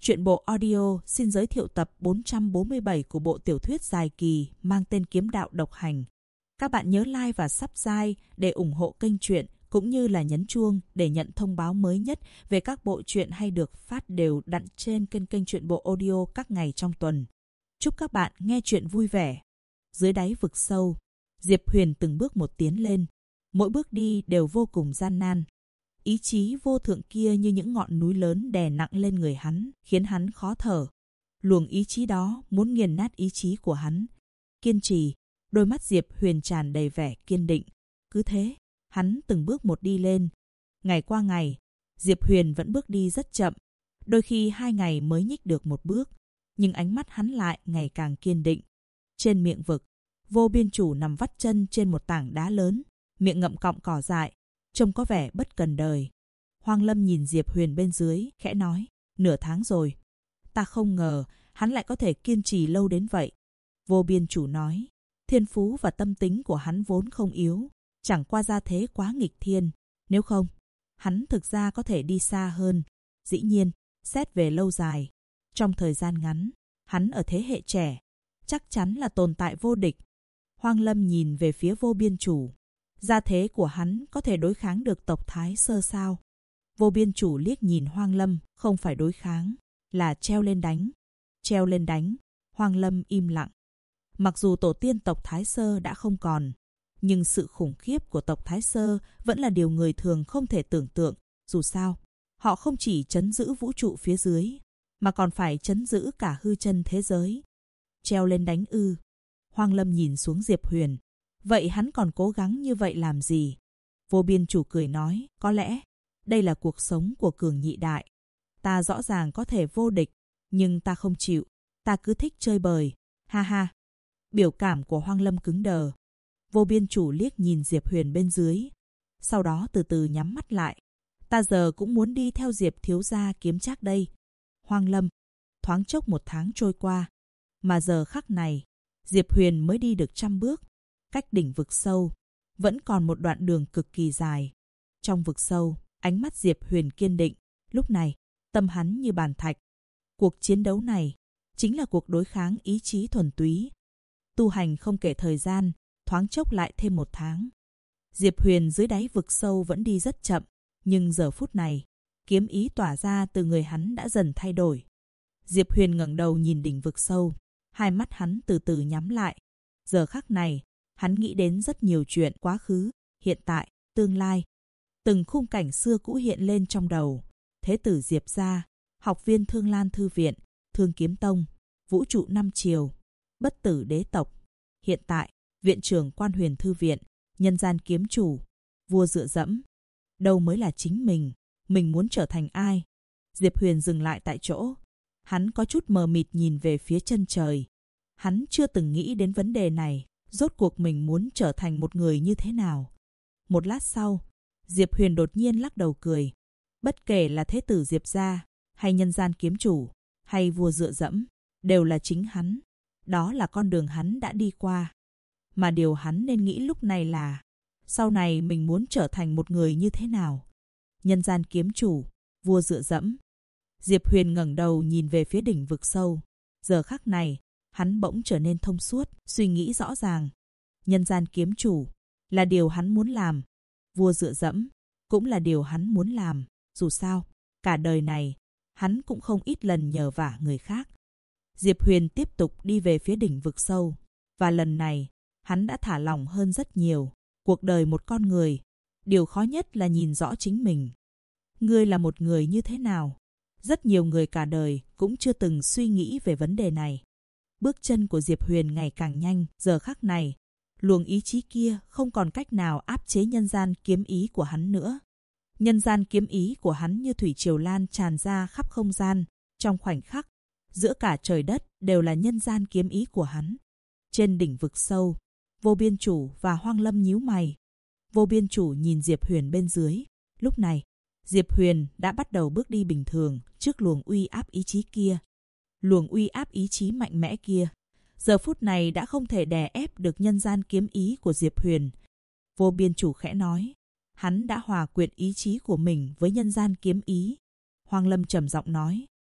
Truyện bộ audio xin giới thiệu tập 447 của bộ tiểu thuyết dài kỳ mang tên Kiếm đạo độc hành. Các bạn nhớ like và subscribe để ủng hộ kênh truyện, cũng như là nhấn chuông để nhận thông báo mới nhất về các bộ truyện hay được phát đều đặn trên kênh truyện bộ audio các ngày trong tuần. Chúc các bạn nghe truyện vui vẻ. Dưới đáy vực sâu, Diệp Huyền từng bước một tiến lên. Mỗi bước đi đều vô cùng gian nan. Ý chí vô thượng kia như những ngọn núi lớn đè nặng lên người hắn, khiến hắn khó thở. Luồng ý chí đó muốn nghiền nát ý chí của hắn. Kiên trì, đôi mắt Diệp Huyền tràn đầy vẻ kiên định. Cứ thế, hắn từng bước một đi lên. Ngày qua ngày, Diệp Huyền vẫn bước đi rất chậm. Đôi khi 2 ngày mới nhích được một bước. Nhưng ánh mắt hắn lại ngày càng kiên định. Trên miệng vực, Vô Biên Chủ nằm vắt chân trên một tảng đá lớn, miệng ngậm cọng cỏ dại, trông có vẻ bất cần đời. Hoang Lâm nhìn Diệp Huyền bên dưới, khẽ nói, nửa tháng rồi. Ta không ngờ hắn lại có thể kiên trì lâu đến vậy. Vô Biên Chủ nói, thiên phú và tâm tính của hắn vốn không yếu, chẳng qua gia thế quá nghịch thiên. Nếu không, hắn thực ra có thể đi xa hơn. Dĩ nhiên, xét về lâu dài, trong thời gian ngắn, hắn ở thế hệ trẻ, chắc chắn là tồn tại vô địch. Hoang Lâm nhìn về phía Vô Biên Chủ. Gia thế của hắn có thể đối kháng được tộc Thái Sơ sao? Vô Biên Chủ liếc nhìn Hoang Lâm, không phải đối kháng, là treo lên đánh. Treo lên đánh, Hoang Lâm im lặng. Mặc dù tổ tiên tộc Thái Sơ đã không còn, nhưng sự khủng khiếp của tộc Thái Sơ vẫn là điều người thường không thể tưởng tượng. Dù sao, họ không chỉ trấn giữ vũ trụ phía dưới, mà còn phải trấn giữ cả hư chân thế giới. Treo lên đánh ư? Hoang Lâm nhìn xuống Diệp Huyền. Vậy hắn còn cố gắng như vậy làm gì? Vô Biên Chủ cười nói, có lẽ đây là cuộc sống của cường nhị đại. Ta rõ ràng có thể vô địch, nhưng ta không chịu. Ta cứ thích chơi bời. Ha ha. Biểu cảm của Hoang Lâm cứng đờ. Vô Biên Chủ liếc nhìn Diệp Huyền bên dưới, sau đó từ từ nhắm mắt lại. Ta giờ cũng muốn đi theo Diệp thiếu gia kiếm trác đây. Hoang Lâm. Thoáng chốc 1 tháng trôi qua, mà giờ khắc này, Diệp Huyền mới đi được 100 bước. Cách đỉnh vực sâu, vẫn còn một đoạn đường cực kỳ dài. Trong vực sâu, ánh mắt Diệp Huyền kiên định. Lúc này, tâm hắn như bàn thạch. Cuộc chiến đấu này chính là cuộc đối kháng ý chí thuần túy. Tu hành không kể thời gian, thoáng chốc lại thêm 1 tháng. Diệp Huyền dưới đáy vực sâu vẫn đi rất chậm, nhưng giờ phút này, kiếm ý tỏa ra từ người hắn đã dần thay đổi. Diệp Huyền ngẩng đầu nhìn đỉnh vực sâu, hai mắt hắn từ từ nhắm lại. Giờ khắc này, hắn nghĩ đến rất nhiều chuyện quá khứ, hiện tại, tương lai. Từng khung cảnh xưa cũ hiện lên trong đầu. Thế tử Diệp gia, học viên Thương Lan Thư viện, Thương Kiếm Tông, Vũ trụ 5 triều, Bất tử đế tộc. Hiện tại, viện trưởng Quan Huyền Thư viện, Nhân gian kiếm chủ, vua dựa dẫm. Đâu mới là chính mình muốn trở thành ai? Diệp Huyền dừng lại tại chỗ. Hắn có chút mờ mịt nhìn về phía chân trời. Hắn chưa từng nghĩ đến vấn đề này. Rốt cuộc mình muốn trở thành một người như thế nào? Một lát sau, Diệp Huyền đột nhiên lắc đầu cười. Bất kể là thế tử Diệp gia, hay nhân gian kiếm chủ, hay vua dựa dẫm, đều là chính hắn. Đó là con đường hắn đã đi qua. Mà điều hắn nên nghĩ lúc này là, sau này mình muốn trở thành một người như thế nào? Nhân gian kiếm chủ, vua dựa dẫm. Diệp Huyền ngẩng đầu nhìn về phía đỉnh vực sâu. Giờ khắc này, hắn bỗng trở nên thông suốt, suy nghĩ rõ ràng. Nhân gian kiếm chủ là điều hắn muốn làm. Vua dựa dẫm cũng là điều hắn muốn làm. Dù sao, cả đời này, hắn cũng không ít lần nhờ vả người khác. Diệp Huyền tiếp tục đi về phía đỉnh vực sâu. Và lần này, hắn đã thả lỏng hơn rất nhiều. Cuộc đời một con người, điều khó nhất là nhìn rõ chính mình. Ngươi là một người như thế nào? Rất nhiều người cả đời cũng chưa từng suy nghĩ về vấn đề này. Bước chân của Diệp Huyền ngày càng nhanh. Giờ khắc này, luồng ý chí kia không còn cách nào áp chế nhân gian kiếm ý của hắn nữa. Nhân gian kiếm ý của hắn như thủy triều lan tràn ra khắp không gian. Trong khoảnh khắc, giữa cả trời đất đều là nhân gian kiếm ý của hắn. Trên đỉnh vực sâu, Vô Biên Chủ và Hoang Lâm nhíu mày. Vô Biên Chủ nhìn Diệp Huyền bên dưới. Lúc này, Diệp Huyền đã bắt đầu bước đi bình thường trước luồng uy áp ý chí kia. Luồng uy áp ý chí mạnh mẽ kia, giờ phút này đã không thể đè ép được nhân gian kiếm ý của Diệp Huyền. Vô Biên Chủ khẽ nói, hắn đã hòa quyện ý chí của mình với nhân gian kiếm ý. Hoang Lâm trầm giọng nói,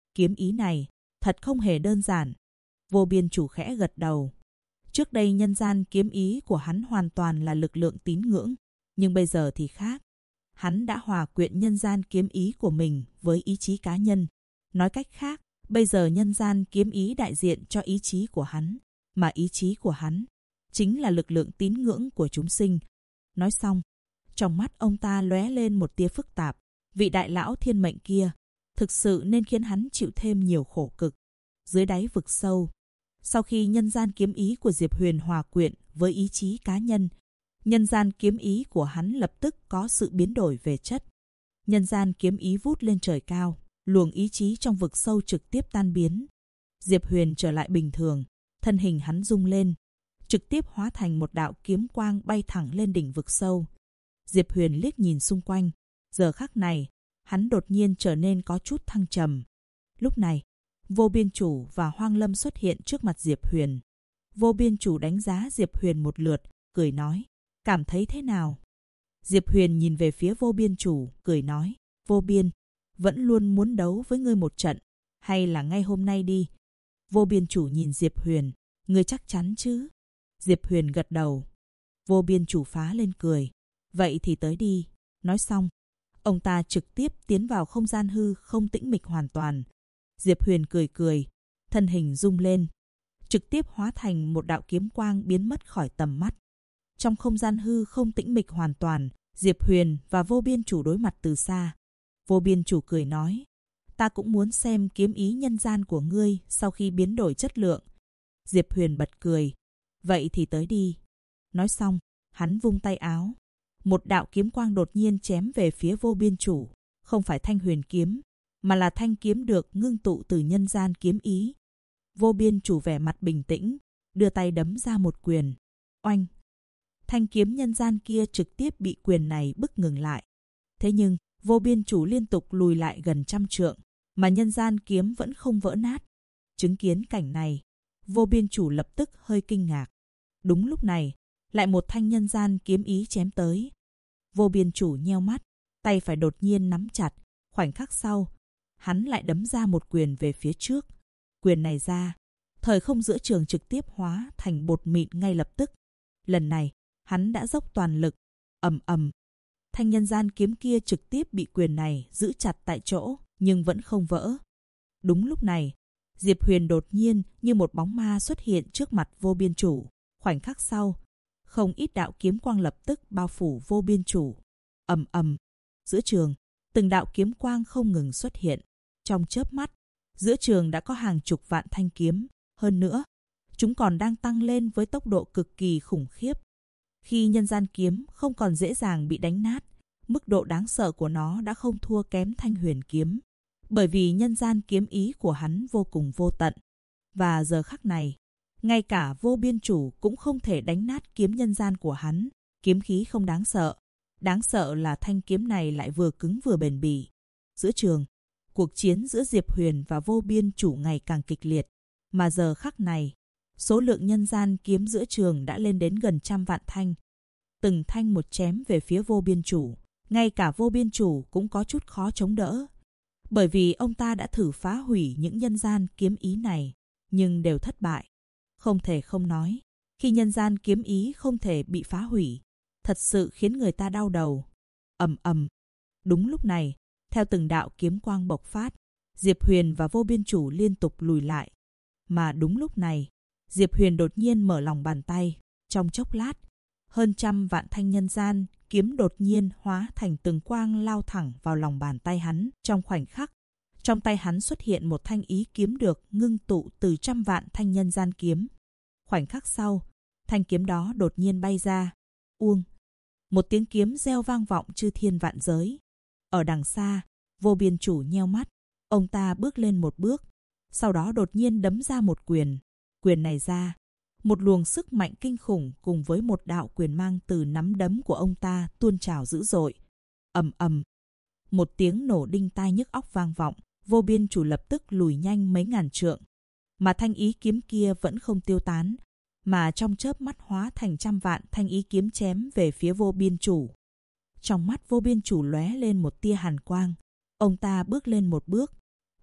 Kiếm ý này thật không hề đơn giản. Vô biên chủ khẽ gật đầu. Trước đây nhân gian kiếm ý của hắn hoàn toàn là lực lượng tín ngưỡng, nhưng bây giờ thì khác. Hắn đã hòa quyện nhân gian kiếm ý của mình với ý chí cá nhân. Nói cách khác, bây giờ nhân gian kiếm ý đại diện cho ý chí của hắn, mà ý chí của hắn chính là lực lượng tín ngưỡng của chúng sinh. Nói xong, trong mắt ông ta lóe lên một tia phức tạp. Vị đại lão thiên mệnh kia thực sự nên khiến hắn chịu thêm nhiều khổ cực. Dưới đáy vực sâu, sau khi nhân gian kiếm ý của Diệp Huyền hòa quyện với ý chí cá nhân, nhân gian kiếm ý của hắn lập tức có sự biến đổi về chất. Nhân gian kiếm ý vút lên trời cao, luồng ý chí trong vực sâu trực tiếp tan biến. Diệp Huyền trở lại bình thường, thân hình hắn rung lên, trực tiếp hóa thành một đạo kiếm quang bay thẳng lên đỉnh vực sâu. Diệp Huyền liếc nhìn xung quanh, giờ khắc này, hắn đột nhiên trở nên có chút thăng trầm. Lúc này, Vô Biên Chủ và Hoang Lâm xuất hiện trước mặt Diệp Huyền. Vô Biên Chủ đánh giá Diệp Huyền một lượt, cười nói, cảm thấy thế nào? Diệp Huyền nhìn về phía Vô Biên Chủ, cười nói, Vô Biên, vẫn luôn muốn đấu với ngươi một trận, hay là ngay hôm nay đi? Vô Biên Chủ nhìn Diệp Huyền, ngươi chắc chắn chứ? Diệp Huyền gật đầu. Vô Biên Chủ phá lên cười, vậy thì tới đi. Nói xong, ông ta trực tiếp tiến vào không gian hư không tĩnh mịch hoàn toàn. Diệp Huyền cười cười, thân hình rung lên, trực tiếp hóa thành một đạo kiếm quang biến mất khỏi tầm mắt. Trong không gian hư không tĩnh mịch hoàn toàn, Diệp Huyền và Vô Biên Chủ đối mặt từ xa. Vô Biên Chủ cười nói, ta cũng muốn xem kiếm ý nhân gian của ngươi sau khi biến đổi chất lượng. Diệp Huyền bật cười, vậy thì tới đi. Nói xong, hắn vung tay áo. Một đạo kiếm quang đột nhiên chém về phía Vô Biên Chủ, không phải thanh huyền kiếm, mà là thanh kiếm được ngưng tụ từ nhân gian kiếm ý. Vô Biên Chủ vẻ mặt bình tĩnh, đưa tay đấm ra một quyền. Oanh! Thanh kiếm nhân gian kia trực tiếp bị quyền này bức ngừng lại. Thế nhưng, Vô Biên Chủ liên tục lùi lại gần 100 trượng, mà nhân gian kiếm vẫn không vỡ nát. Chứng kiến cảnh này, Vô Biên Chủ lập tức hơi kinh ngạc. Đúng lúc này, lại một thanh nhân gian kiếm ý chém tới. Vô Biên Chủ nheo mắt, tay phải đột nhiên nắm chặt. Khoảnh khắc sau, hắn lại đấm ra một quyền về phía trước. Quyền này ra, thời không giữa trường trực tiếp hóa thành bột mịn ngay lập tức. Lần này, hắn đã dốc toàn lực. Ầm ầm, thanh nhân gian kiếm kia trực tiếp bị quyền này giữ chặt tại chỗ, nhưng vẫn không vỡ. Đúng lúc này, Diệp Huyền đột nhiên như một bóng ma xuất hiện trước mặt Vô Biên Chủ. Khoảnh khắc sau, không ít đạo kiếm quang lập tức bao phủ Vô Biên Chủ. Ầm ầm, giữa trường, từng đạo kiếm quang không ngừng xuất hiện. Trong chớp mắt, giữa trường đã có hàng chục vạn thanh kiếm. Hơn nữa, chúng còn đang tăng lên với tốc độ cực kỳ khủng khiếp. Khi nhân gian kiếm không còn dễ dàng bị đánh nát, mức độ đáng sợ của nó đã không thua kém thanh huyền kiếm. Bởi vì nhân gian kiếm ý của hắn vô cùng vô tận. Và giờ khắc này, ngay cả Vô Biên Chủ cũng không thể đánh nát kiếm nhân gian của hắn. Kiếm khí không đáng sợ. Đáng sợ là thanh kiếm này lại vừa cứng vừa bền bỉ. Giữa trường, cuộc chiến giữa Diệp Huyền và Vô Biên Chủ ngày càng kịch liệt. Mà giờ khắc này, số lượng nhân gian kiếm giữa trường đã lên đến gần 100 vạn thanh. Từng thanh một chém về phía Vô Biên Chủ. Ngay cả Vô Biên Chủ cũng có chút khó chống đỡ. Bởi vì ông ta đã thử phá hủy những nhân gian kiếm ý này, nhưng đều thất bại. Không thể không nói, khi nhân gian kiếm ý không thể bị phá hủy, thật sự khiến người ta đau đầu. Ầm ầm. Đúng lúc này, theo từng đạo kiếm quang bộc phát, Diệp Huyền và Vô Biên Chủ liên tục lùi lại. Mà đúng lúc này, Diệp Huyền đột nhiên mở lòng bàn tay. Trong chốc lát, hơn 100 vạn thanh nhân gian kiếm đột nhiên hóa thành từng quang lao thẳng vào lòng bàn tay hắn. Trong khoảnh khắc, trong tay hắn xuất hiện một thanh ý kiếm được ngưng tụ từ 100 vạn thanh nhân gian kiếm. Khoảnh khắc sau, thanh kiếm đó đột nhiên bay ra. Uông! Một tiếng kiếm reo vang vọng chư thiên vạn giới. Ở đằng xa, Vô Biên Chủ nheo mắt. Ông ta bước lên một bước, sau đó đột nhiên đấm ra một quyền. Quyền này ra, một luồng sức mạnh kinh khủng cùng với một đạo quyền mang từ nắm đấm của ông ta tuôn trào dữ dội. Ầm ầm, một tiếng nổ đinh tai nhức óc vang vọng. Vô Biên Chủ lập tức lùi nhanh mấy ngàn trượng, mà thanh ý kiếm kia vẫn không tiêu tán, mà trong chớp mắt hóa thành 100 vạn thanh ý kiếm chém về phía Vô Biên Chủ. Trong mắt Vô Biên Chủ lóe lên một tia hàn quang. Ông ta bước lên một bước,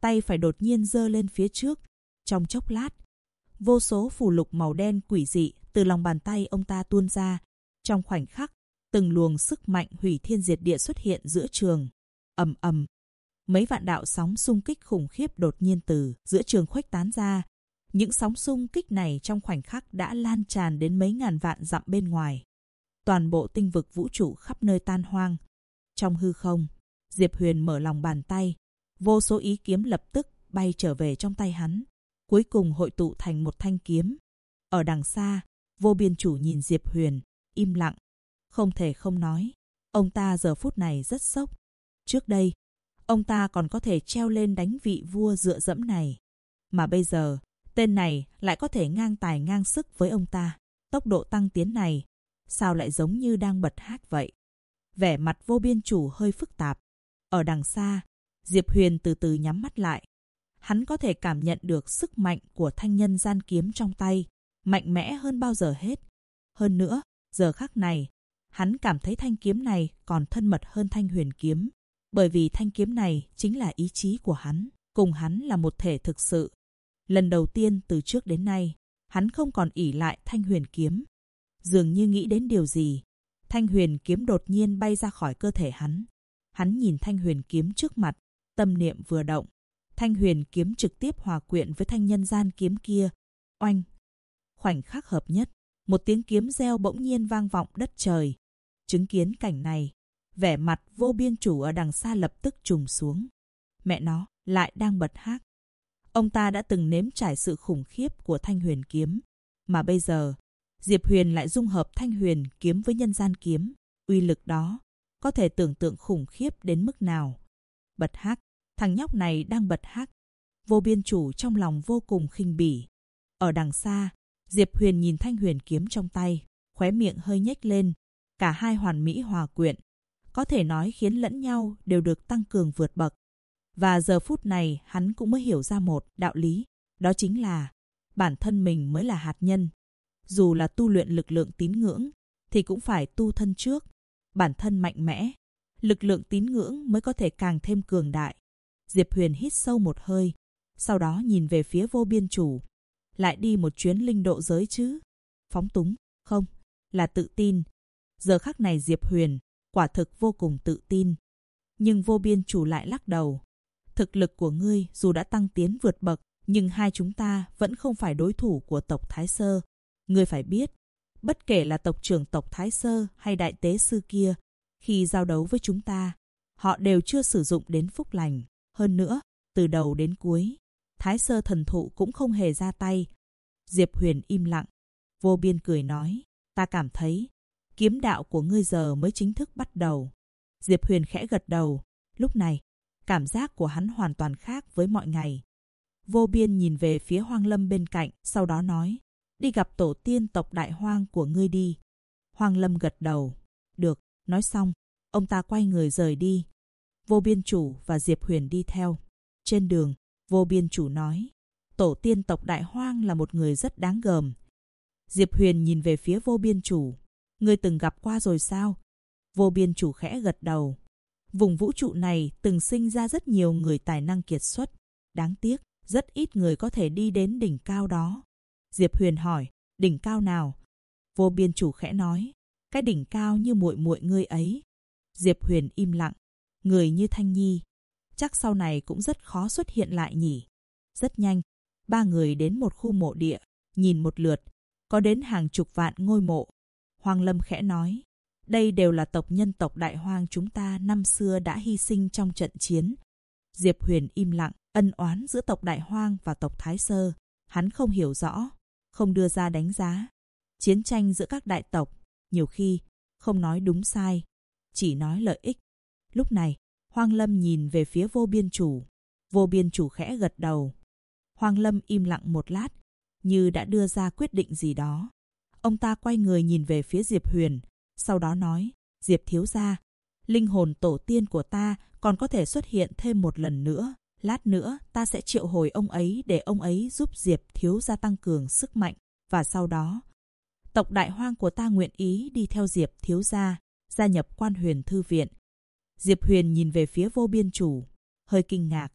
tay phải đột nhiên giơ lên phía trước. Trong chốc lát, vô số phù lục màu đen quỷ dị từ lòng bàn tay ông ta tuôn ra. Trong khoảnh khắc, từng luồng sức mạnh hủy thiên diệt địa xuất hiện giữa trường. Ầm ầm, mấy vạn đạo sóng xung kích khủng khiếp đột nhiên từ giữa trường khuếch tán ra. Những sóng xung kích này trong khoảnh khắc đã lan tràn đến mấy ngàn vạn dặm bên ngoài. Toàn bộ tinh vực vũ trụ khắp nơi tan hoang. Trong hư không, Diệp Huyền mở lòng bàn tay, vô số ý kiếm lập tức bay trở về trong tay hắn, cuối cùng hội tụ thành một thanh kiếm. Ở đằng xa, Vô Biên Chủ nhìn Diệp Huyền, im lặng, không thể không nói, ông ta giờ phút này rất sốc. Trước đây, ông ta còn có thể treo lên đánh vị vua dựa dẫm này, mà bây giờ, tên này lại có thể ngang tài ngang sức với ông ta. Tốc độ tăng tiến này, sao lại giống như đang bật hát vậy? Vẻ mặt Vô Biên Chủ hơi phức tạp. Ở đằng xa, Diệp Huyền từ từ nhắm mắt lại. Hắn có thể cảm nhận được sức mạnh của thanh nhân gian kiếm trong tay, mạnh mẽ hơn bao giờ hết. Hơn nữa, giờ khắc này, hắn cảm thấy thanh kiếm này còn thân mật hơn thanh huyền kiếm, bởi vì thanh kiếm này chính là ý chí của hắn, cùng hắn là một thể thực sự. Lần đầu tiên từ trước đến nay, hắn không còn ỷ lại thanh huyền kiếm. Dường như nghĩ đến điều gì, thanh huyền kiếm đột nhiên bay ra khỏi cơ thể hắn. Hắn nhìn thanh huyền kiếm trước mặt, tâm niệm vừa động. Thanh huyền kiếm trực tiếp hòa quyện với thanh nhân gian kiếm kia. Oanh! Khoảnh khắc hợp nhất, một tiếng kiếm reo bỗng nhiên vang vọng đất trời. Chứng kiến cảnh này, vẻ mặt Vô Biên Chủ ở đằng xa lập tức trùng xuống. Mẹ nó, lại đang bật hác. Ông ta đã từng nếm trải sự khủng khiếp của thanh huyền kiếm, mà bây giờ, Diệp Huyền lại dung hợp thanh huyền kiếm với nhân gian kiếm. Uy lực đó, có thể tưởng tượng khủng khiếp đến mức nào. Bật hác, thằng nhóc này đang bật hác. Vô Biên Chủ trong lòng vô cùng khinh bỉ. Ở đằng xa, Diệp Huyền nhìn thanh huyền kiếm trong tay, khóe miệng hơi nhếch lên. Cả hai hoàn mỹ hòa quyện, có thể nói khiến lẫn nhau đều được tăng cường vượt bậc. Và giờ phút này hắn cũng mới hiểu ra một đạo lý, đó chính là bản thân mình mới là hạt nhân. Dù là tu luyện lực lượng tín ngưỡng, thì cũng phải tu thân trước. Bản thân mạnh mẽ, lực lượng tín ngưỡng mới có thể càng thêm cường đại. Diệp Huyền hít sâu một hơi, sau đó nhìn về phía Vô Biên Chủ. Lại đi một chuyến linh độ giới chứ? Phóng túng, không, là tự tin. Giờ khắc này Diệp Huyền, quả thực vô cùng tự tin. Nhưng Vô Biên Chủ lại lắc đầu. Thực lực của ngươi dù đã tăng tiến vượt bậc, nhưng hai chúng ta vẫn không phải đối thủ của tộc Thái Sơ. Ngươi phải biết, bất kể là tộc trưởng tộc Thái Sơ hay đại tế sư kia, khi giao đấu với chúng ta, họ đều chưa sử dụng đến phúc lành. Hơn nữa, từ đầu đến cuối, Thái Sơ thần thụ cũng không hề ra tay. Diệp Huyền im lặng. Vô Biên cười nói, ta cảm thấy, kiếm đạo của ngươi giờ mới chính thức bắt đầu. Diệp Huyền khẽ gật đầu. Lúc này, cảm giác của hắn hoàn toàn khác với mọi ngày. Vô Biên nhìn về phía Hoang Lâm bên cạnh, sau đó nói, đi gặp tổ tiên tộc Đại Hoang của ngươi đi. Hoang Lâm gật đầu. Được, nói xong, ông ta quay người rời đi. Vô Biên Chủ và Diệp Huyền đi theo. Trên đường, Vô Biên Chủ nói, tổ tiên tộc Đại Hoang là một người rất đáng gờm. Diệp Huyền nhìn về phía Vô Biên Chủ. Ngươi từng gặp qua rồi sao? Vô Biên Chủ khẽ gật đầu. Vùng vũ trụ này từng sinh ra rất nhiều người tài năng kiệt xuất. Đáng tiếc, rất ít người có thể đi đến đỉnh cao đó. Diệp Huyền hỏi, đỉnh cao nào? Vô Biên Chủ khẽ nói, cái đỉnh cao như muội muội ngươi ấy. Diệp Huyền im lặng. Người như Thanh Nhi, chắc sau này cũng rất khó xuất hiện lại nhỉ. Rất nhanh, ba người đến một khu mộ địa, nhìn một lượt, có đến hàng chục vạn ngôi mộ. Hoang Lâm khẽ nói, đây đều là tộc nhân tộc Đại Hoang chúng ta năm xưa đã hy sinh trong trận chiến. Diệp Huyền im lặng, ân oán giữa tộc Đại Hoang và tộc Thái Sơ. Hắn không hiểu rõ, không đưa ra đánh giá. Chiến tranh giữa các đại tộc, nhiều khi, không nói đúng sai, chỉ nói lợi ích. Lúc này, Hoang Lâm nhìn về phía Vô Biên Chủ. Vô Biên Chủ khẽ gật đầu. Hoang Lâm im lặng một lát, như đã đưa ra quyết định gì đó. Ông ta quay người nhìn về phía Diệp Huyền, sau đó nói, Diệp thiếu gia, linh hồn tổ tiên của ta còn có thể xuất hiện thêm một lần nữa. Lát nữa ta sẽ triệu hồi ông ấy để ông ấy giúp Diệp thiếu gia tăng cường sức mạnh. Và sau đó, tộc Đại Hoang của ta nguyện ý đi theo Diệp thiếu gia, gia nhập Quan Huyền Thư Viện. Diệp Huyền nhìn về phía Vô Biên Chủ, hơi kinh ngạc.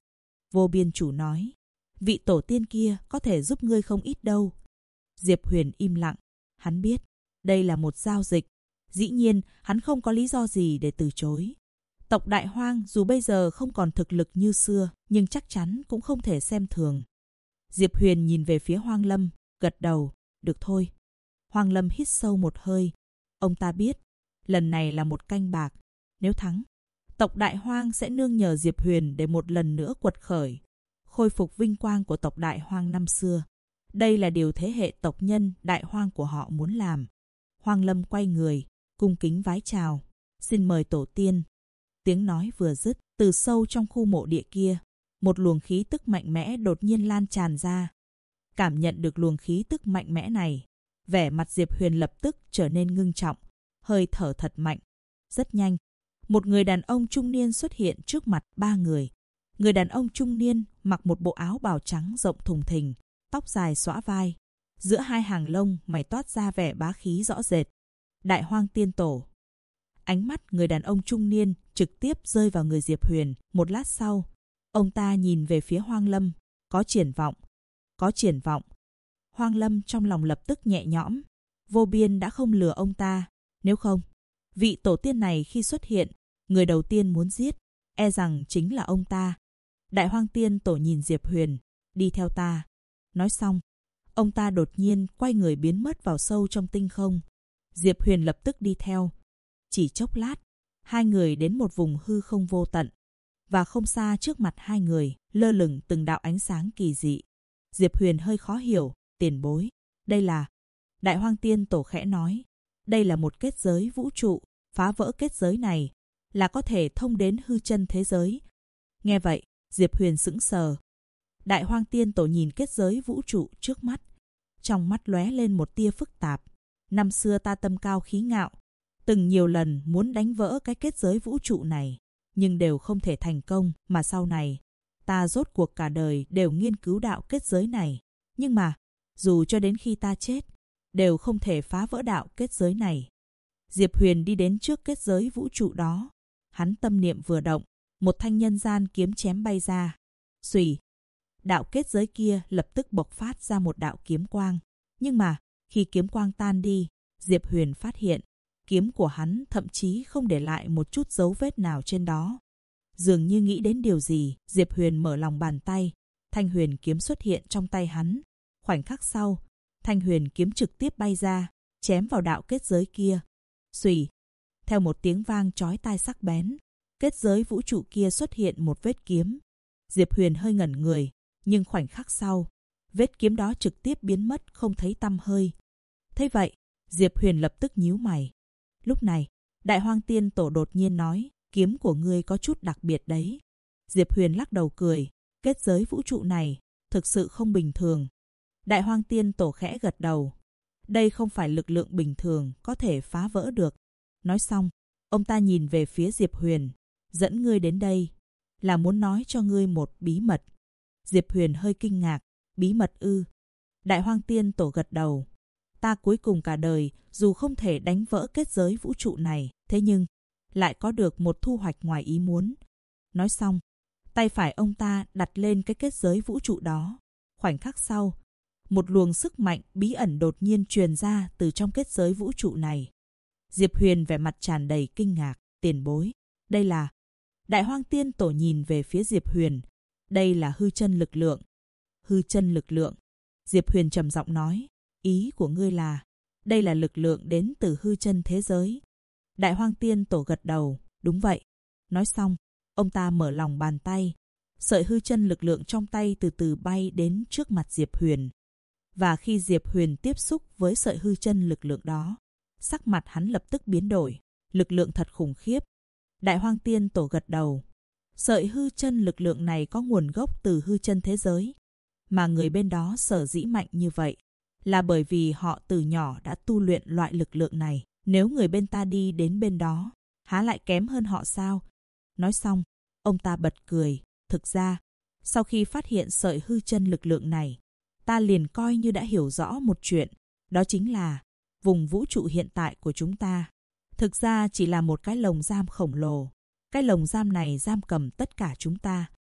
Vô Biên chủ nói, vị tổ tiên kia có thể giúp ngươi không ít đâu. Diệp Huyền im lặng, hắn biết, đây là một giao dịch. Dĩ nhiên, hắn không có lý do gì để từ chối. Tộc Đại Hoang dù bây giờ không còn thực lực như xưa, nhưng chắc chắn cũng không thể xem thường. Diệp Huyền nhìn về phía Hoang Lâm, gật đầu, được thôi. Hoang Lâm hít sâu một hơi. Ông ta biết, lần này là một canh bạc. Nếu thắng, tộc Đại Hoang sẽ nương nhờ Diệp Huyền để một lần nữa quật khởi, khôi phục vinh quang của tộc Đại Hoang năm xưa. Đây là điều thế hệ tộc nhân Đại Hoang của họ muốn làm. Hoang Lâm quay người, cung kính vái chào. Xin mời tổ tiên. Tiếng nói vừa dứt, từ sâu trong khu mộ địa kia, một luồng khí tức mạnh mẽ đột nhiên lan tràn ra. Cảm nhận được luồng khí tức mạnh mẽ này, vẻ mặt Diệp Huyền lập tức trở nên ngưng trọng, hơi thở thật mạnh. Rất nhanh, một người đàn ông trung niên xuất hiện trước mặt ba người. Người đàn ông trung niên mặc một bộ áo bào trắng rộng thùng thình, tóc dài xõa vai. Giữa hai hàng lông mày toát ra vẻ bá khí rõ rệt. Đại Hoang Tiên Tổ. Ánh mắt người đàn ông trung niên trực tiếp rơi vào người Diệp Huyền. Một lát sau, ông ta nhìn về phía Hoang Lâm. Có triển vọng. Có triển vọng. Hoang Lâm trong lòng lập tức nhẹ nhõm. Vô Biên đã không lừa ông ta. Nếu không, vị tổ tiên này khi xuất hiện, người đầu tiên muốn giết, e rằng chính là ông ta. Đại Hoang Tiên Tổ nhìn Diệp Huyền. Đi theo ta. Nói xong, ông ta đột nhiên quay người biến mất vào sâu trong tinh không. Diệp Huyền lập tức đi theo. Chỉ chốc lát, hai người đến một vùng hư không vô tận. Và không xa trước mặt hai người, lơ lửng từng đạo ánh sáng kỳ dị. Diệp Huyền hơi khó hiểu, tiền bối. Đây là... Đại Hoang Tiên Tổ khẽ nói. Đây là một kết giới vũ trụ. Phá vỡ kết giới này là có thể thông đến hư chân thế giới. Nghe vậy, Diệp Huyền sững sờ. Đại Hoang Tiên Tổ nhìn kết giới vũ trụ trước mắt. Trong mắt lóe lên một tia phức tạp. Năm xưa ta tâm cao khí ngạo, từng nhiều lần muốn đánh vỡ cái kết giới vũ trụ này, nhưng đều không thể thành công. Mà sau này, ta rốt cuộc cả đời đều nghiên cứu đạo kết giới này. Nhưng mà, dù cho đến khi ta chết, đều không thể phá vỡ đạo kết giới này. Diệp Huyền đi đến trước kết giới vũ trụ đó. Hắn tâm niệm vừa động, một thanh nhân gian kiếm chém bay ra. Xùy, đạo kết giới kia lập tức bộc phát ra một đạo kiếm quang. Nhưng mà, khi kiếm quang tan đi, Diệp Huyền phát hiện, kiếm của hắn thậm chí không để lại một chút dấu vết nào trên đó. Dường như nghĩ đến điều gì, Diệp Huyền mở lòng bàn tay. Thanh huyền kiếm xuất hiện trong tay hắn. Khoảnh khắc sau, thanh huyền kiếm trực tiếp bay ra, chém vào đạo kết giới kia. Xùy, theo một tiếng vang chói tai sắc bén, kết giới vũ trụ kia xuất hiện một vết kiếm. Diệp Huyền hơi ngẩn người, nhưng khoảnh khắc sau, vết kiếm đó trực tiếp biến mất không thấy tăm hơi. Thế vậy, Diệp Huyền lập tức nhíu mày. Lúc này, Đại Hoang Tiên Tổ đột nhiên nói, kiếm của ngươi có chút đặc biệt đấy. Diệp Huyền lắc đầu cười, kết giới vũ trụ này thực sự không bình thường. Đại Hoang Tiên Tổ khẽ gật đầu. Đây không phải lực lượng bình thường có thể phá vỡ được. Nói xong, ông ta nhìn về phía Diệp Huyền. Dẫn ngươi đến đây là muốn nói cho ngươi một bí mật. Diệp Huyền hơi kinh ngạc. Bí mật ư? Đại Hoang Tiên Tổ gật đầu. Ta cuối cùng cả đời dù không thể đánh vỡ kết giới vũ trụ này, thế nhưng lại có được một thu hoạch ngoài ý muốn. Nói xong, tay phải ông ta đặt lên cái kết giới vũ trụ đó. Khoảnh khắc sau, một luồng sức mạnh bí ẩn đột nhiên truyền ra từ trong kết giới vũ trụ này. Diệp Huyền vẻ mặt tràn đầy kinh ngạc. Tiền bối, đây là... Đại Hoang Tiên Tổ nhìn về phía Diệp Huyền. Đây là hư chân lực lượng. Hư chân lực lượng. Diệp Huyền trầm giọng nói. Ý của ngươi là, đây là lực lượng đến từ hư chân thế giới. Đại Hoang Tiên Tổ gật đầu. Đúng vậy. Nói xong, ông ta mở lòng bàn tay. Sợi hư chân lực lượng trong tay từ từ bay đến trước mặt Diệp Huyền. Và khi Diệp Huyền tiếp xúc với sợi hư chân lực lượng đó, sắc mặt hắn lập tức biến đổi. Lực lượng thật khủng khiếp. Đại Hoang Tiên Tổ gật đầu. Sợi hư chân lực lượng này có nguồn gốc từ hư chân thế giới. Mà người bên đó sở dĩ mạnh như vậy là bởi vì họ từ nhỏ đã tu luyện loại lực lượng này. Nếu người bên ta đi đến bên đó, há lại kém hơn họ sao? Nói xong, ông ta bật cười. Thực ra, sau khi phát hiện sợi hư chân lực lượng này, ta liền coi như đã hiểu rõ một chuyện. Đó chính là vùng vũ trụ hiện tại của chúng ta thực ra chỉ là một cái lồng giam khổng lồ. Cái lồng giam này giam cầm tất cả chúng ta.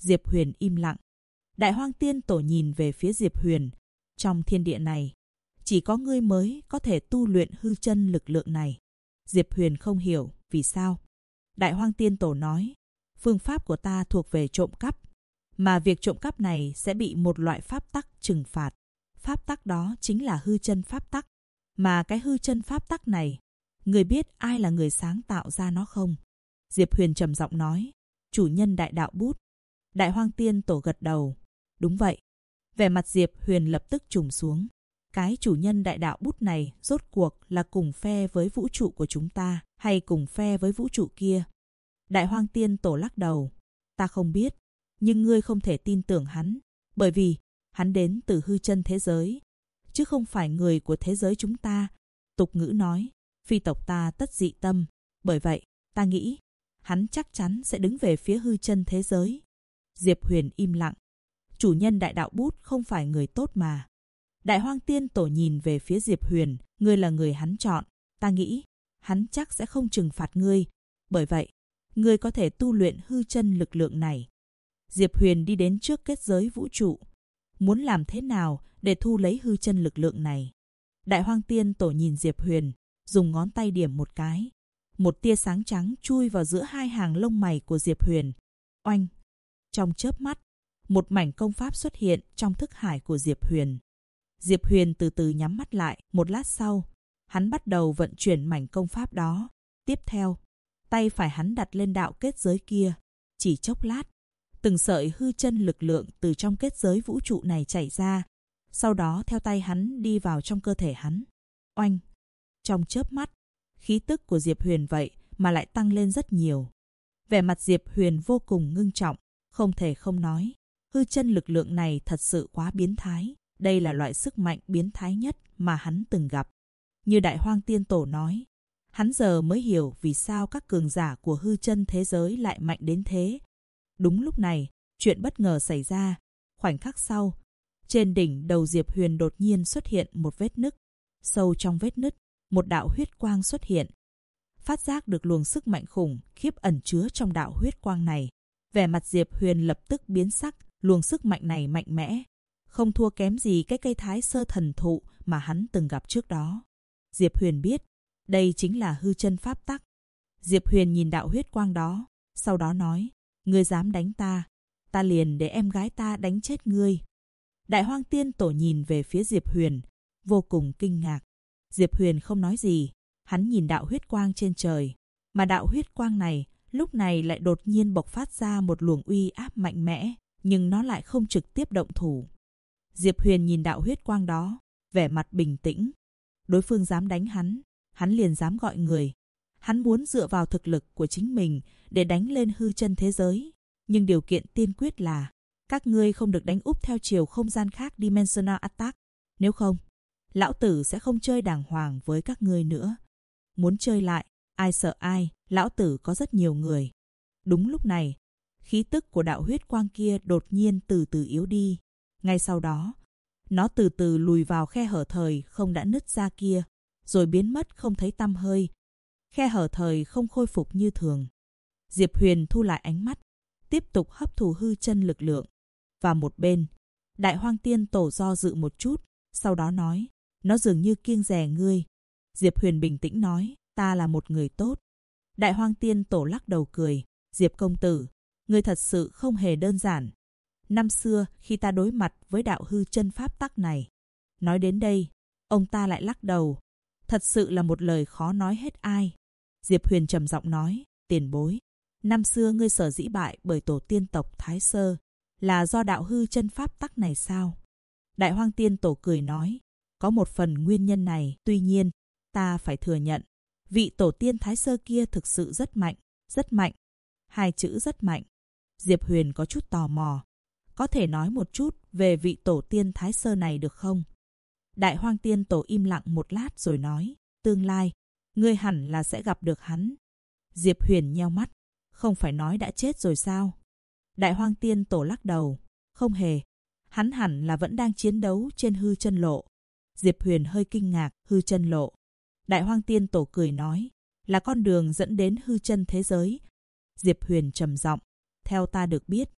Diệp Huyền im lặng. Đại Hoang Tiên Tổ nhìn về phía Diệp Huyền. Trong thiên địa này, chỉ có ngươi mới có thể tu luyện hư chân lực lượng này. Diệp Huyền không hiểu vì sao. Đại Hoang Tiên Tổ nói, phương pháp của ta thuộc về trộm cắp, mà việc trộm cắp này sẽ bị một loại pháp tắc trừng phạt. Pháp tắc đó chính là hư chân pháp tắc. Mà cái hư chân pháp tắc này, người biết ai là người sáng tạo ra nó không? Diệp Huyền trầm giọng nói, chủ nhân đại đạo bút. Đại Hoang Tiên Tổ gật đầu. Đúng vậy. Vẻ mặt Diệp Huyền lập tức trùng xuống. Cái chủ nhân đại đạo bút này rốt cuộc là cùng phe với vũ trụ của chúng ta hay cùng phe với vũ trụ kia? Đại Hoang Tiên Tổ lắc đầu. Ta không biết, nhưng ngươi không thể tin tưởng hắn, bởi vì hắn đến từ hư chân thế giới, chứ không phải người của thế giới chúng ta. Tục ngữ nói, phi tộc ta tất dị tâm, bởi vậy ta nghĩ hắn chắc chắn sẽ đứng về phía hư chân thế giới. Diệp Huyền im lặng. Chủ nhân đại đạo bút không phải người tốt mà. Đại Hoang Tiên Tổ nhìn về phía Diệp Huyền, ngươi là người hắn chọn, ta nghĩ hắn chắc sẽ không trừng phạt ngươi, bởi vậy ngươi có thể tu luyện hư chân lực lượng này. Diệp Huyền đi đến trước kết giới vũ trụ, muốn làm thế nào để thu lấy hư chân lực lượng này. Đại Hoang Tiên Tổ nhìn Diệp Huyền, dùng ngón tay điểm một cái. Một tia sáng trắng chui vào giữa hai hàng lông mày của Diệp Huyền. Oanh! Trong chớp mắt, một mảnh công pháp xuất hiện trong thức hải của Diệp Huyền. Diệp Huyền từ từ nhắm mắt lại, một lát sau, hắn bắt đầu vận chuyển mảnh công pháp đó. Tiếp theo, tay phải hắn đặt lên đạo kết giới kia. Chỉ chốc lát, từng sợi hư chân lực lượng từ trong kết giới vũ trụ này chảy ra, sau đó theo tay hắn đi vào trong cơ thể hắn. Oanh! Trong chớp mắt, khí tức của Diệp Huyền vậy mà lại tăng lên rất nhiều. Vẻ mặt Diệp Huyền vô cùng ngưng trọng, không thể không nói. Hư chân lực lượng này thật sự quá biến thái. Đây là loại sức mạnh biến thái nhất mà hắn từng gặp. Như Đại Hoang Tiên Tổ nói, hắn giờ mới hiểu vì sao các cường giả của hư chân thế giới lại mạnh đến thế. Đúng lúc này, chuyện bất ngờ xảy ra. Khoảnh khắc sau, trên đỉnh đầu Diệp Huyền đột nhiên xuất hiện một vết nứt. Sâu trong vết nứt, một đạo huyết quang xuất hiện. Phát giác được luồng sức mạnh khủng khiếp ẩn chứa trong đạo huyết quang này, vẻ mặt Diệp Huyền lập tức biến sắc. Luồng sức mạnh này mạnh mẽ, không thua kém gì cái cây thái sơ thần thụ mà hắn từng gặp trước đó. Diệp Huyền biết, đây chính là hư chân pháp tắc. Diệp Huyền nhìn đạo huyết quang đó, sau đó nói, ngươi dám đánh ta, ta liền để em gái ta đánh chết ngươi. Đại Hoang Tiên Tổ nhìn về phía Diệp Huyền, vô cùng kinh ngạc. Diệp Huyền không nói gì, hắn nhìn đạo huyết quang trên trời, mà đạo huyết quang này lúc này lại đột nhiên bộc phát ra một luồng uy áp mạnh mẽ, nhưng nó lại không trực tiếp động thủ. Diệp Huyền nhìn đạo huyết quang đó, vẻ mặt bình tĩnh. Đối phương dám đánh hắn liền dám gọi người. Hắn muốn dựa vào thực lực của chính mình để đánh lên hư chân thế giới. Nhưng điều kiện tiên quyết là các ngươi không được đánh úp theo chiều không gian khác Dimensional Attack. Nếu không, lão tử sẽ không chơi đàng hoàng với các ngươi nữa. Muốn chơi lại, ai sợ ai, lão tử có rất nhiều người. Đúng lúc này, khí tức của đạo huyết quang kia đột nhiên từ từ yếu đi. Ngay sau đó, nó từ từ lùi vào khe hở thời không đã nứt ra kia, rồi biến mất không thấy tăm hơi. Khe hở thời không khôi phục như thường. Diệp Huyền thu lại ánh mắt, tiếp tục hấp thụ hư chân lực lượng. Và một bên, Đại Hoang Tiên Tổ do dự một chút, sau đó nói, nó dường như kiêng dè ngươi. Diệp Huyền bình tĩnh nói, ta là một người tốt. Đại Hoang Tiên Tổ lắc đầu cười, Diệp công tử, ngươi thật sự không hề đơn giản. Năm xưa khi ta đối mặt với đạo hư chân pháp tắc này. Nói đến đây, ông ta lại lắc đầu. Thật sự là một lời khó nói hết ai. Diệp Huyền trầm giọng nói, tiền bối. Năm xưa ngươi sở dĩ bại bởi tổ tiên tộc Thái Sơ là do đạo hư chân pháp tắc này sao? Đại Hoang Tiên Tổ cười nói, có một phần nguyên nhân này. Tuy nhiên, ta phải thừa nhận, vị tổ tiên Thái Sơ kia thực sự rất mạnh, rất mạnh. Hai chữ rất mạnh. Diệp Huyền có chút tò mò. Có thể nói một chút về vị tổ tiên Thái Sơ này được không? Đại Hoang Tiên Tổ im lặng một lát rồi nói, tương lai, ngươi hẳn là sẽ gặp được hắn. Diệp Huyền nheo mắt, không phải nói đã chết rồi sao? Đại Hoang Tiên Tổ lắc đầu, không hề. Hắn hẳn là vẫn đang chiến đấu trên hư chân lộ. Diệp Huyền hơi kinh ngạc, hư chân lộ. Đại Hoang Tiên Tổ cười nói, là con đường dẫn đến hư chân thế giới. Diệp Huyền trầm giọng, theo ta được biết,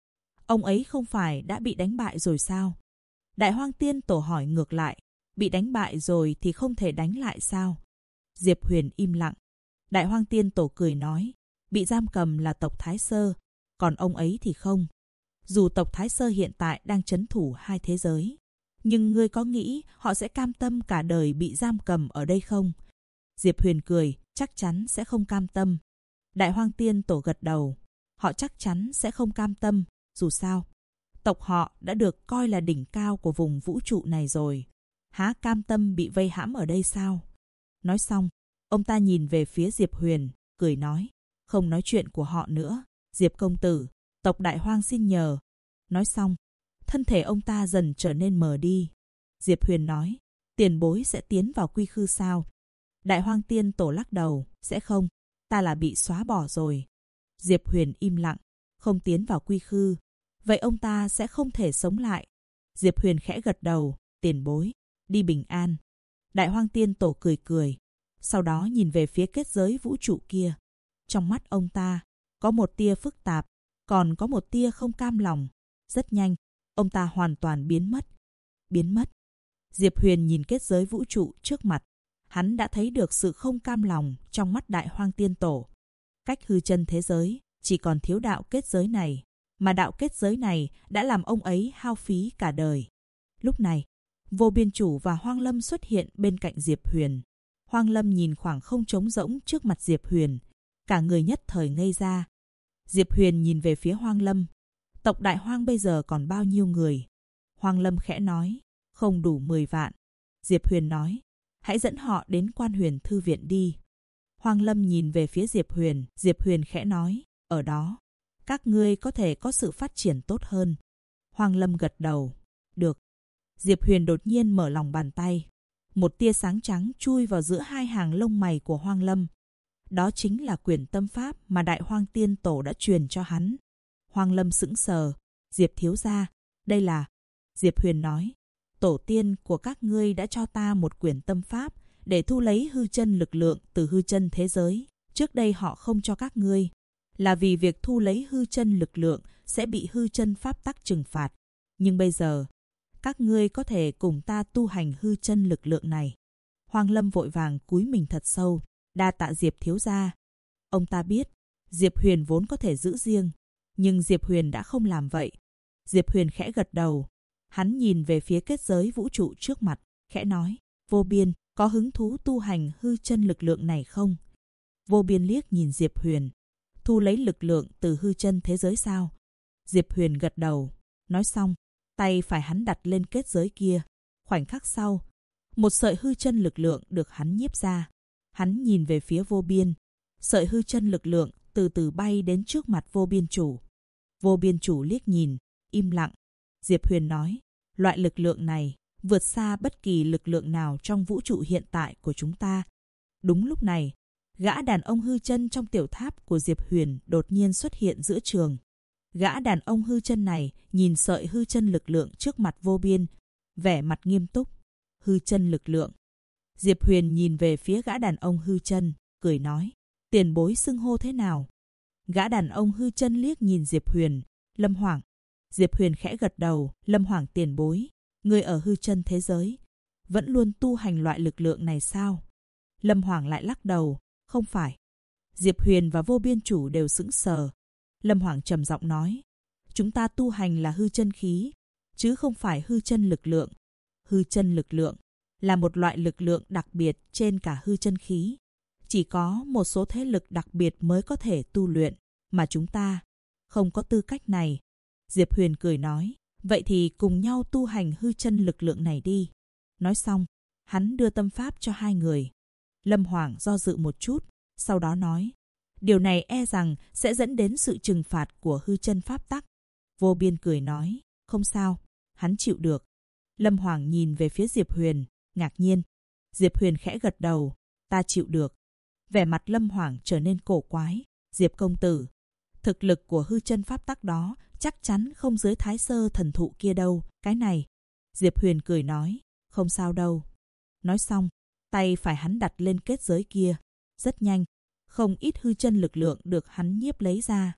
Ông ấy không phải đã bị đánh bại rồi sao? Đại Hoang Tiên Tổ hỏi ngược lại. Bị đánh bại rồi thì không thể đánh lại sao? Diệp Huyền im lặng. Đại Hoang Tiên Tổ cười nói. Bị giam cầm là tộc Thái Sơ, còn ông ấy thì không. Dù tộc Thái Sơ hiện tại đang trấn thủ hai thế giới, nhưng ngươi có nghĩ họ sẽ cam tâm cả đời bị giam cầm ở đây không? Diệp Huyền cười, chắc chắn sẽ không cam tâm. Đại Hoang Tiên Tổ gật đầu. Họ chắc chắn sẽ không cam tâm, dù sao. Tộc họ đã được coi là đỉnh cao của vùng vũ trụ này rồi. Há cam tâm bị vây hãm ở đây sao? Nói xong, ông ta nhìn về phía Diệp Huyền, cười nói. Không nói chuyện của họ nữa. Diệp công tử, tộc Đại Hoang xin nhờ. Nói xong, thân thể ông ta dần trở nên mờ đi. Diệp Huyền nói, tiền bối sẽ tiến vào quy khư sao? Đại Hoang Tiên Tổ lắc đầu, sẽ không, ta là bị xóa bỏ rồi. Diệp Huyền im lặng, không tiến vào quy khư. Vậy ông ta sẽ không thể sống lại. Diệp Huyền khẽ gật đầu, tiền bối, đi bình an. Đại Hoang Tiên Tổ cười cười, sau đó nhìn về phía kết giới vũ trụ kia. Trong mắt ông ta, có một tia phức tạp, còn có một tia không cam lòng. Rất nhanh, ông ta hoàn toàn biến mất. Biến mất. Diệp Huyền nhìn kết giới vũ trụ trước mặt. Hắn đã thấy được sự không cam lòng trong mắt Đại Hoang Tiên Tổ. Cách hư chân thế giới, chỉ còn thiếu đạo kết giới này. Mà đạo kết giới này đã làm ông ấy hao phí cả đời. Lúc này, Vô Biên Chủ và Hoang Lâm xuất hiện bên cạnh Diệp Huyền. Hoang Lâm nhìn khoảng không trống rỗng trước mặt Diệp Huyền. Cả người nhất thời ngây ra. Diệp Huyền nhìn về phía Hoang Lâm. Tộc Đại Hoang bây giờ còn bao nhiêu người? Hoang Lâm khẽ nói, không đủ 10 vạn. Diệp Huyền nói, hãy dẫn họ đến Quan Huyền Thư Viện đi. Hoang Lâm nhìn về phía Diệp Huyền khẽ nói, ở đó, các ngươi có thể có sự phát triển tốt hơn. Hoang Lâm gật đầu, được. Diệp Huyền đột nhiên mở lòng bàn tay. Một tia sáng trắng chui vào giữa hai hàng lông mày của Hoang Lâm. Đó chính là quyển tâm pháp mà Đại Hoang Tiên Tổ đã truyền cho hắn. Hoang Lâm sững sờ, Diệp thiếu gia, đây là... Diệp Huyền nói, tổ tiên của các ngươi đã cho ta một quyển tâm pháp để thu lấy hư chân lực lượng từ hư chân thế giới. Trước đây họ không cho các ngươi, là vì việc thu lấy hư chân lực lượng sẽ bị hư chân pháp tắc trừng phạt. Nhưng bây giờ, các ngươi có thể cùng ta tu hành hư chân lực lượng này. Hoang Lâm vội vàng cúi mình thật sâu, đa tạ Diệp thiếu gia. Ông ta biết, Diệp Huyền vốn có thể giữ riêng, nhưng Diệp Huyền đã không làm vậy. Diệp Huyền khẽ gật đầu. Hắn nhìn về phía kết giới vũ trụ trước mặt, khẽ nói, Vô Biên, có hứng thú tu hành hư chân lực lượng này không? Vô Biên liếc nhìn Diệp Huyền. Thu lấy lực lượng từ hư chân thế giới sao? Diệp Huyền gật đầu. Nói xong, tay phải hắn đặt lên kết giới kia. Khoảnh khắc sau, một sợi hư chân lực lượng được hắn nhiếp ra. Hắn nhìn về phía Vô Biên. Sợi hư chân lực lượng từ từ bay đến trước mặt Vô Biên Chủ. Vô Biên Chủ liếc nhìn, im lặng. Diệp Huyền nói, loại lực lượng này vượt xa bất kỳ lực lượng nào trong vũ trụ hiện tại của chúng ta. Đúng lúc này, gã đàn ông hư chân trong tiểu tháp của Diệp Huyền đột nhiên xuất hiện giữa trường. Gã đàn ông hư chân này nhìn sợi hư chân lực lượng trước mặt Vô Biên, vẻ mặt nghiêm túc. Hư chân lực lượng. Diệp Huyền nhìn về phía gã đàn ông hư chân, cười nói, tiền bối xưng hô thế nào? Gã đàn ông hư chân liếc nhìn Diệp Huyền, Lâm Hoàng. Diệp Huyền khẽ gật đầu, Lâm Hoàng tiền bối, người ở hư chân thế giới, vẫn luôn tu hành loại lực lượng này sao? Lâm Hoàng lại lắc đầu, không phải. Diệp Huyền và Vô Biên Chủ đều sững sờ. Lâm Hoàng trầm giọng nói, chúng ta tu hành là hư chân khí, chứ không phải hư chân lực lượng. Hư chân lực lượng là một loại lực lượng đặc biệt trên cả hư chân khí. Chỉ có một số thế lực đặc biệt mới có thể tu luyện, mà chúng ta không có tư cách này. Diệp Huyền cười nói, vậy thì cùng nhau tu hành hư chân lực lượng này đi. Nói xong, hắn đưa tâm pháp cho hai người. Lâm Hoàng do dự một chút, sau đó nói, điều này e rằng sẽ dẫn đến sự trừng phạt của hư chân pháp tắc. Vô Biên cười nói, không sao, hắn chịu được. Lâm Hoàng nhìn về phía Diệp Huyền, ngạc nhiên. Diệp Huyền khẽ gật đầu, ta chịu được. Vẻ mặt Lâm Hoàng trở nên cổ quái. Diệp công tử, thực lực của hư chân pháp tắc đó chắc chắn không dưới Thái Sơ thần thụ kia đâu, cái này. Diệp Huyền cười nói, không sao đâu. Nói xong, tay phải hắn đặt lên kết giới kia. Rất nhanh, không ít hư chân lực lượng được hắn nhiếp lấy ra.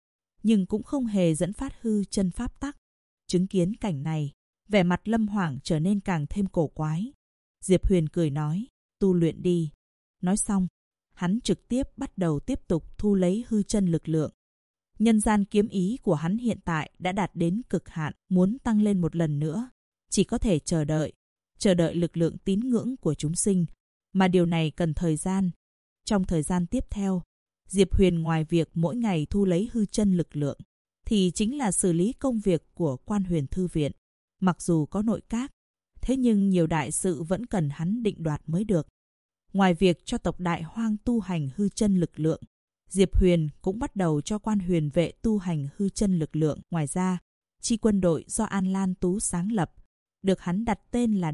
nhưng cũng không hề dẫn phát hư chân pháp tắc. Chứng kiến cảnh này, vẻ mặt Lâm Hoảng trở nên càng thêm cổ quái. Diệp Huyền cười nói, tu luyện đi. Nói xong, hắn trực tiếp bắt đầu tiếp tục thu lấy hư chân lực lượng. Nhân gian kiếm ý của hắn hiện tại đã đạt đến cực hạn, muốn tăng lên một lần nữa. Chỉ có thể chờ đợi lực lượng tín ngưỡng của chúng sinh, mà điều này cần thời gian. Trong thời gian tiếp theo, Diệp Huyền ngoài việc mỗi ngày thu lấy hư chân lực lượng, thì chính là xử lý công việc của Quan Huyền Thư Viện. Mặc dù có nội các, thế nhưng nhiều đại sự vẫn cần hắn định đoạt mới được. Ngoài việc cho tộc Đại Hoang tu hành hư chân lực lượng, Diệp Huyền cũng bắt đầu cho Quan Huyền Vệ tu hành hư chân lực lượng. Ngoài ra, chi quân đội do An Lan Tú sáng lập, được hắn đặt tên là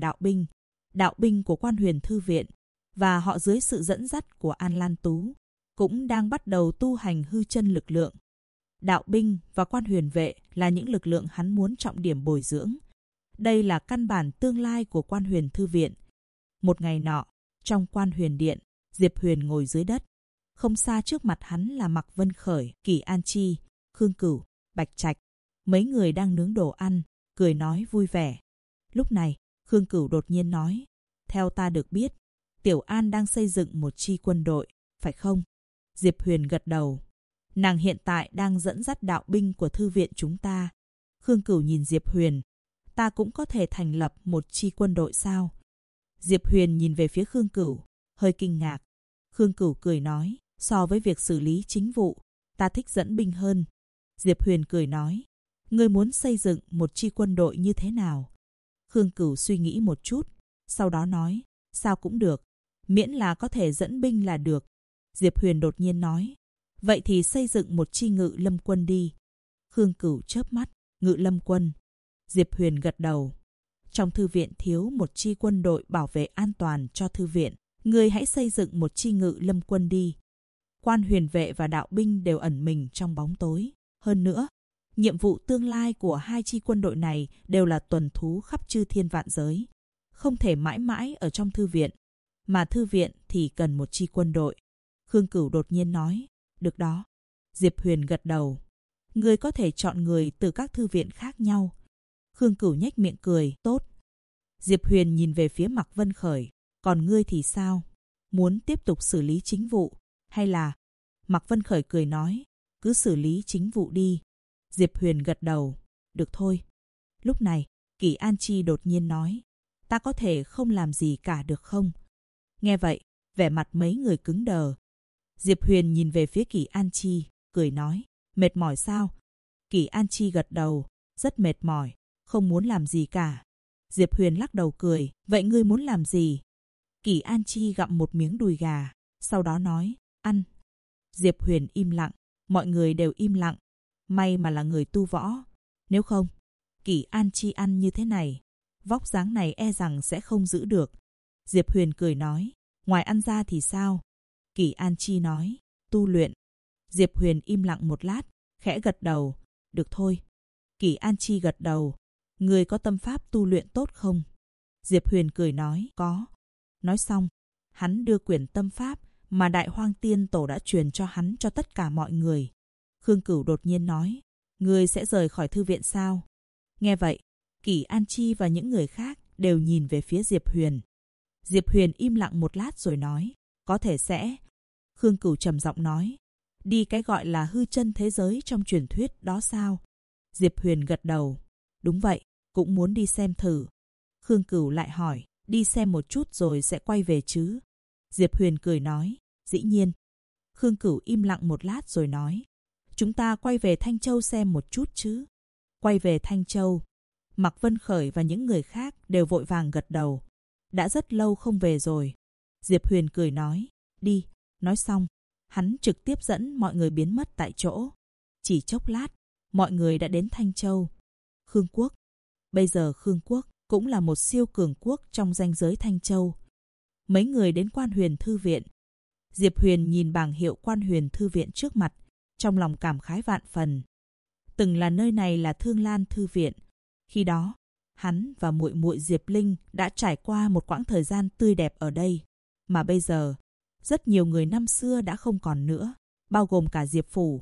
Đạo binh của Quan Huyền Thư Viện, và họ dưới sự dẫn dắt của An Lan Tú, cũng đang bắt đầu tu hành hư chân lực lượng. Đạo binh và Quan Huyền Vệ là những lực lượng hắn muốn trọng điểm bồi dưỡng. Đây là căn bản tương lai của Quan Huyền Thư Viện. Một ngày nọ, trong Quan Huyền Điện, Diệp Huyền ngồi dưới đất. Không xa trước mặt hắn là Mạc Vân Khởi, Kỳ An Chi, Khương Cửu, Bạch Trạch. Mấy người đang nướng đồ ăn, cười nói vui vẻ. Lúc này, Khương Cửu đột nhiên nói, theo ta được biết, Tiểu An đang xây dựng một chi quân đội, phải không? Diệp Huyền gật đầu. Nàng hiện tại đang dẫn dắt đạo binh của thư viện chúng ta. Khương Cửu nhìn Diệp Huyền. Ta cũng có thể thành lập một chi quân đội sao? Diệp Huyền nhìn về phía Khương Cửu, hơi kinh ngạc. Khương Cửu cười nói, so với việc xử lý chính vụ, ta thích dẫn binh hơn. Diệp Huyền cười nói, ngươi muốn xây dựng một chi quân đội như thế nào? Khương Cửu suy nghĩ một chút, sau đó nói, sao cũng được, miễn là có thể dẫn binh là được. Diệp Huyền đột nhiên nói, vậy thì xây dựng một chi ngự lâm quân đi. Khương Cửu chớp mắt, ngự lâm quân. Diệp Huyền gật đầu. Trong thư viện thiếu một chi quân đội bảo vệ an toàn cho thư viện. Ngươi hãy xây dựng một chi ngự lâm quân đi. Quan Huyền Vệ và đạo binh đều ẩn mình trong bóng tối. Hơn nữa, nhiệm vụ tương lai của hai chi quân đội này đều là tuần thú khắp chư thiên vạn giới. Không thể mãi mãi ở trong thư viện. Mà thư viện thì cần một chi quân đội. Khương Cửu đột nhiên nói, được đó. Diệp Huyền gật đầu. Ngươi có thể chọn người từ các thư viện khác nhau. Khương Cửu nhếch miệng cười, tốt. Diệp Huyền nhìn về phía Mạc Vân Khởi, còn ngươi thì sao? Muốn tiếp tục xử lý chính vụ, hay là... Mạc Vân Khởi cười nói, cứ xử lý chính vụ đi. Diệp Huyền gật đầu, được thôi. Lúc này, Kỳ An Chi đột nhiên nói, ta có thể không làm gì cả được không? Nghe vậy, vẻ mặt mấy người cứng đờ. Diệp Huyền nhìn về phía Kỳ An Chi, cười nói, mệt mỏi sao? Kỳ An Chi gật đầu, rất mệt mỏi, không muốn làm gì cả. Diệp Huyền lắc đầu cười, vậy ngươi muốn làm gì? Kỳ An Chi gặm một miếng đùi gà, sau đó nói, ăn. Diệp Huyền im lặng, mọi người đều im lặng. May mà là người tu võ. Nếu không, Kỳ An Chi ăn như thế này, vóc dáng này e rằng sẽ không giữ được. Diệp Huyền cười nói, ngoài ăn ra thì sao? Kỳ An Chi nói, tu luyện. Diệp Huyền im lặng một lát, khẽ gật đầu, được thôi. Kỳ An Chi gật đầu, ngươi có tâm pháp tu luyện tốt không? Diệp Huyền cười nói, có. Nói xong, hắn đưa quyển tâm pháp mà Đại Hoang Tiên Tổ đã truyền cho hắn cho tất cả mọi người. Khương Cửu đột nhiên nói, ngươi sẽ rời khỏi thư viện sao? Nghe vậy, Kỳ An Chi và những người khác đều nhìn về phía Diệp Huyền. Diệp Huyền im lặng một lát rồi nói, có thể sẽ. Khương Cửu trầm giọng nói, đi cái gọi là hư chân thế giới trong truyền thuyết đó sao? Diệp Huyền gật đầu, đúng vậy, cũng muốn đi xem thử. Khương Cửu lại hỏi, đi xem một chút rồi sẽ quay về chứ? Diệp Huyền cười nói, dĩ nhiên. Khương Cửu im lặng một lát rồi nói, chúng ta quay về Thanh Châu xem một chút chứ? Quay về Thanh Châu. Mạc Vân Khởi và những người khác đều vội vàng gật đầu. Đã rất lâu không về rồi. Diệp Huyền cười nói, đi. Nói xong, hắn trực tiếp dẫn mọi người biến mất tại chỗ. Chỉ chốc lát, mọi người đã đến Thanh Châu. Khương Quốc. Bây giờ Khương Quốc cũng là một siêu cường quốc trong ranh giới Thanh Châu. Mấy người đến Quan Huyền Thư Viện. Diệp Huyền nhìn bảng hiệu Quan Huyền Thư Viện trước mặt, trong lòng cảm khái vạn phần. Từng là nơi này là Thương Lan Thư Viện. Khi đó, hắn và muội muội Diệp Linh đã trải qua một quãng thời gian tươi đẹp ở đây. Mà bây giờ, rất nhiều người năm xưa đã không còn nữa, bao gồm cả Diệp Phủ.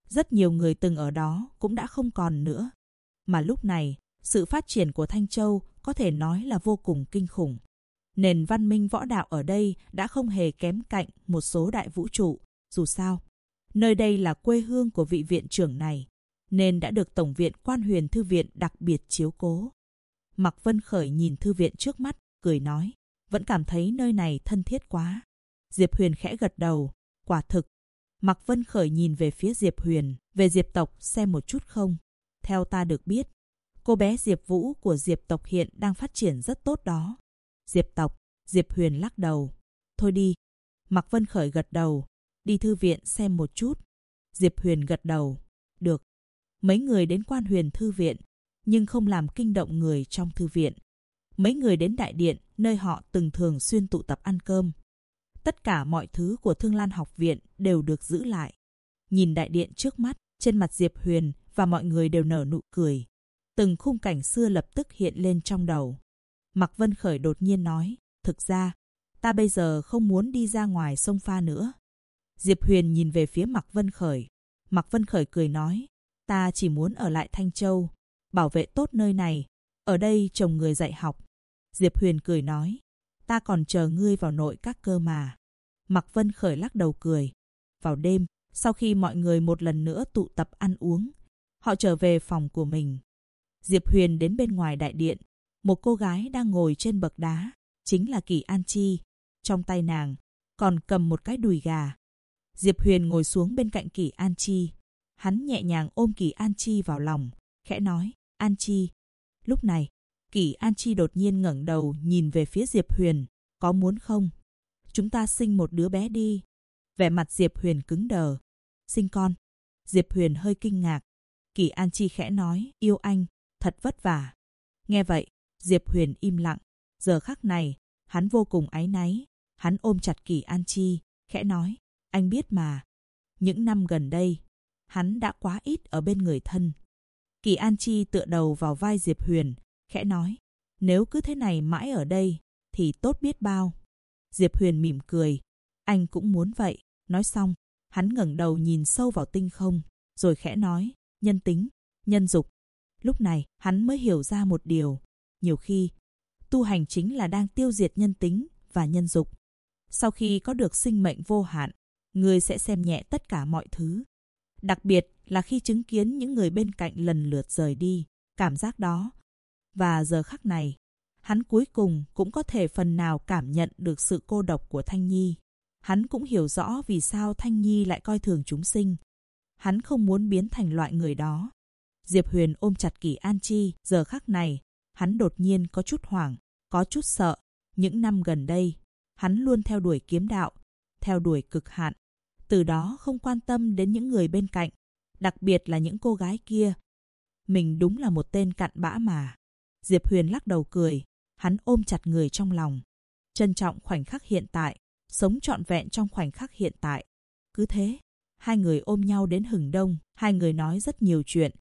Rất nhiều người từng ở đó cũng đã không còn nữa. Mà lúc này, sự phát triển của Thanh Châu có thể nói là vô cùng kinh khủng. Nền văn minh võ đạo ở đây đã không hề kém cạnh một số đại vũ trụ. Dù sao, nơi đây là quê hương của vị viện trưởng này, nên đã được Tổng viện Quan Huyền Thư viện đặc biệt chiếu cố. Mạc Vân Khởi nhìn thư viện trước mắt, cười nói, vẫn cảm thấy nơi này thân thiết quá. Diệp Huyền khẽ gật đầu, quả thực. Mạc Vân Khởi nhìn về phía Diệp Huyền, về Diệp tộc xem một chút không. Theo ta được biết, cô bé Diệp Vũ của Diệp tộc hiện đang phát triển rất tốt đó. Diệp tộc, Diệp Huyền lắc đầu. Thôi đi. Mạc Vân Khởi gật đầu, đi thư viện xem một chút. Diệp Huyền gật đầu, được. Mấy người đến Quan Huyền Thư viện, nhưng không làm kinh động người trong thư viện. Mấy người đến đại điện, nơi họ từng thường xuyên tụ tập ăn cơm. Tất cả mọi thứ của Thương Lan học viện đều được giữ lại. Nhìn đại điện trước mắt, trên mặt Diệp Huyền và mọi người đều nở nụ cười. Từng khung cảnh xưa lập tức hiện lên trong đầu. Mạc Vân Khởi đột nhiên nói, thực ra, ta bây giờ không muốn đi ra ngoài sông pha nữa. Diệp Huyền nhìn về phía Mạc Vân Khởi. Mạc Vân Khởi cười nói, ta chỉ muốn ở lại Thanh Châu, bảo vệ tốt nơi này, ở đây trồng người dạy học. Diệp Huyền cười nói, ta còn chờ ngươi vào nội các cơ mà. Mạc Vân Khởi lắc đầu cười. Vào đêm, sau khi mọi người một lần nữa tụ tập ăn uống, họ trở về phòng của mình. Diệp Huyền đến bên ngoài đại điện, một cô gái đang ngồi trên bậc đá, chính là Kỳ An Chi. Trong tay nàng còn cầm một cái đùi gà. Diệp Huyền ngồi xuống bên cạnh Kỳ An Chi. Hắn nhẹ nhàng ôm Kỳ An Chi vào lòng, khẽ nói, An Chi. Lúc này, Kỳ An Chi đột nhiên ngẩng đầu nhìn về phía Diệp Huyền, có muốn không? Chúng ta sinh một đứa bé đi. Vẻ mặt Diệp Huyền cứng đờ. Sinh con? Diệp Huyền hơi kinh ngạc. Kỳ An Chi khẽ nói, yêu anh, thật vất vả. Nghe vậy, Diệp Huyền im lặng. Giờ khắc này, hắn vô cùng áy náy. Hắn ôm chặt Kỳ An Chi, khẽ nói, anh biết mà. Những năm gần đây, hắn đã quá ít ở bên người thân. Kỳ An Chi tựa đầu vào vai Diệp Huyền, khẽ nói, nếu cứ thế này mãi ở đây, thì tốt biết bao. Diệp Huyền mỉm cười, anh cũng muốn vậy. Nói xong, hắn ngẩng đầu nhìn sâu vào tinh không, rồi khẽ nói, nhân tính, nhân dục. Lúc này, hắn mới hiểu ra một điều, nhiều khi, tu hành chính là đang tiêu diệt nhân tính và nhân dục. Sau khi có được sinh mệnh vô hạn, người sẽ xem nhẹ tất cả mọi thứ. Đặc biệt là khi chứng kiến những người bên cạnh lần lượt rời đi, cảm giác đó. Và giờ khắc này, hắn cuối cùng cũng có thể phần nào cảm nhận được sự cô độc của Thanh Nhi. Hắn cũng hiểu rõ vì sao Thanh Nhi lại coi thường chúng sinh. Hắn không muốn biến thành loại người đó. Diệp Huyền ôm chặt Kỳ An Chi, giờ khắc này, hắn đột nhiên có chút hoảng, có chút sợ. Những năm gần đây, hắn luôn theo đuổi kiếm đạo, theo đuổi cực hạn. Từ đó không quan tâm đến những người bên cạnh, đặc biệt là những cô gái kia. Mình đúng là một tên cặn bã mà. Diệp Huyền lắc đầu cười, hắn ôm chặt người trong lòng. Trân trọng khoảnh khắc hiện tại, sống trọn vẹn trong khoảnh khắc hiện tại. Cứ thế, hai người ôm nhau đến hừng đông, hai người nói rất nhiều chuyện.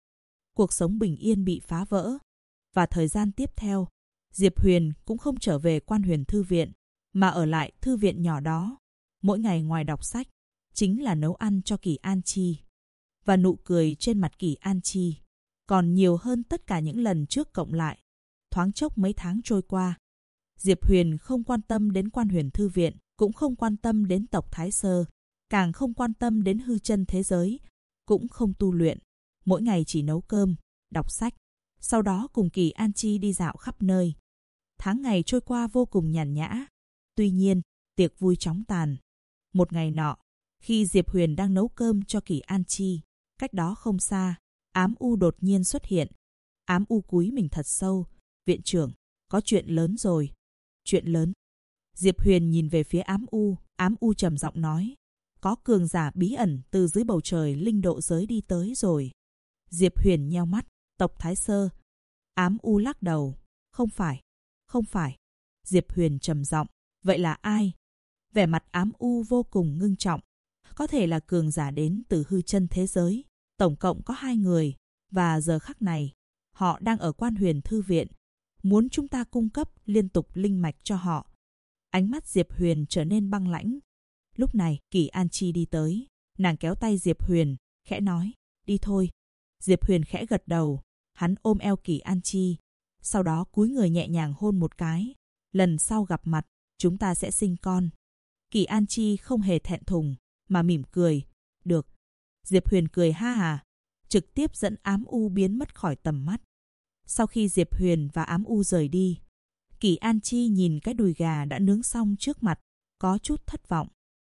Cuộc sống bình yên bị phá vỡ. Và thời gian tiếp theo, Diệp Huyền cũng không trở về Quan Huyền Thư viện, mà ở lại thư viện nhỏ đó. Mỗi ngày ngoài đọc sách, chính là nấu ăn cho Kỳ An Chi. Và nụ cười trên mặt Kỳ An Chi còn nhiều hơn tất cả những lần trước cộng lại. Thoáng chốc mấy tháng trôi qua, Diệp Huyền không quan tâm đến Quan Huyền Thư viện, cũng không quan tâm đến tộc Thái Sơ, càng không quan tâm đến hư chân thế giới, cũng không tu luyện. Mỗi ngày chỉ nấu cơm, đọc sách, sau đó cùng Kỳ An Chi đi dạo khắp nơi. Tháng ngày trôi qua vô cùng nhàn nhã. Tuy nhiên, tiệc vui chóng tàn. Một ngày nọ, khi Diệp Huyền đang nấu cơm cho Kỳ An Chi, cách đó không xa, Ám U đột nhiên xuất hiện. Ám U cúi mình thật sâu. Viện trưởng, có chuyện lớn rồi. Chuyện lớn. Diệp Huyền nhìn về phía Ám U trầm giọng nói, có cường giả bí ẩn từ dưới bầu trời linh độ giới đi tới rồi. Diệp Huyền nheo mắt, tộc Thái Sơ. Ám U lắc đầu, không phải, không phải. Diệp Huyền trầm giọng, vậy là ai? Vẻ mặt Ám U vô cùng ngưng trọng. Có thể là cường giả đến từ hư chân thế giới. Tổng cộng có 2 người, và giờ khắc này, họ đang ở Quan Huyền Thư viện, muốn chúng ta cung cấp liên tục linh mạch cho họ. Ánh mắt Diệp Huyền trở nên băng lãnh. Lúc này, Kỳ An Chi đi tới, nàng kéo tay Diệp Huyền, khẽ nói, đi thôi. Diệp Huyền khẽ gật đầu, hắn ôm eo Kỳ An Chi, sau đó cúi người nhẹ nhàng hôn một cái. Lần sau gặp mặt, chúng ta sẽ sinh con. Kỳ An Chi không hề thẹn thùng, mà mỉm cười. Được. Diệp Huyền cười ha hà, trực tiếp dẫn Ám U biến mất khỏi tầm mắt. Sau khi Diệp Huyền và Ám U rời đi, Kỳ An Chi nhìn cái đùi gà đã nướng xong trước mặt, có chút thất vọng.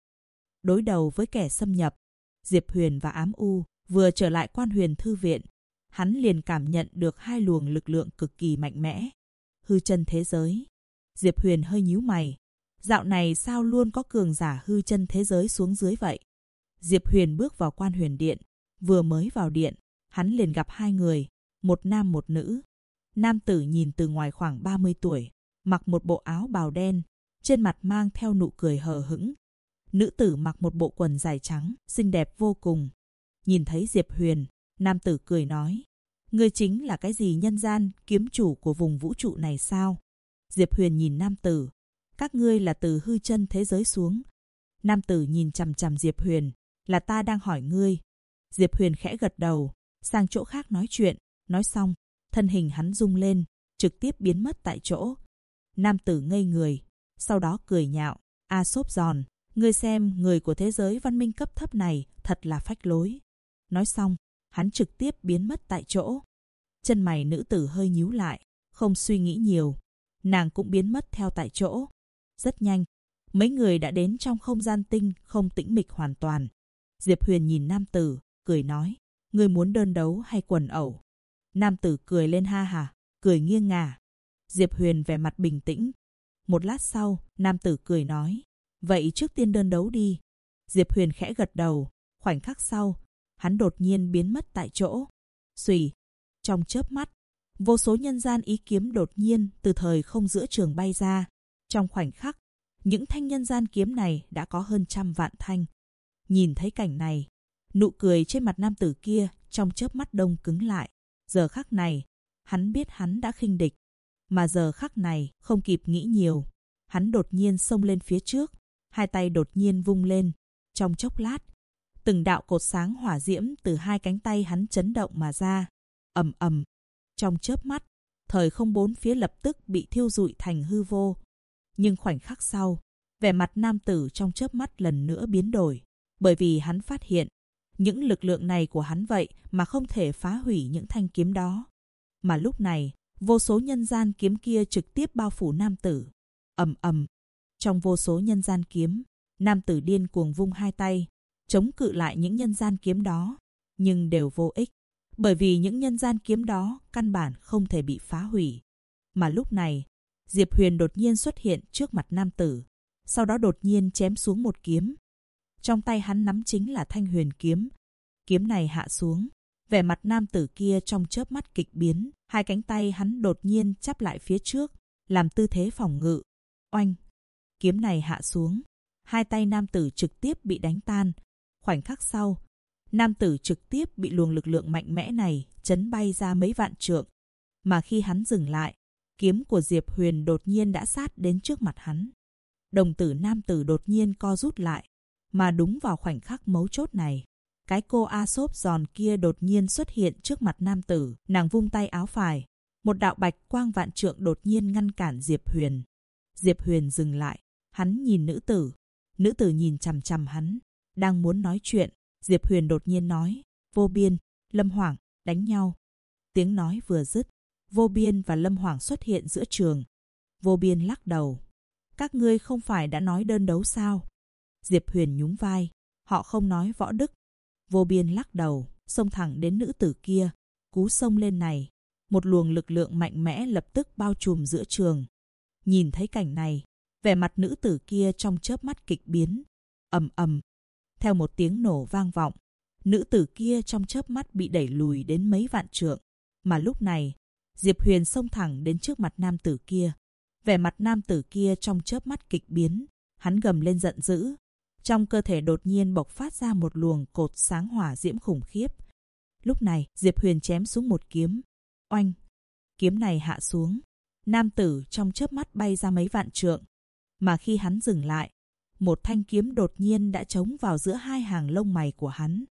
Đối đầu với kẻ xâm nhập, Diệp Huyền và Ám U vừa trở lại Quan Huyền Thư viện, hắn liền cảm nhận được hai luồng lực lượng cực kỳ mạnh mẽ. Hư chân thế giới. Diệp Huyền hơi nhíu mày. Dạo này sao luôn có cường giả hư chân thế giới xuống dưới vậy? Diệp Huyền bước vào Quan Huyền Điện. Vừa mới vào điện, hắn liền gặp hai người, một nam một nữ. Nam tử nhìn từ ngoài khoảng 30 tuổi, mặc một bộ áo bào đen, trên mặt mang theo nụ cười hờ hững. Nữ tử mặc một bộ quần dài trắng, xinh đẹp vô cùng. Nhìn thấy Diệp Huyền, nam tử cười nói, ngươi chính là cái gì nhân gian kiếm chủ của vùng vũ trụ này sao? Diệp Huyền nhìn nam tử, các ngươi là từ hư chân thế giới xuống. Nam tử nhìn chằm chằm Diệp Huyền, là ta đang hỏi ngươi. Diệp Huyền khẽ gật đầu, sang chỗ khác nói chuyện, nói xong, thân hình hắn rung lên, trực tiếp biến mất tại chỗ. Nam tử ngây người, sau đó cười nhạo, A Xốp Giòn, ngươi xem người của thế giới văn minh cấp thấp này thật là phách lối. Nói xong, hắn trực tiếp biến mất tại chỗ. Chân mày nữ tử hơi nhíu lại, không suy nghĩ nhiều, nàng cũng biến mất theo tại chỗ. Rất nhanh, mấy người đã đến trong không gian tinh không tĩnh mịch hoàn toàn. Diệp Huyền nhìn nam tử, cười nói, ngươi muốn đơn đấu hay quần ẩu? Nam tử cười lên ha hả, cười nghiêng ngả. Diệp Huyền vẻ mặt bình tĩnh. Một lát sau, nam tử cười nói, vậy trước tiên đơn đấu đi. Diệp Huyền khẽ gật đầu, khoảnh khắc sau, hắn đột nhiên biến mất tại chỗ. Xùy, trong chớp mắt, vô số nhân gian ý kiếm đột nhiên từ thời không giữa trường bay ra. Trong khoảnh khắc, những thanh nhân gian kiếm này đã có hơn 100 vạn thanh. Nhìn thấy cảnh này, nụ cười trên mặt nam tử kia trong chớp mắt đông cứng lại. Giờ khắc này, hắn biết hắn đã khinh địch. Mà giờ khắc này, không kịp nghĩ nhiều. Hắn đột nhiên xông lên phía trước, hai tay đột nhiên vung lên. Trong chốc lát, từng đạo cột sáng hỏa diễm từ hai cánh tay hắn chấn động mà ra. Ầm ầm. Trong chớp mắt, thời không bốn phía lập tức bị thiêu rụi thành hư vô. Nhưng khoảnh khắc sau, vẻ mặt nam tử trong chớp mắt lần nữa biến đổi. Bởi vì hắn phát hiện, những lực lượng này của hắn vậy mà không thể phá hủy những thanh kiếm đó. Mà lúc này, vô số nhân gian kiếm kia trực tiếp bao phủ nam tử. Ầm ầm. Trong vô số nhân gian kiếm, nam tử điên cuồng vung hai tay, chống cự lại những nhân gian kiếm đó, nhưng đều vô ích. Bởi vì những nhân gian kiếm đó căn bản không thể bị phá hủy. Mà lúc này, Diệp Huyền đột nhiên xuất hiện trước mặt nam tử, sau đó đột nhiên chém xuống một kiếm. Trong tay hắn nắm chính là thanh huyền kiếm. Kiếm này hạ xuống, vẻ mặt nam tử kia trong chớp mắt kịch biến, hai cánh tay hắn đột nhiên chắp lại phía trước, làm tư thế phòng ngự. Oanh! Kiếm này hạ xuống, hai tay nam tử trực tiếp bị đánh tan. Khoảnh khắc sau, nam tử trực tiếp bị luồng lực lượng mạnh mẽ này chấn bay ra mấy vạn trượng. Mà khi hắn dừng lại, kiếm của Diệp Huyền đột nhiên đã sát đến trước mặt hắn. Đồng tử nam tử đột nhiên co rút lại. Mà đúng vào khoảnh khắc mấu chốt này, cái cô A Xốp Giòn kia đột nhiên xuất hiện trước mặt nam tử. Nàng vung tay áo phải, một đạo bạch quang vạn trượng đột nhiên ngăn cản Diệp Huyền. Diệp Huyền dừng lại, hắn nhìn nữ tử. Nữ tử nhìn chằm chằm hắn, đang muốn nói chuyện. Diệp Huyền đột nhiên nói, Vô Biên, Lâm Hoảng, đánh nhau. Tiếng nói vừa dứt, Vô Biên và Lâm Hoảng xuất hiện giữa trường. Vô Biên lắc đầu, các ngươi không phải đã nói đơn đấu sao? Diệp Huyền nhún vai, họ không nói võ đức. Vô Biên lắc đầu, xông thẳng đến nữ tử kia. Cú xông lên này, một luồng lực lượng mạnh mẽ lập tức bao trùm giữa trường. Nhìn thấy cảnh này, vẻ mặt nữ tử kia trong chớp mắt kịch biến. Ầm ầm. Theo một tiếng nổ vang vọng, nữ tử kia trong chớp mắt bị đẩy lùi đến mấy vạn trượng. Mà lúc này, Diệp Huyền xông thẳng đến trước mặt nam tử kia. Vẻ mặt nam tử kia trong chớp mắt kịch biến, hắn gầm lên giận dữ. Trong cơ thể đột nhiên bộc phát ra một luồng cột sáng hỏa diễm khủng khiếp. Lúc này, Diệp Huyền chém xuống một kiếm. Oanh! Kiếm này hạ xuống. Nam tử trong chớp mắt bay ra mấy vạn trượng. Mà khi hắn dừng lại, một thanh kiếm đột nhiên đã chống vào giữa hai hàng lông mày của hắn.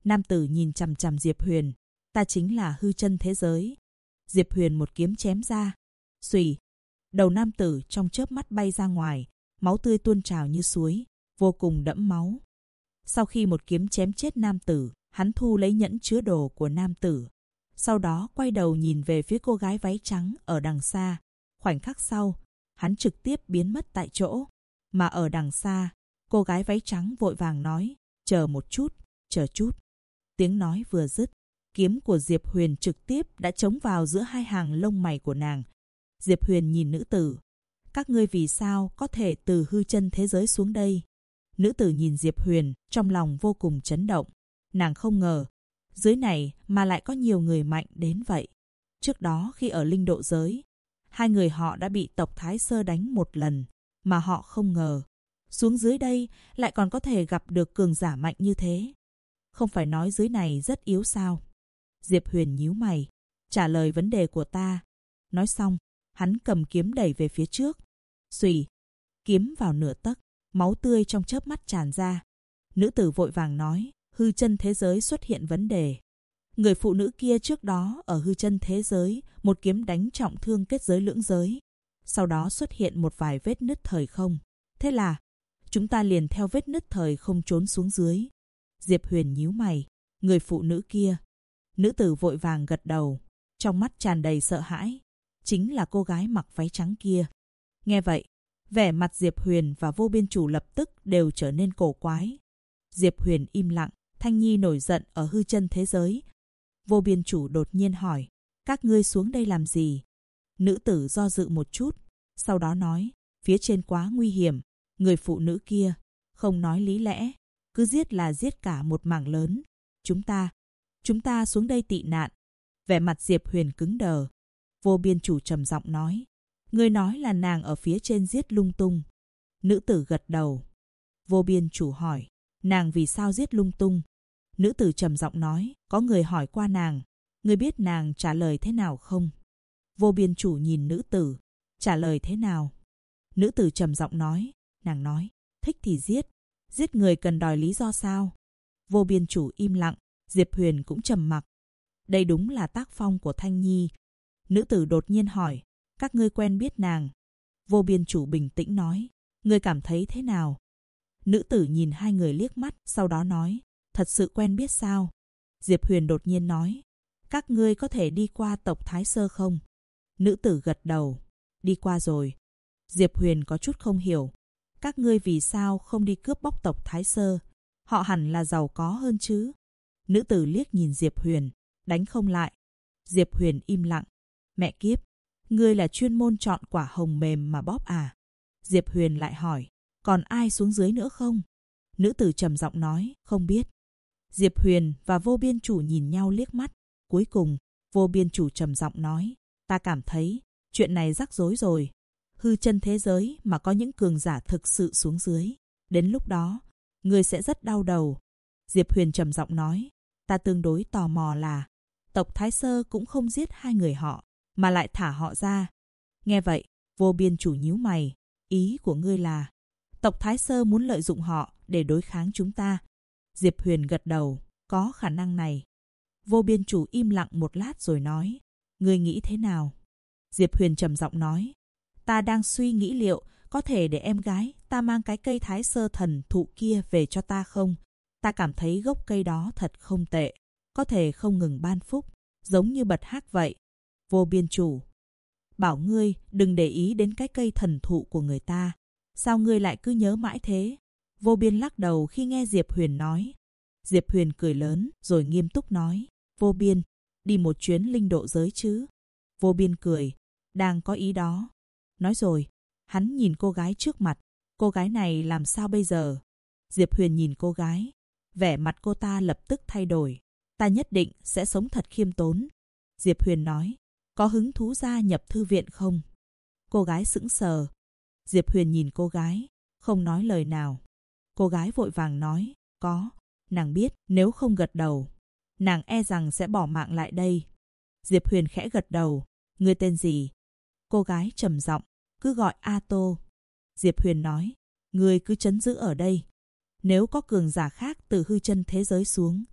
Nam tử nhìn chằm chằm Diệp Huyền. Ta chính là hư chân thế giới. Diệp Huyền một kiếm chém ra. Xùy. Đầu nam tử trong chớp mắt bay ra ngoài, máu tươi tuôn trào như suối, vô cùng đẫm máu. Sau khi một kiếm chém chết nam tử, hắn thu lấy nhẫn chứa đồ của nam tử. Sau đó quay đầu nhìn về phía cô gái váy trắng ở đằng xa. Khoảnh khắc sau, hắn trực tiếp biến mất tại chỗ. Mà ở đằng xa, cô gái váy trắng vội vàng nói, chờ một chút, chờ chút. Tiếng nói vừa dứt, kiếm của Diệp Huyền trực tiếp đã chống vào giữa hai hàng lông mày của nàng. Diệp Huyền nhìn nữ tử. Các ngươi vì sao có thể từ hư chân thế giới xuống đây? Nữ tử nhìn Diệp Huyền, trong lòng vô cùng chấn động. Nàng không ngờ, dưới này mà lại có nhiều người mạnh đến vậy. Trước đó khi ở linh độ giới, hai người họ đã bị tộc Thái Sơ đánh một lần, mà họ không ngờ. Xuống dưới đây lại còn có thể gặp được cường giả mạnh như thế. Không phải nói dưới này rất yếu sao? Diệp Huyền nhíu mày, trả lời vấn đề của ta. Nói xong, hắn cầm kiếm đẩy về phía trước. Xùy, kiếm vào nửa tấc, máu tươi trong chớp mắt tràn ra. Nữ tử vội vàng nói, hư chân thế giới xuất hiện vấn đề. Người phụ nữ kia trước đó ở hư chân thế giới, một kiếm đánh trọng thương kết giới lưỡng giới. Sau đó xuất hiện một vài vết nứt thời không. Thế là, chúng ta liền theo vết nứt thời không trốn xuống dưới. Diệp Huyền nhíu mày, người phụ nữ kia. Nữ tử vội vàng gật đầu, trong mắt tràn đầy sợ hãi. Chính là cô gái mặc váy trắng kia. Nghe vậy, vẻ mặt Diệp Huyền và Vô Biên Chủ lập tức đều trở nên cổ quái. Diệp Huyền im lặng, Thanh Nhi nổi giận ở hư chân thế giới. Vô Biên Chủ đột nhiên hỏi, các ngươi xuống đây làm gì? Nữ tử do dự một chút, sau đó nói, phía trên quá nguy hiểm. Người phụ nữ kia không nói lý lẽ, cứ giết là giết cả một mảng lớn. Chúng ta xuống đây tị nạn. Vẻ mặt Diệp Huyền cứng đờ. Vô Biên Chủ trầm giọng nói, ngươi nói là nàng ở phía trên giết lung tung. Nữ tử gật đầu. Vô Biên Chủ hỏi, nàng vì sao giết lung tung? Nữ tử trầm giọng nói, có người hỏi qua nàng. Ngươi biết nàng trả lời thế nào không? Vô Biên Chủ nhìn nữ tử, trả lời thế nào? Nữ tử trầm giọng nói, nàng nói, thích thì giết. Giết người cần đòi lý do sao? Vô Biên Chủ im lặng, Diệp Huyền cũng trầm mặc. Đây đúng là tác phong của Thanh Nhi. Nữ tử đột nhiên hỏi, các ngươi quen biết nàng? Vô Biên Chủ bình tĩnh nói, ngươi cảm thấy thế nào? Nữ tử nhìn hai người liếc mắt, sau đó nói, thật sự quen biết sao? Diệp Huyền đột nhiên nói, các ngươi có thể đi qua tộc Thái Sơ không? Nữ tử gật đầu, đi qua rồi. Diệp Huyền có chút không hiểu, các ngươi vì sao không đi cướp bóc tộc Thái Sơ? Họ hẳn là giàu có hơn chứ? Nữ tử liếc nhìn Diệp Huyền, đánh không lại. Diệp Huyền im lặng. Mẹ kiếp, ngươi là chuyên môn chọn quả hồng mềm mà bóp à? Diệp Huyền lại hỏi, còn ai xuống dưới nữa không? Nữ tử trầm giọng nói, không biết. Diệp Huyền và Vô Biên Chủ nhìn nhau liếc mắt. Cuối cùng, Vô Biên Chủ trầm giọng nói, ta cảm thấy chuyện này rắc rối rồi. Hư chân thế giới mà có những cường giả thực sự xuống dưới. Đến lúc đó, ngươi sẽ rất đau đầu. Diệp Huyền trầm giọng nói, ta tương đối tò mò là tộc Thái Sơ cũng không giết hai người họ, mà lại thả họ ra. Nghe vậy, Vô Biên Chủ nhíu mày, ý của ngươi là tộc Thái Sơ muốn lợi dụng họ để đối kháng chúng ta. Diệp Huyền gật đầu, có khả năng này. Vô Biên Chủ im lặng một lát rồi nói, ngươi nghĩ thế nào? Diệp Huyền trầm giọng nói, ta đang suy nghĩ liệu có thể để em gái ta mang cái cây Thái Sơ thần thụ kia về cho ta không? Ta cảm thấy gốc cây đó thật không tệ, có thể không ngừng ban phúc, giống như bật hắc vậy. Vô Biên Chủ, bảo ngươi đừng để ý đến cái cây thần thụ của người ta. Sao ngươi lại cứ nhớ mãi thế? Vô Biên lắc đầu khi nghe Diệp Huyền nói. Diệp Huyền cười lớn rồi nghiêm túc nói, Vô Biên, đi một chuyến linh độ giới chứ? Vô Biên cười, đang có ý đó. Nói rồi, hắn nhìn cô gái trước mặt, cô gái này làm sao bây giờ? Diệp Huyền nhìn cô gái, vẻ mặt cô ta lập tức thay đổi. Ta nhất định sẽ sống thật khiêm tốn. Diệp Huyền nói, có hứng thú gia nhập thư viện không? Cô gái sững sờ. Diệp Huyền nhìn cô gái, không nói lời nào. Cô gái vội vàng nói, có. Nàng biết nếu không gật đầu, nàng e rằng sẽ bỏ mạng lại đây. Diệp Huyền khẽ gật đầu, ngươi tên gì? Cô gái trầm giọng, cứ gọi A Tô. Diệp Huyền nói, ngươi cứ trấn giữ ở đây. Nếu có cường giả khác từ hư chân thế giới xuống,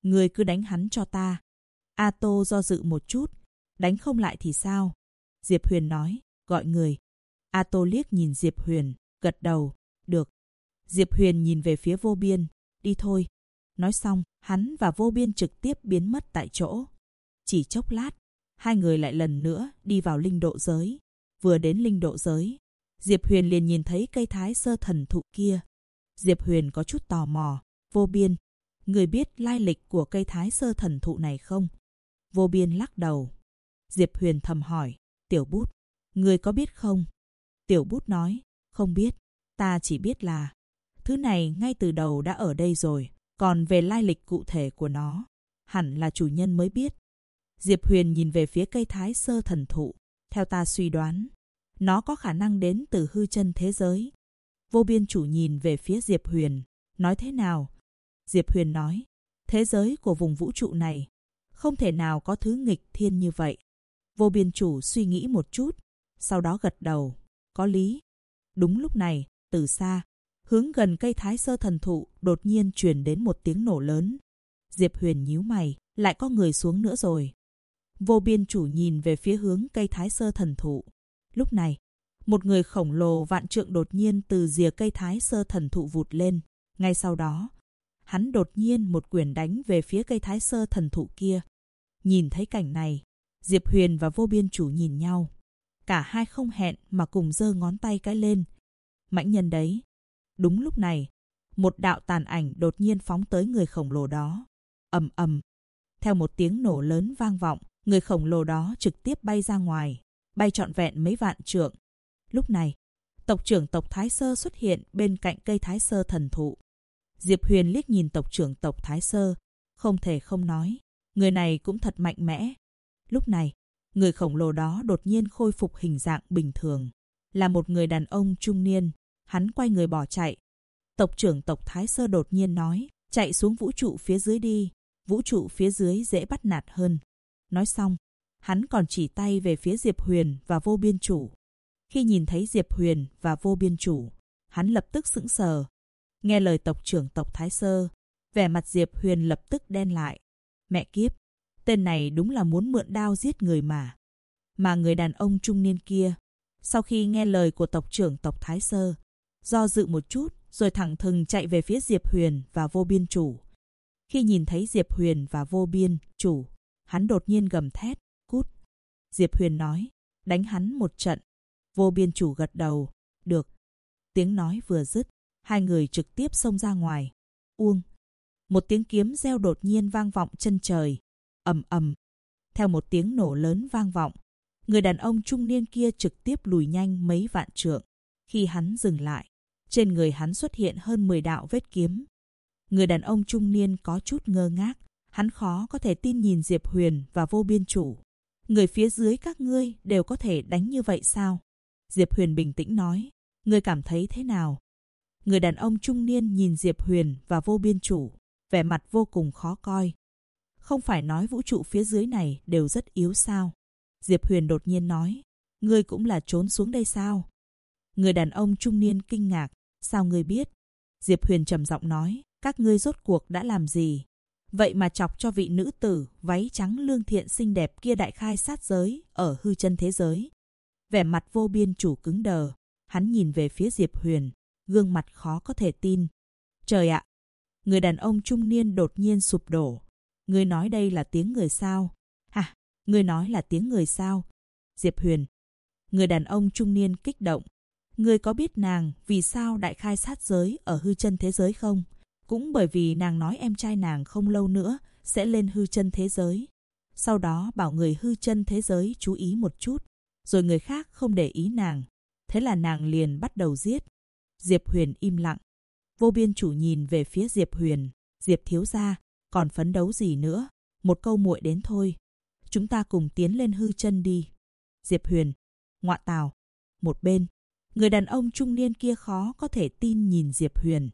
Ngươi cứ đánh hắn cho ta. A Tô do dự một chút. Đánh không lại thì sao? Diệp Huyền nói, gọi người. A Tô liếc nhìn Diệp Huyền, gật đầu, được. Diệp Huyền nhìn về phía Vô Biên, đi thôi. Nói xong, hắn và Vô Biên trực tiếp biến mất tại chỗ. Chỉ chốc lát, hai người lại lần nữa đi vào linh độ giới. Vừa đến linh độ giới, Diệp Huyền liền nhìn thấy cây Thái Sơ thần thụ kia. Diệp Huyền có chút tò mò, Vô Biên, người biết lai lịch của cây Thái Sơ thần thụ này không? Vô Biên lắc đầu. Diệp Huyền thầm hỏi, Tiểu Bút, người có biết không? Tiểu Bút nói, không biết, ta chỉ biết là thứ này ngay từ đầu đã ở đây rồi, còn về lai lịch cụ thể của nó, hẳn là chủ nhân mới biết. Diệp Huyền nhìn về phía cây Thái Sơ thần thụ, theo ta suy đoán, nó có khả năng đến từ hư chân thế giới. Vô Biên chủ nhìn về phía Diệp Huyền, nói thế nào? Diệp Huyền nói, thế giới của vùng vũ trụ này không thể nào có thứ nghịch thiên như vậy. Vô Biên chủ suy nghĩ một chút, sau đó gật đầu, có lý. Đúng lúc này, từ xa, hướng gần cây Thái Sơ thần thụ đột nhiên truyền đến một tiếng nổ lớn. Diệp Huyền nhíu mày, lại có người xuống nữa rồi. Vô Biên chủ nhìn về phía hướng cây Thái Sơ thần thụ. Lúc này, một người khổng lồ vạn trượng đột nhiên từ rìa cây Thái Sơ thần thụ vụt lên. Ngay sau đó, hắn đột nhiên một quyền đánh về phía cây Thái Sơ thần thụ kia. Nhìn thấy cảnh này, Diệp Huyền và Vô Biên chủ nhìn nhau. Cả hai không hẹn mà cùng giơ ngón tay cái lên. Mãnh nhân đấy. Đúng lúc này, một đạo tàn ảnh đột nhiên phóng tới người khổng lồ đó. Ầm ầm. Theo một tiếng nổ lớn vang vọng, người khổng lồ đó trực tiếp bay ra ngoài, bay trọn vẹn mấy vạn trượng. Lúc này, tộc trưởng tộc Thái Sơ xuất hiện bên cạnh cây Thái Sơ thần thụ. Diệp Huyền liếc nhìn tộc trưởng tộc Thái Sơ, không thể không nói, người này cũng thật mạnh mẽ. Lúc này, người khổng lồ đó đột nhiên khôi phục hình dạng bình thường, là một người đàn ông trung niên. Hắn quay người bỏ chạy. Tộc trưởng tộc Thái Sơ đột nhiên nói, chạy xuống vũ trụ phía dưới đi, vũ trụ phía dưới dễ bắt nạt hơn. Nói xong, hắn còn chỉ tay về phía Diệp Huyền và Vô Biên chủ. Khi nhìn thấy Diệp Huyền và Vô Biên chủ, hắn lập tức sững sờ. Nghe lời tộc trưởng tộc Thái Sơ, vẻ mặt Diệp Huyền lập tức đen lại. Mẹ kiếp, tên này đúng là muốn mượn đao giết người mà. Mà người đàn ông trung niên kia, sau khi nghe lời của tộc trưởng tộc Thái Sơ, do dự một chút rồi thẳng thừng chạy về phía Diệp Huyền và Vô Biên chủ. Khi nhìn thấy Diệp Huyền và Vô Biên chủ, hắn đột nhiên gầm thét, cút. Diệp Huyền nói, đánh hắn một trận. Vô Biên chủ gật đầu, được. Tiếng nói vừa dứt, hai người trực tiếp xông ra ngoài. Uông. Một tiếng kiếm reo đột nhiên vang vọng chân trời. Ầm ầm. Theo một tiếng nổ lớn vang vọng, người đàn ông trung niên kia trực tiếp lùi nhanh mấy vạn trượng. Khi hắn dừng lại, trên người hắn xuất hiện hơn 10 đạo vết kiếm. Người đàn ông trung niên có chút ngơ ngác, hắn khó có thể tin nhìn Diệp Huyền và Vô Biên chủ. Người phía dưới các ngươi đều có thể đánh như vậy sao? Diệp Huyền bình tĩnh nói, ngươi cảm thấy thế nào? Người đàn ông trung niên nhìn Diệp Huyền và Vô Biên chủ, vẻ mặt vô cùng khó coi. Không phải nói vũ trụ phía dưới này đều rất yếu sao? Diệp Huyền đột nhiên nói, ngươi cũng là trốn xuống đây sao? Người đàn ông trung niên kinh ngạc, sao ngươi biết? Diệp Huyền trầm giọng nói, các ngươi rốt cuộc đã làm gì? Vậy mà chọc cho vị nữ tử váy trắng lương thiện xinh đẹp kia đại khai sát giới ở hư chân thế giới. Vẻ mặt Vô Biên chủ cứng đờ, hắn nhìn về phía Diệp Huyền, gương mặt khó có thể tin. Trời ạ! Người đàn ông trung niên đột nhiên sụp đổ. Ngươi nói đây là tiếng người sao? Hả? Ngươi nói là tiếng người sao? Diệp Huyền. Người đàn ông trung niên kích động. Ngươi có biết nàng vì sao đại khai sát giới ở hư chân thế giới không? Cũng bởi vì nàng nói em trai nàng không lâu nữa sẽ lên hư chân thế giới. Sau đó bảo người hư chân thế giới chú ý một chút, rồi người khác không để ý nàng. Thế là nàng liền bắt đầu giết. Diệp Huyền im lặng. Vô Biên chủ nhìn về phía Diệp Huyền. Diệp thiếu gia, còn phấn đấu gì nữa? Một câu muội đến thôi. Chúng ta cùng tiến lên hư chân đi. Diệp Huyền. Ngọa tào. Một bên, người đàn ông trung niên kia khó có thể tin nhìn Diệp Huyền.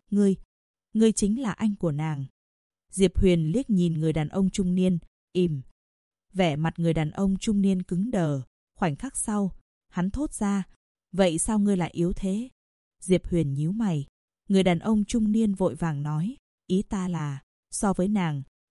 Ngươi chính là anh của nàng. Diệp Huyền liếc nhìn người đàn ông trung niên, im. Vẻ mặt người đàn ông trung niên cứng đờ. Khoảnh khắc sau, hắn thốt ra, vậy sao ngươi lại yếu thế? Diệp Huyền nhíu mày. Người đàn ông trung niên vội vàng nói, ý ta là, so với nàng,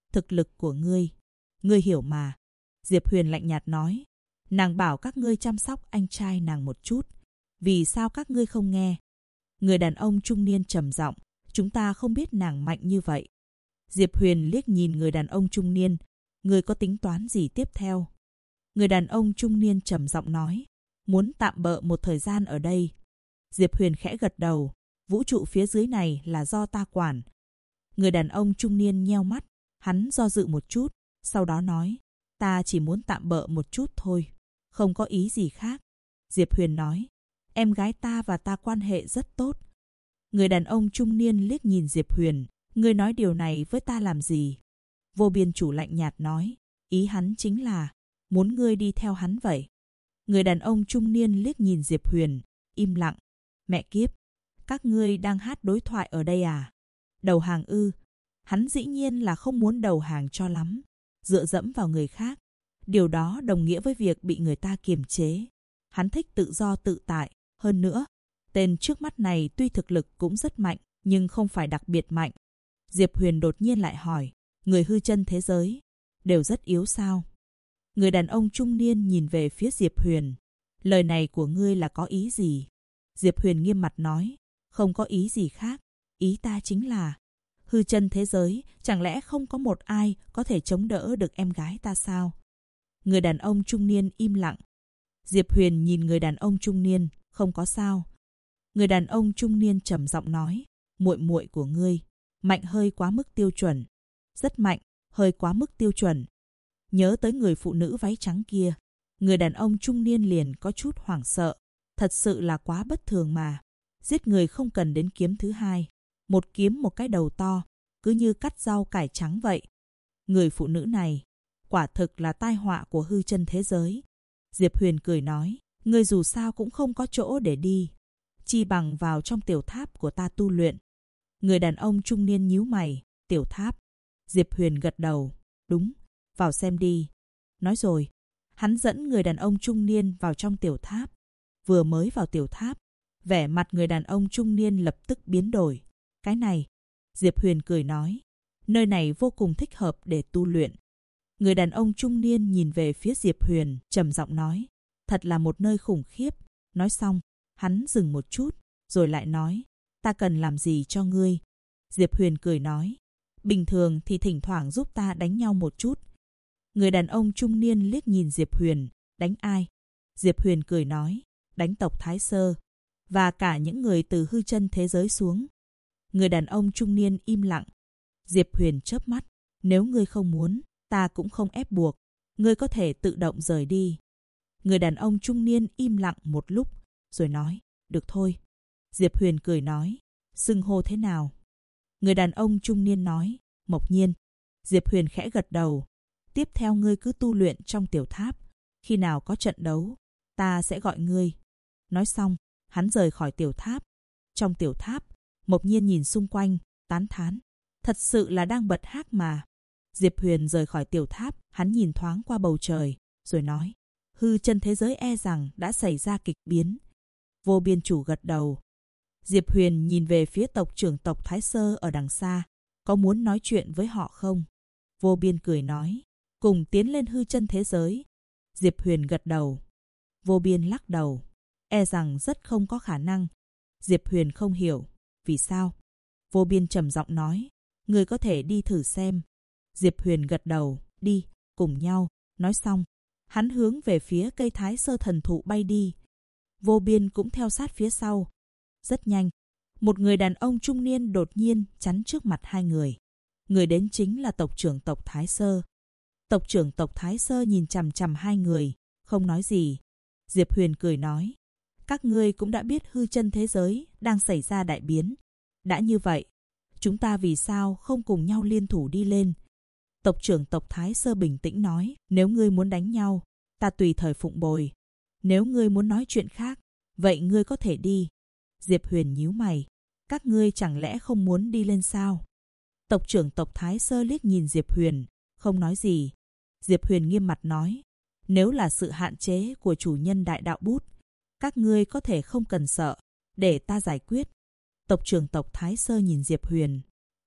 thực lực của ngươi. Ngươi hiểu mà. Diệp Huyền lạnh nhạt nói. Nàng bảo các ngươi chăm sóc anh trai nàng một chút. Vì sao các ngươi không nghe? Người đàn ông trung niên trầm giọng. Chúng ta không biết nàng mạnh như vậy. Diệp Huyền liếc nhìn người đàn ông trung niên. Ngươi có tính toán gì tiếp theo? Người đàn ông trung niên trầm giọng nói. Muốn tạm bợ một thời gian ở đây. Diệp Huyền khẽ gật đầu. Vũ trụ phía dưới này là do ta quản. Người đàn ông trung niên nheo mắt. Hắn do dự một chút. Sau đó nói. Ta chỉ muốn tạm bợ một chút thôi. Không có ý gì khác. Diệp Huyền nói. Em gái ta và ta quan hệ rất tốt. Người đàn ông trung niên liếc nhìn Diệp Huyền. Ngươi nói điều này với ta làm gì? Vô Biên Chủ lạnh nhạt nói. Ý hắn chính là muốn ngươi đi theo hắn vậy. Người đàn ông trung niên liếc nhìn Diệp Huyền. Im lặng. Mẹ kiếp. Các ngươi đang hát đối thoại ở đây à? Đầu hàng ư? Hắn dĩ nhiên là không muốn đầu hàng cho lắm. Dựa dẫm vào người khác. Điều đó đồng nghĩa với việc bị người ta kiềm chế. Hắn thích tự do tự tại. Hơn nữa, tên trước mắt này tuy thực lực cũng rất mạnh, nhưng không phải đặc biệt mạnh. Diệp Huyền đột nhiên lại hỏi, người hư chân thế giới đều rất yếu sao? Người đàn ông trung niên nhìn về phía Diệp Huyền. Lời này của ngươi là có ý gì? Diệp Huyền nghiêm mặt nói, không có ý gì khác. Ý ta chính là, hư chân thế giới chẳng lẽ không có một ai có thể chống đỡ được em gái ta sao? Người đàn ông trung niên im lặng. Diệp Huyền nhìn người đàn ông trung niên, không có sao. Người đàn ông trung niên trầm giọng nói, muội muội của ngươi mạnh hơi quá mức tiêu chuẩn. Rất mạnh, hơi quá mức tiêu chuẩn. Nhớ tới người phụ nữ váy trắng kia, người đàn ông trung niên liền có chút hoảng sợ. Thật sự là quá bất thường mà. Giết người không cần đến kiếm thứ hai. Một kiếm một cái đầu to, cứ như cắt rau cải trắng vậy. Người phụ nữ này, quả thực là tai họa của hư chân thế giới. Diệp Huyền cười nói, ngươi dù sao cũng không có chỗ để đi. Chi bằng vào trong tiểu tháp của ta tu luyện. Người đàn ông trung niên nhíu mày, tiểu tháp. Diệp Huyền gật đầu, đúng, vào xem đi. Nói rồi, hắn dẫn người đàn ông trung niên vào trong tiểu tháp. Vừa mới vào tiểu tháp, vẻ mặt người đàn ông trung niên lập tức biến đổi. Cái này, Diệp Huyền cười nói, nơi này vô cùng thích hợp để tu luyện. Người đàn ông trung niên nhìn về phía Diệp Huyền, trầm giọng nói, thật là một nơi khủng khiếp. Nói xong, hắn dừng một chút, rồi lại nói, ta cần làm gì cho ngươi? Diệp Huyền cười nói, bình thường thì thỉnh thoảng giúp ta đánh nhau một chút. Người đàn ông trung niên liếc nhìn Diệp Huyền, đánh ai? Diệp Huyền cười nói, đánh tộc Thái Sơ, và cả những người từ hư chân thế giới xuống. Người đàn ông trung niên im lặng. Diệp Huyền chớp mắt, nếu ngươi không muốn, ta cũng không ép buộc, ngươi có thể tự động rời đi. Người đàn ông trung niên im lặng một lúc, rồi nói, được thôi. Diệp Huyền cười nói, xưng hô thế nào? Người đàn ông trung niên nói, Mộc Nhiên. Diệp Huyền khẽ gật đầu, tiếp theo ngươi cứ tu luyện trong tiểu tháp. Khi nào có trận đấu, ta sẽ gọi ngươi. Nói xong, hắn rời khỏi tiểu tháp. Trong tiểu tháp, Mộc Nhiên nhìn xung quanh, tán thán. Thật sự là đang bật hắc mà. Diệp Huyền rời khỏi tiểu tháp, hắn nhìn thoáng qua bầu trời, rồi nói, hư chân thế giới e rằng đã xảy ra kịch biến. Vô Biên Chủ gật đầu. Diệp Huyền nhìn về phía tộc trưởng tộc Thái Sơ ở đằng xa, có muốn nói chuyện với họ không? Vô Biên cười nói, cùng tiến lên hư chân thế giới. Diệp Huyền gật đầu. Vô Biên lắc đầu, e rằng rất không có khả năng. Diệp Huyền không hiểu, vì sao? Vô Biên trầm giọng nói, người có thể đi thử xem. Diệp Huyền gật đầu, đi, cùng nhau. Nói xong, hắn hướng về phía cây Thái Sơ thần thụ bay đi. Vô Biên cũng theo sát phía sau. Rất nhanh, một người đàn ông trung niên đột nhiên chắn trước mặt hai người. Người đến chính là tộc trưởng tộc Thái Sơ. Tộc trưởng tộc Thái Sơ nhìn chằm chằm hai người, không nói gì. Diệp Huyền cười nói, các ngươi cũng đã biết hư chân thế giới đang xảy ra đại biến. Đã như vậy, chúng ta vì sao không cùng nhau liên thủ đi lên? Tộc trưởng tộc Thái Sơ bình tĩnh nói, nếu ngươi muốn đánh nhau, ta tùy thời phụng bồi. Nếu ngươi muốn nói chuyện khác, vậy ngươi có thể đi. Diệp Huyền nhíu mày, các ngươi chẳng lẽ không muốn đi lên sao? Tộc trưởng tộc Thái Sơ liếc nhìn Diệp Huyền, không nói gì. Diệp Huyền nghiêm mặt nói, nếu là sự hạn chế của chủ nhân đại đạo bút, các ngươi có thể không cần sợ, để ta giải quyết. Tộc trưởng tộc Thái Sơ nhìn Diệp Huyền.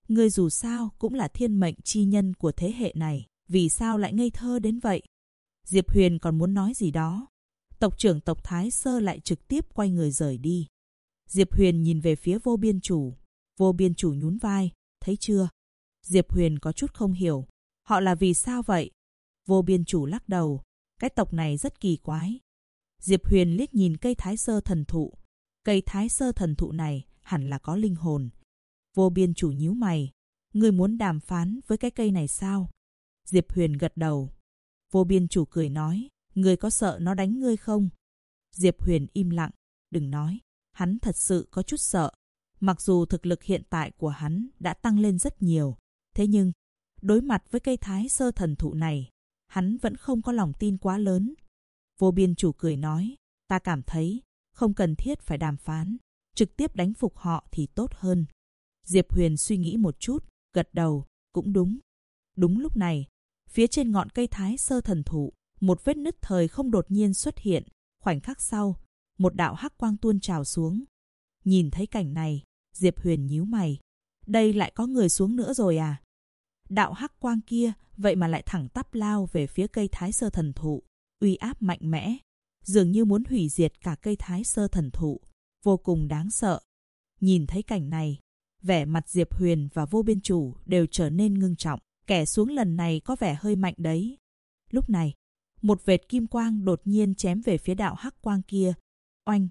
Ngươi dù sao cũng là thiên mệnh chi nhân của thế hệ này, vì sao lại ngây thơ đến vậy? Diệp Huyền còn muốn nói gì đó. Tộc trưởng tộc Thái Sơ lại trực tiếp quay người rời đi. Diệp Huyền nhìn về phía Vô Biên Chủ. Vô Biên Chủ nhún vai, thấy chưa? Diệp Huyền có chút không hiểu. Họ là vì sao vậy? Vô Biên Chủ lắc đầu. Cái tộc này rất kỳ quái. Diệp Huyền liếc nhìn cây Thái Sơ thần thụ. Cây Thái Sơ thần thụ này hẳn là có linh hồn. Vô Biên Chủ nhíu mày. Ngươi muốn đàm phán với cái cây này sao? Diệp Huyền gật đầu. Vô Biên Chủ cười nói. Ngươi có sợ nó đánh ngươi không? Diệp Huyền im lặng. Đừng nói. Hắn thật sự có chút sợ. Mặc dù thực lực hiện tại của hắn đã tăng lên rất nhiều. Thế nhưng, đối mặt với cây Thái Sơ thần thụ này, hắn vẫn không có lòng tin quá lớn. Vô Biên Chủ cười nói. Ta cảm thấy không cần thiết phải đàm phán. Trực tiếp đánh phục họ thì tốt hơn. Diệp Huyền suy nghĩ một chút, gật đầu. Cũng đúng. Đúng lúc này, phía trên ngọn cây Thái Sơ thần thụ, một vết nứt thời không đột nhiên xuất hiện. Khoảnh khắc sau, một đạo hắc quang tuôn trào xuống. Nhìn thấy cảnh này, Diệp Huyền nhíu mày. Đây lại có người xuống nữa rồi à? Đạo hắc quang kia vậy mà lại thẳng tắp lao về phía cây Thái Sơ thần thụ. Uy áp mạnh mẽ, dường như muốn hủy diệt cả cây Thái Sơ thần thụ. Vô cùng đáng sợ. Nhìn thấy cảnh này, vẻ mặt Diệp Huyền và Vô Biên Chủ đều trở nên ngưng trọng. Kẻ xuống lần này có vẻ hơi mạnh đấy. Lúc này, một vệt kim quang đột nhiên chém về phía đạo hắc quang kia. Oanh!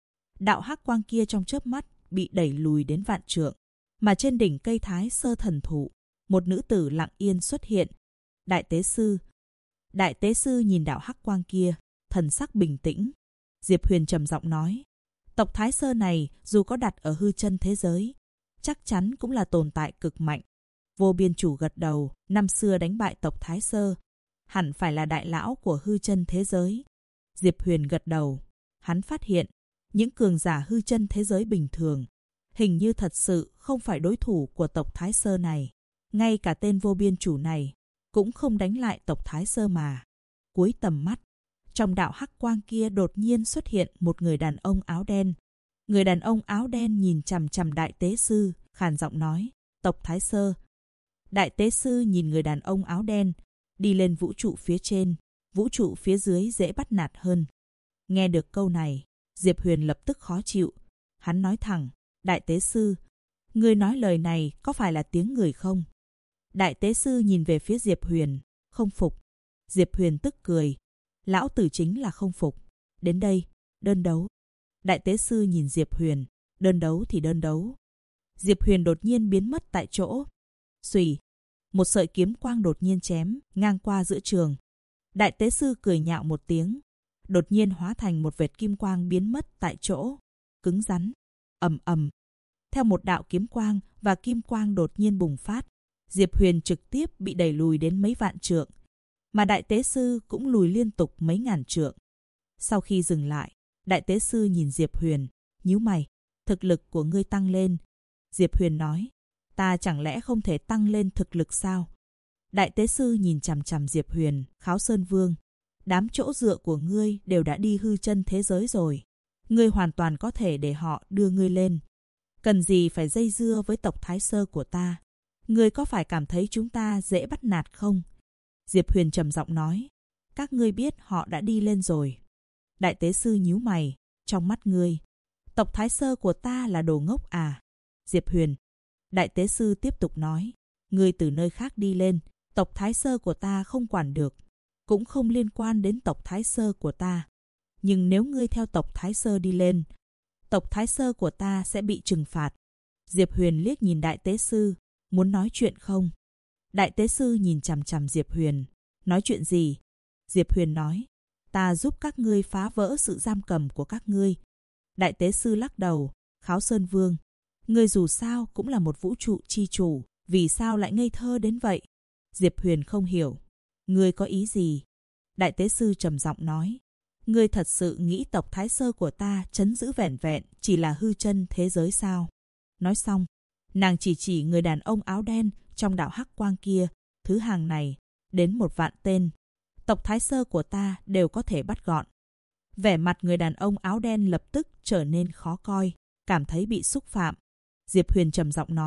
Đạo hắc quang kia trong chớp mắt bị đẩy lùi đến vạn trượng. Mà trên đỉnh cây Thái Sơ thần thụ, một nữ tử lặng yên xuất hiện. Đại tế sư. Đại tế sư nhìn đạo hắc quang kia, thần sắc bình tĩnh. Diệp Huyền trầm giọng nói. Tộc Thái Sơ này dù có đặt ở hư chân thế giới, chắc chắn cũng là tồn tại cực mạnh. Vô Biên Chủ gật đầu. Năm xưa đánh bại tộc Thái Sơ, hẳn phải là đại lão của hư chân thế giới. Diệp Huyền gật đầu. Hắn phát hiện, những cường giả hư chân thế giới bình thường, hình như thật sự không phải đối thủ của tộc Thái Sơ này. Ngay cả tên Vô Biên Chủ này, cũng không đánh lại tộc Thái Sơ mà. Cuối tầm mắt, trong đạo hắc quang kia đột nhiên xuất hiện một người đàn ông áo đen. Người đàn ông áo đen nhìn chằm chằm đại tế sư, khàn giọng nói. Tộc Thái Sơ. Đại tế sư nhìn người đàn ông áo đen, đi lên vũ trụ phía trên, vũ trụ phía dưới dễ bắt nạt hơn. Nghe được câu này, Diệp Huyền lập tức khó chịu. Hắn nói thẳng, đại tế sư, ngươi nói lời này có phải là tiếng người không? Đại tế sư nhìn về phía Diệp Huyền, không phục. Diệp Huyền tức cười, lão tử chính là không phục. Đến đây, đơn đấu. Đại tế sư nhìn Diệp Huyền, đơn đấu thì đơn đấu. Diệp Huyền đột nhiên biến mất tại chỗ. Xùy, một sợi kiếm quang đột nhiên chém ngang qua giữa trường. Đại tế sư cười nhạo một tiếng, đột nhiên hóa thành một vệt kim quang biến mất tại chỗ. Cứng rắn, ầm ầm. Theo một đạo kiếm quang và kim quang đột nhiên bùng phát, Diệp Huyền trực tiếp bị đẩy lùi đến mấy vạn trượng, mà đại tế sư cũng lùi liên tục mấy ngàn trượng. Sau khi dừng lại, đại tế sư nhìn Diệp Huyền, nhíu mày. Thực lực của ngươi tăng lên. Diệp Huyền nói, ta chẳng lẽ không thể tăng lên thực lực sao? Đại tế sư nhìn chằm chằm Diệp Huyền, Kháo Sơn Vương. Đám chỗ dựa của ngươi đều đã đi hư chân thế giới rồi. Ngươi hoàn toàn có thể để họ đưa ngươi lên. Cần gì phải dây dưa với tộc Thái Sơ của ta? Ngươi có phải cảm thấy chúng ta dễ bắt nạt không? Diệp Huyền trầm giọng nói, các ngươi biết họ đã đi lên rồi. Đại tế sư nhíu mày, trong mắt ngươi, tộc Thái Sơ của ta là đồ ngốc à? Diệp Huyền. Đại tế sư tiếp tục nói, ngươi từ nơi khác đi lên, tộc Thái Sơ của ta không quản được, cũng không liên quan đến tộc Thái Sơ của ta. Nhưng nếu ngươi theo tộc Thái Sơ đi lên, tộc Thái Sơ của ta sẽ bị trừng phạt. Diệp Huyền liếc nhìn đại tế sư, muốn nói chuyện không? Đại tế sư nhìn chằm chằm Diệp Huyền, nói chuyện gì? Diệp Huyền nói, ta giúp các ngươi phá vỡ sự giam cầm của các ngươi. Đại tế sư lắc đầu, Kháo Sơn Vương, ngươi dù sao cũng là một vũ trụ chi chủ, vì sao lại ngây thơ đến vậy? Diệp Huyền không hiểu, ngươi có ý gì? Đại tế sư trầm giọng nói, ngươi thật sự nghĩ tộc Thái Sơ của ta trấn giữ vẻn vẹn chỉ là hư chân thế giới sao? Nói xong, nàng chỉ người đàn ông áo đen trong đạo hắc quang kia, thứ hàng này, đến 1 vạn tên. Tộc Thái Sơ của ta đều có thể bắt gọn. Vẻ mặt người đàn ông áo đen lập tức trở nên khó coi, cảm thấy bị xúc phạm. Diệp Huyền trầm giọng nói,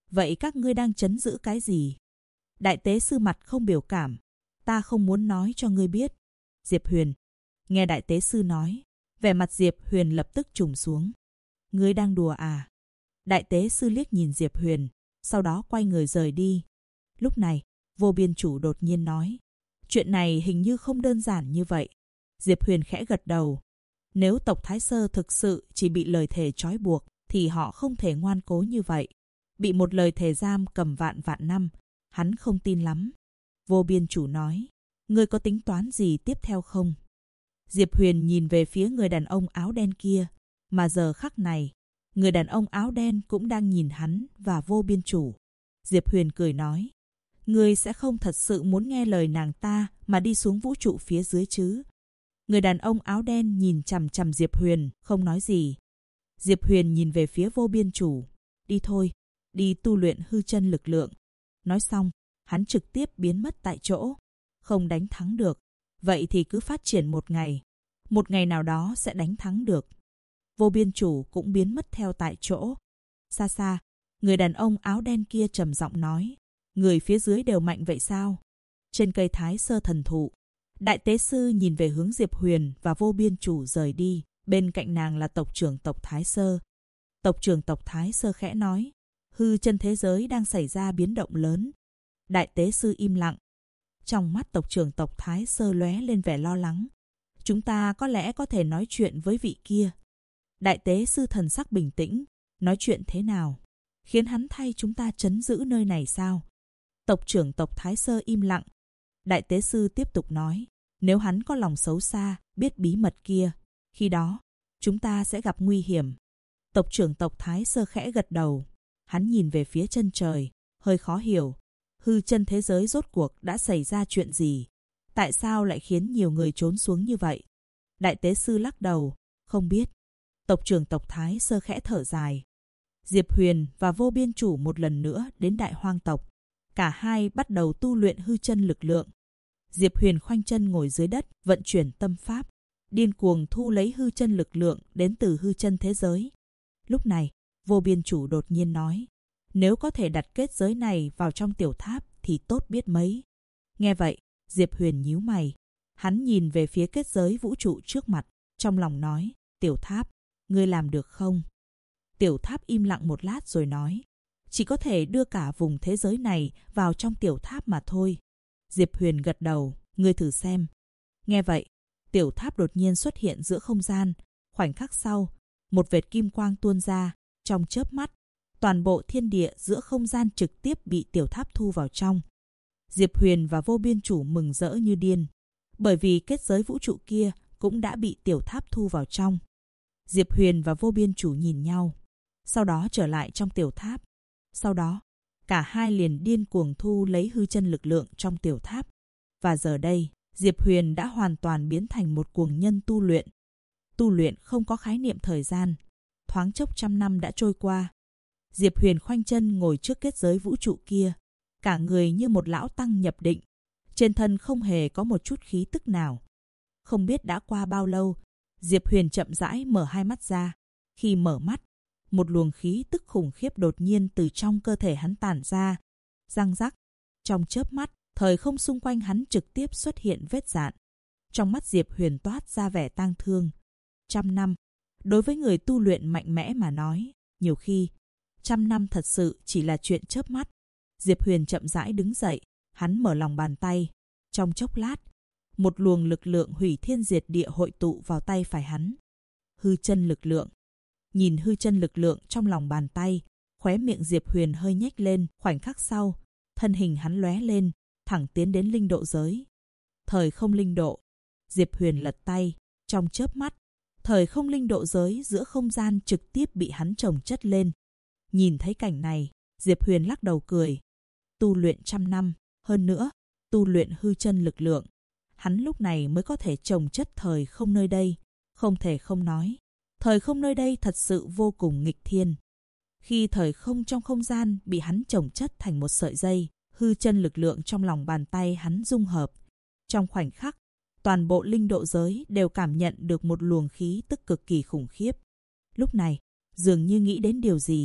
Vậy các ngươi đang trấn giữ cái gì? Đại tế sư mặt không biểu cảm. Ta không muốn nói cho ngươi biết. Diệp Huyền. Nghe đại tế sư nói, vẻ mặt Diệp Huyền lập tức trùng xuống. Ngươi đang đùa à? Đại tế sư liếc nhìn Diệp Huyền, sau đó quay người rời đi. Lúc này, Vô Biên Chủ đột nhiên nói. Chuyện này hình như không đơn giản như vậy. Diệp Huyền khẽ gật đầu. Nếu tộc Thái Sơ thực sự chỉ bị lời thề trói buộc, thì họ không thể ngoan cố như vậy. Bị một lời thề giam cầm vạn năm, hắn không tin lắm. Vô Biên Chủ nói, ngươi có tính toán gì tiếp theo không? Diệp Huyền nhìn về phía người đàn ông áo đen kia, mà giờ khắc này, người đàn ông áo đen cũng đang nhìn hắn và Vô Biên Chủ. Diệp Huyền cười nói, ngươi sẽ không thật sự muốn nghe lời nàng ta mà đi xuống vũ trụ phía dưới chứ? Người đàn ông áo đen nhìn chằm chằm Diệp Huyền, không nói gì. Diệp Huyền nhìn về phía Vô Biên Chủ. Đi thôi, đi tu luyện hư chân lực lượng. Nói xong, hắn trực tiếp biến mất tại chỗ. Không đánh thắng được. Vậy thì cứ phát triển một ngày. Một ngày nào đó sẽ đánh thắng được. Vô Biên Chủ cũng biến mất theo tại chỗ. Xa xa, người đàn ông áo đen kia trầm giọng nói. Người phía dưới đều mạnh vậy sao? Trên cây Thái Sơ thần thụ, đại tế sư nhìn về hướng Diệp Huyền và Vô Biên Chủ rời đi. Bên cạnh nàng là tộc trưởng tộc Thái Sơ. Tộc trưởng tộc Thái Sơ khẽ nói. Hư chân thế giới đang xảy ra biến động lớn. Đại tế sư im lặng. Trong mắt tộc trưởng tộc Thái Sơ lóe lên vẻ lo lắng. Chúng ta có lẽ có thể nói chuyện với vị kia. Đại tế sư thần sắc bình tĩnh. Nói chuyện thế nào? Khiến hắn thay chúng ta trấn giữ nơi này sao? Tộc trưởng tộc Thái Sơ im lặng. Đại tế sư tiếp tục nói. Nếu hắn có lòng xấu xa, biết bí mật kia, khi đó, chúng ta sẽ gặp nguy hiểm. Tộc trưởng tộc Thái Sơ khẽ gật đầu. Hắn nhìn về phía chân trời, hơi khó hiểu. Hư chân thế giới rốt cuộc đã xảy ra chuyện gì? Tại sao lại khiến nhiều người trốn xuống như vậy? Đại tế sư lắc đầu, không biết. Tộc trưởng tộc Thái Sơ khẽ thở dài. Diệp Huyền và Vô Biên Chủ một lần nữa đến Đại Hoang tộc. Cả hai bắt đầu tu luyện hư chân lực lượng. Diệp Huyền khoanh chân ngồi dưới đất, vận chuyển tâm pháp, điên cuồng thu lấy hư chân lực lượng đến từ hư chân thế giới. Lúc này, Vô Biên Chủ đột nhiên nói, nếu có thể đặt kết giới này vào trong tiểu tháp thì tốt biết mấy. Nghe vậy, Diệp Huyền nhíu mày. Hắn nhìn về phía kết giới vũ trụ trước mặt, trong lòng nói, tiểu tháp, ngươi làm được không? Tiểu tháp im lặng một lát rồi nói, chỉ có thể đưa cả vùng thế giới này vào trong tiểu tháp mà thôi. Diệp Huyền gật đầu, ngươi thử xem. Nghe vậy, tiểu tháp đột nhiên xuất hiện giữa không gian. Khoảnh khắc sau, một vệt kim quang tuôn ra. Trong chớp mắt, toàn bộ thiên địa giữa không gian trực tiếp bị tiểu tháp thu vào trong. Diệp Huyền và Vô Biên Chủ mừng rỡ như điên, bởi vì kết giới vũ trụ kia cũng đã bị tiểu tháp thu vào trong. Diệp Huyền và Vô Biên Chủ nhìn nhau, sau đó trở lại trong tiểu tháp. Sau đó, cả hai liền điên cuồng thu lấy hư chân lực lượng trong tiểu tháp. Và giờ đây, Diệp Huyền đã hoàn toàn biến thành một cuồng nhân tu luyện. Tu luyện không có khái niệm thời gian. Thoáng chốc 100 năm đã trôi qua. Diệp Huyền khoanh chân ngồi trước kết giới vũ trụ kia. Cả người như một lão tăng nhập định. Trên thân không hề có một chút khí tức nào. Không biết đã qua bao lâu, Diệp Huyền chậm rãi mở hai mắt ra. Khi mở mắt, một luồng khí tức khủng khiếp đột nhiên từ trong cơ thể hắn tản ra. Răng rắc. Trong chớp mắt, thời không xung quanh hắn trực tiếp xuất hiện vết rạn. Trong mắt Diệp Huyền toát ra vẻ tang thương. 100 năm, đối với người tu luyện mạnh mẽ mà nói, nhiều khi 100 năm thật sự chỉ là chuyện chớp mắt. Diệp Huyền chậm rãi đứng dậy, hắn mở lòng bàn tay. Trong chốc lát, một luồng lực lượng hủy thiên diệt địa hội tụ vào tay phải hắn. Hư chân lực lượng. Nhìn hư chân lực lượng trong lòng bàn tay, khóe miệng Diệp Huyền hơi nhếch lên. Khoảnh khắc sau, thân hình hắn lóe lên, thẳng tiến đến linh độ giới. Thời không linh độ. Diệp Huyền lật tay, trong chớp mắt, thời không linh độ giới giữa không gian trực tiếp bị hắn chồng chất lên. Nhìn thấy cảnh này, Diệp Huyền lắc đầu cười. Tu luyện 100 năm, hơn nữa, tu luyện hư chân lực lượng. Hắn lúc này mới có thể chồng chất thời không nơi đây. Không thể không nói, thời không nơi đây thật sự vô cùng nghịch thiên. Khi thời không trong không gian bị hắn chồng chất thành một sợi dây, hư chân lực lượng trong lòng bàn tay hắn dung hợp. Trong khoảnh khắc, toàn bộ linh độ giới đều cảm nhận được một luồng khí tức cực kỳ khủng khiếp. Lúc này, dường như nghĩ đến điều gì,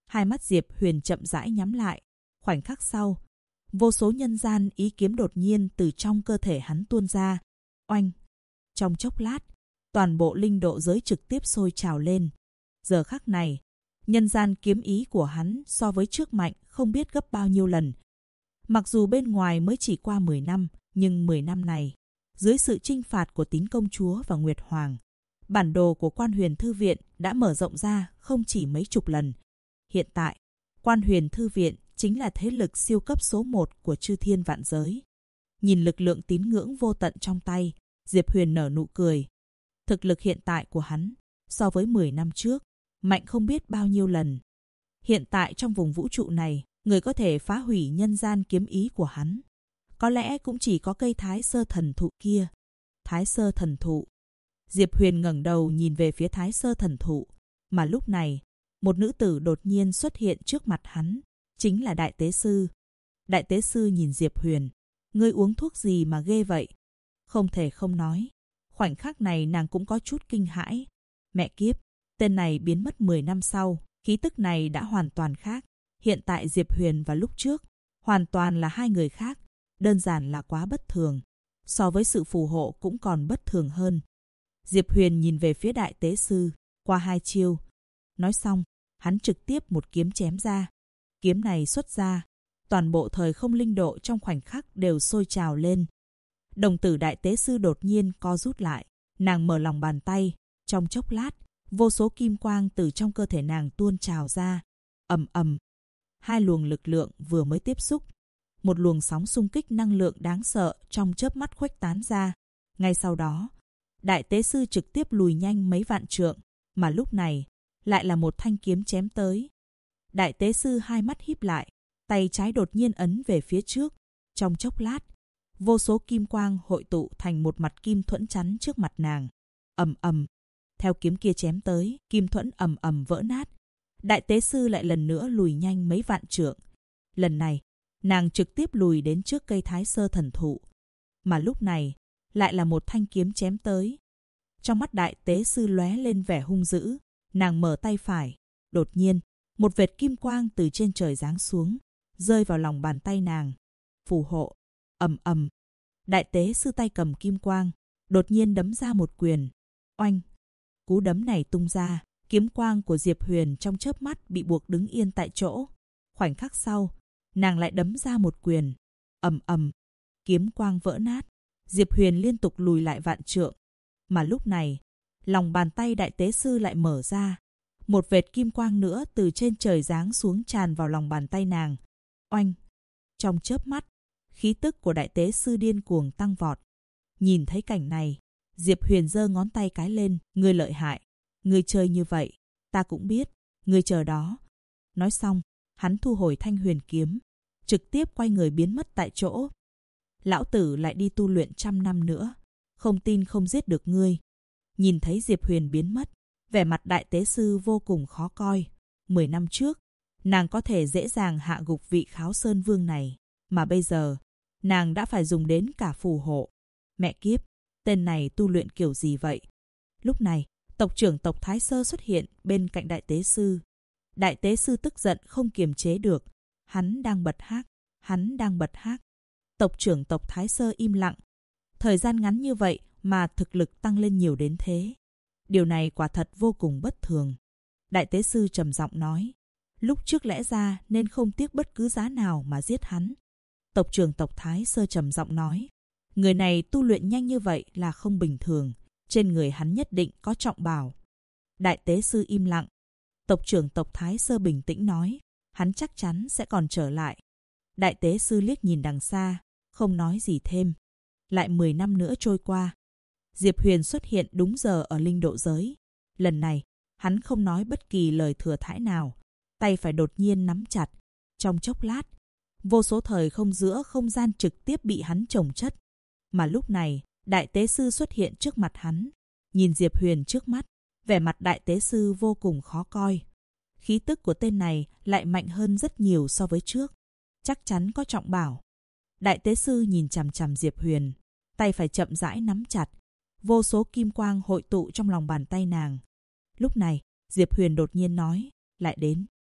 Hai mắt Diệp Huyền chậm rãi nhắm lại. Khoảnh khắc sau, vô số nhân gian ý kiếm đột nhiên từ trong cơ thể hắn tuôn ra. Oanh! Trong chốc lát, toàn bộ linh độ giới trực tiếp sôi trào lên. Giờ khắc này, nhân gian kiếm ý của hắn so với trước mạnh không biết gấp bao nhiêu lần. Mặc dù bên ngoài mới chỉ qua 10 năm, nhưng 10 năm này, dưới sự chinh phạt của Tín Công Chúa và Nguyệt Hoàng, bản đồ của Quan Huyền Thư Viện đã mở rộng ra không chỉ mấy chục lần. Hiện tại, Quan Huyền Thư Viện chính là thế lực siêu cấp số 1 của chư thiên vạn giới. Nhìn lực lượng tín ngưỡng vô tận trong tay, Diệp Huyền nở nụ cười. Thực lực hiện tại của hắn, so với 10 năm trước, mạnh không biết bao nhiêu lần. Hiện tại trong vùng vũ trụ này, người có thể phá hủy nhân gian kiếm ý của hắn, có lẽ cũng chỉ có cây Thái Sơ Thần Thụ kia. Thái Sơ Thần Thụ. Diệp Huyền ngẩng đầu nhìn về phía Thái Sơ Thần Thụ, mà lúc này, một nữ tử đột nhiên xuất hiện trước mặt hắn, chính là Đại Tế Sư. Đại Tế Sư nhìn Diệp Huyền, ngươi uống thuốc gì mà ghê vậy? Không thể không nói, khoảnh khắc này nàng cũng có chút kinh hãi. Mẹ kiếp, tên này biến mất 10 năm sau, khí tức này đã hoàn toàn khác. Hiện tại Diệp Huyền và lúc trước, hoàn toàn là hai người khác, đơn giản là quá bất thường. So với sự phù hộ cũng còn bất thường hơn. Diệp Huyền nhìn về phía Đại Tế Sư, qua 2 chiêu. Nói xong, hắn trực tiếp một kiếm chém ra. Kiếm này xuất ra, toàn bộ thời không linh độ trong khoảnh khắc đều sôi trào lên. Đồng tử Đại Tế Sư đột nhiên co rút lại, nàng mở lòng bàn tay, trong chốc lát, vô số kim quang từ trong cơ thể nàng tuôn trào ra. Ầm ầm, hai luồng lực lượng vừa mới tiếp xúc, một luồng sóng xung kích năng lượng đáng sợ trong chớp mắt khuếch tán ra. Ngay sau đó, Đại Tế Sư trực tiếp lùi nhanh mấy vạn trượng, mà lúc này lại là một thanh kiếm chém tới. Đại Tế Sư hai mắt híp lại, tay trái đột nhiên ấn về phía trước. Trong chốc lát, vô số kim quang hội tụ thành một mặt kim thuẫn chắn trước mặt nàng. Ầm ầm, theo kiếm kia chém tới, kim thuẫn ầm ầm vỡ nát. Đại Tế Sư lại lần nữa lùi nhanh mấy vạn trượng. Lần này, nàng trực tiếp lùi đến trước cây Thái Sơ Thần Thụ. Mà lúc này, lại là một thanh kiếm chém tới. Trong mắt Đại Tế Sư lóe lên vẻ hung dữ, nàng mở tay phải. Đột nhiên, một vệt kim quang từ trên trời giáng xuống, rơi vào lòng bàn tay nàng. Phù hộ. Ầm ầm. Đại Tế Sư tay cầm kim quang, đột nhiên đấm ra một quyền. Oanh. Cú đấm này tung ra, kiếm quang của Diệp Huyền trong chớp mắt bị buộc đứng yên tại chỗ. Khoảnh khắc sau, nàng lại đấm ra một quyền. Ầm ầm. Kiếm quang vỡ nát, Diệp Huyền liên tục lùi lại vạn trượng. Mà lúc này, lòng bàn tay Đại Tế Sư lại mở ra. Một vệt kim quang nữa từ trên trời giáng xuống tràn vào lòng bàn tay nàng. Oanh! Trong chớp mắt, khí tức của Đại Tế Sư điên cuồng tăng vọt. Nhìn thấy cảnh này, Diệp Huyền giơ ngón tay cái lên. Ngươi lợi hại. Ngươi chơi như vậy, ta cũng biết. Ngươi chờ đó. Nói xong, hắn thu hồi thanh huyền kiếm, trực tiếp quay người biến mất tại chỗ. Lão tử lại đi tu luyện 100 năm nữa, không tin không giết được ngươi. Nhìn thấy Diệp Huyền biến mất, vẻ mặt Đại Tế Sư vô cùng khó coi. 10 năm trước, nàng có thể dễ dàng hạ gục vị Kháo Sơn Vương này, mà bây giờ, nàng đã phải dùng đến cả phù hộ. Mẹ kiếp, tên này tu luyện kiểu gì vậy? Lúc này, tộc trưởng tộc Thái Sơ xuất hiện bên cạnh Đại Tế Sư. Đại Tế Sư tức giận không kiềm chế được. Hắn đang bật hác, hắn đang bật hác. Tộc trưởng tộc Thái Sơ im lặng. Thời gian ngắn như vậy mà thực lực tăng lên nhiều đến thế. Điều này quả thật vô cùng bất thường. Đại Tế Sư trầm giọng nói. Lúc trước lẽ ra nên không tiếc bất cứ giá nào mà giết hắn. Tộc trưởng tộc Thái Sơ trầm giọng nói. Người này tu luyện nhanh như vậy là không bình thường. Trên người hắn nhất định có trọng bảo. Đại Tế Sư im lặng. Tộc trưởng tộc Thái Sơ bình tĩnh nói. Hắn chắc chắn sẽ còn trở lại. Đại Tế Sư liếc nhìn đằng xa, không nói gì thêm. Lại 10 năm nữa trôi qua. Diệp Huyền xuất hiện đúng giờ ở linh độ giới. Lần này, hắn không nói bất kỳ lời thừa thãi nào. Tay phải đột nhiên nắm chặt. Trong chốc lát, vô số thời không giữa không gian trực tiếp bị hắn chồng chất. Mà lúc này, Đại Tế Sư xuất hiện trước mặt hắn. Nhìn Diệp Huyền trước mắt, vẻ mặt Đại Tế Sư vô cùng khó coi. Khí tức của tên này lại mạnh hơn rất nhiều so với trước. Chắc chắn có trọng bảo. Đại Tế Sư nhìn chằm chằm Diệp Huyền, tay phải chậm rãi nắm chặt. Vô số kim quang hội tụ trong lòng bàn tay nàng. Lúc này, Diệp Huyền đột nhiên nói, lại đến.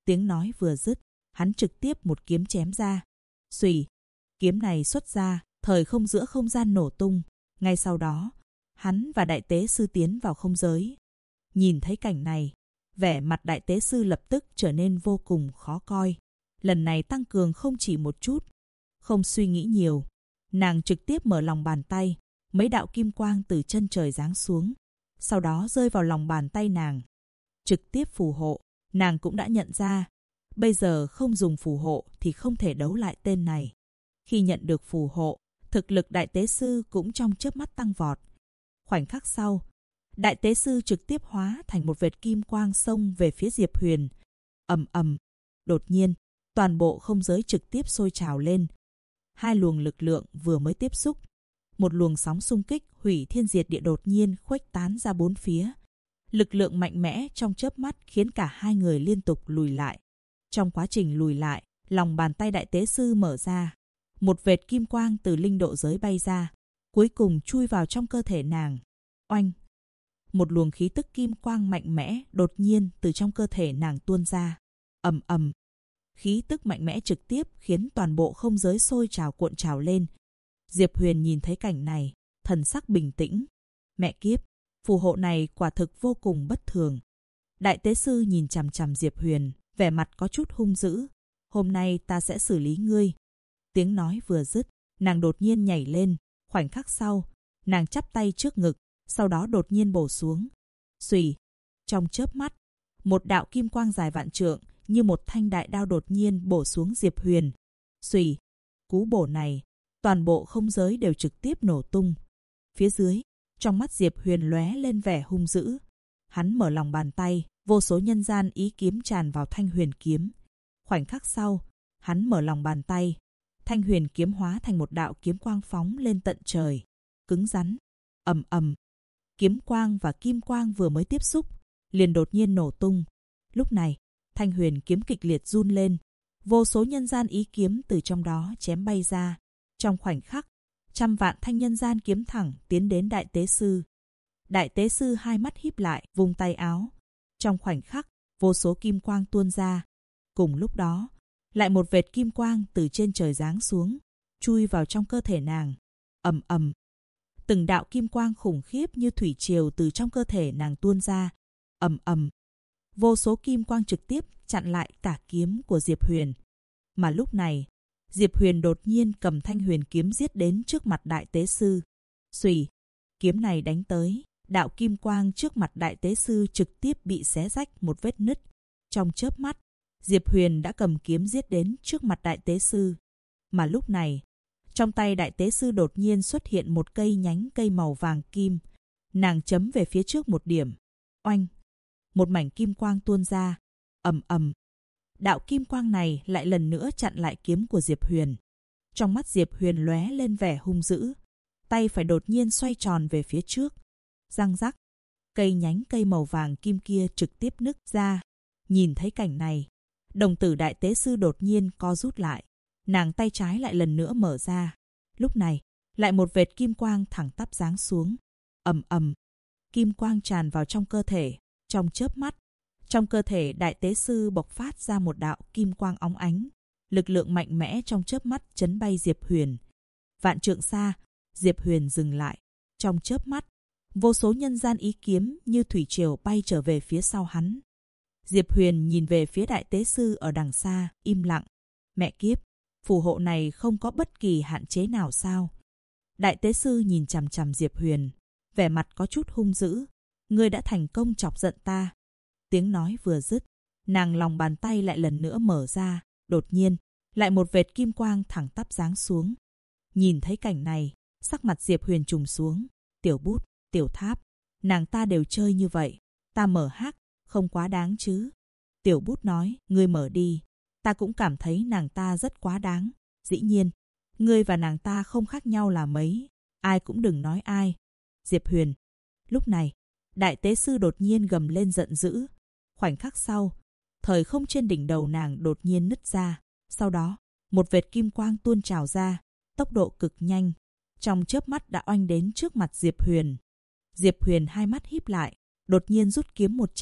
Tiếng nói vừa dứt, hắn trực tiếp một kiếm chém ra. Xùy, kiếm này xuất ra, thời không giữa không gian nổ tung. Ngay sau đó, hắn và đại tế sư tiến vào không giới. Nhìn thấy cảnh này, vẻ mặt đại tế sư lập tức trở nên vô cùng khó coi. Lần này tăng cường không chỉ một chút. Không suy nghĩ nhiều, nàng trực tiếp mở lòng bàn tay. Mấy đạo kim quang từ chân trời giáng xuống, sau đó rơi vào lòng bàn tay nàng. Trực tiếp phù hộ, nàng cũng đã nhận ra. Bây giờ không dùng phù hộ thì không thể đấu lại tên này. Khi nhận được phù hộ, thực lực đại tế sư cũng trong chớp mắt tăng vọt. Khoảnh khắc sau, đại tế sư trực tiếp hóa thành một vệt kim quang xông về phía Diệp Huyền. Ầm ầm, đột nhiên, toàn bộ không giới trực tiếp sôi trào lên. Hai luồng lực lượng vừa mới tiếp xúc, một luồng sóng xung kích hủy thiên diệt địa đột nhiên khuếch tán ra bốn phía. Lực lượng mạnh mẽ trong chớp mắt khiến cả hai người liên tục lùi lại. Trong quá trình lùi lại, lòng bàn tay đại tế sư mở ra. Một vệt kim quang từ linh độ giới bay ra, cuối cùng chui vào trong cơ thể nàng. Oanh! Một luồng khí tức kim quang mạnh mẽ đột nhiên từ trong cơ thể nàng tuôn ra. Ầm ầm! Khí tức mạnh mẽ trực tiếp khiến toàn bộ không giới sôi trào cuộn trào lên. Diệp Huyền nhìn thấy cảnh này, thần sắc bình tĩnh. Mẹ kiếp, phù hộ này quả thực vô cùng bất thường. Đại tế sư nhìn chằm chằm Diệp Huyền, vẻ mặt có chút hung dữ. Hôm nay ta sẽ xử lý ngươi. Tiếng nói vừa dứt, nàng đột nhiên nhảy lên. Khoảnh khắc sau, nàng chắp tay trước ngực, sau đó đột nhiên bổ xuống. Xùy, trong chớp mắt, một đạo kim quang dài vạn trượng như một thanh đại đao đột nhiên bổ xuống Diệp Huyền. Xùy, cú bổ này, toàn bộ không giới đều trực tiếp nổ tung. Phía dưới, trong mắt Diệp Huyền lóe lên vẻ hung dữ. Hắn mở lòng bàn tay, vô số nhân gian ý kiếm tràn vào thanh huyền kiếm. Khoảnh khắc sau, hắn mở lòng bàn tay, thanh huyền kiếm hóa thành một đạo kiếm quang phóng lên tận trời, cứng rắn. Ầm ầm, kiếm quang và kim quang vừa mới tiếp xúc, liền đột nhiên nổ tung. Lúc này, thanh huyền kiếm kịch liệt run lên, vô số nhân gian ý kiếm từ trong đó chém bay ra. Trong khoảnh khắc, trăm vạn thanh nhân gian kiếm thẳng tiến đến đại tế sư. Đại tế sư hai mắt híp lại, vung tay áo. Trong khoảnh khắc, vô số kim quang tuôn ra. Cùng lúc đó, lại một vệt kim quang từ trên trời giáng xuống, chui vào trong cơ thể nàng. Ầm ầm, từng đạo kim quang khủng khiếp như thủy triều từ trong cơ thể nàng tuôn ra. Ầm ầm, vô số kim quang trực tiếp chặn lại cả kiếm của Diệp Huyền. Mà lúc này, Diệp Huyền đột nhiên cầm thanh huyền kiếm giết đến trước mặt đại tế sư. Xùy, kiếm này đánh tới, đạo kim quang trước mặt đại tế sư trực tiếp bị xé rách một vết nứt. Trong chớp mắt, Diệp Huyền đã cầm kiếm giết đến trước mặt đại tế sư. Mà lúc này, trong tay đại tế sư đột nhiên xuất hiện một cây nhánh cây màu vàng kim. Nàng chấm về phía trước một điểm. Oanh! Một mảnh kim quang tuôn ra. Ầm ầm! Đạo kim quang này lại lần nữa chặn lại kiếm của Diệp Huyền. Trong mắt Diệp Huyền lóe lên vẻ hung dữ. Tay phải đột nhiên xoay tròn về phía trước. Răng rắc! Cây nhánh cây màu vàng kim kia trực tiếp nứt ra. Nhìn thấy cảnh này, đồng tử đại tế sư đột nhiên co rút lại. Nàng tay trái lại lần nữa mở ra. Lúc này, lại một vệt kim quang thẳng tắp giáng xuống. Ầm ầm, kim quang tràn vào trong cơ thể. Trong chớp mắt, trong cơ thể đại tế sư bộc phát ra một đạo kim quang óng ánh. Lực lượng mạnh mẽ trong chớp mắt chấn bay Diệp Huyền. Vạn trượng xa, Diệp Huyền dừng lại. Trong chớp mắt, vô số nhân gian ý kiếm như thủy triều bay trở về phía sau hắn. Diệp Huyền nhìn về phía đại tế sư ở đằng xa, im lặng. Mẹ kiếp, phù hộ này không có bất kỳ hạn chế nào sao? Đại tế sư nhìn chằm chằm Diệp Huyền, vẻ mặt có chút hung dữ. Ngươi đã thành công chọc giận ta. Tiếng nói vừa dứt, nàng lòng bàn tay lại lần nữa mở ra. Đột nhiên, lại một vệt kim quang thẳng tắp giáng xuống. Nhìn thấy cảnh này, sắc mặt Diệp Huyền trùng xuống. Tiểu Bút, Tiểu Tháp, nàng ta đều chơi như vậy, ta mở hắc, không quá đáng chứ? Tiểu Bút nói, ngươi mở đi. Ta cũng cảm thấy nàng ta rất quá đáng. Dĩ nhiên, ngươi và nàng ta không khác nhau là mấy. Ai cũng đừng nói ai. Diệp Huyền. Lúc này, đại tế sư đột nhiên gầm lên giận dữ. Khoảnh khắc sau, thời không trên đỉnh đầu nàng đột nhiên nứt ra. Sau đó, một vệt kim quang tuôn trào ra, tốc độ cực nhanh. Trong chớp mắt đã oanh đến trước mặt Diệp Huyền. Diệp Huyền hai mắt híp lại, đột nhiên rút kiếm một chảm,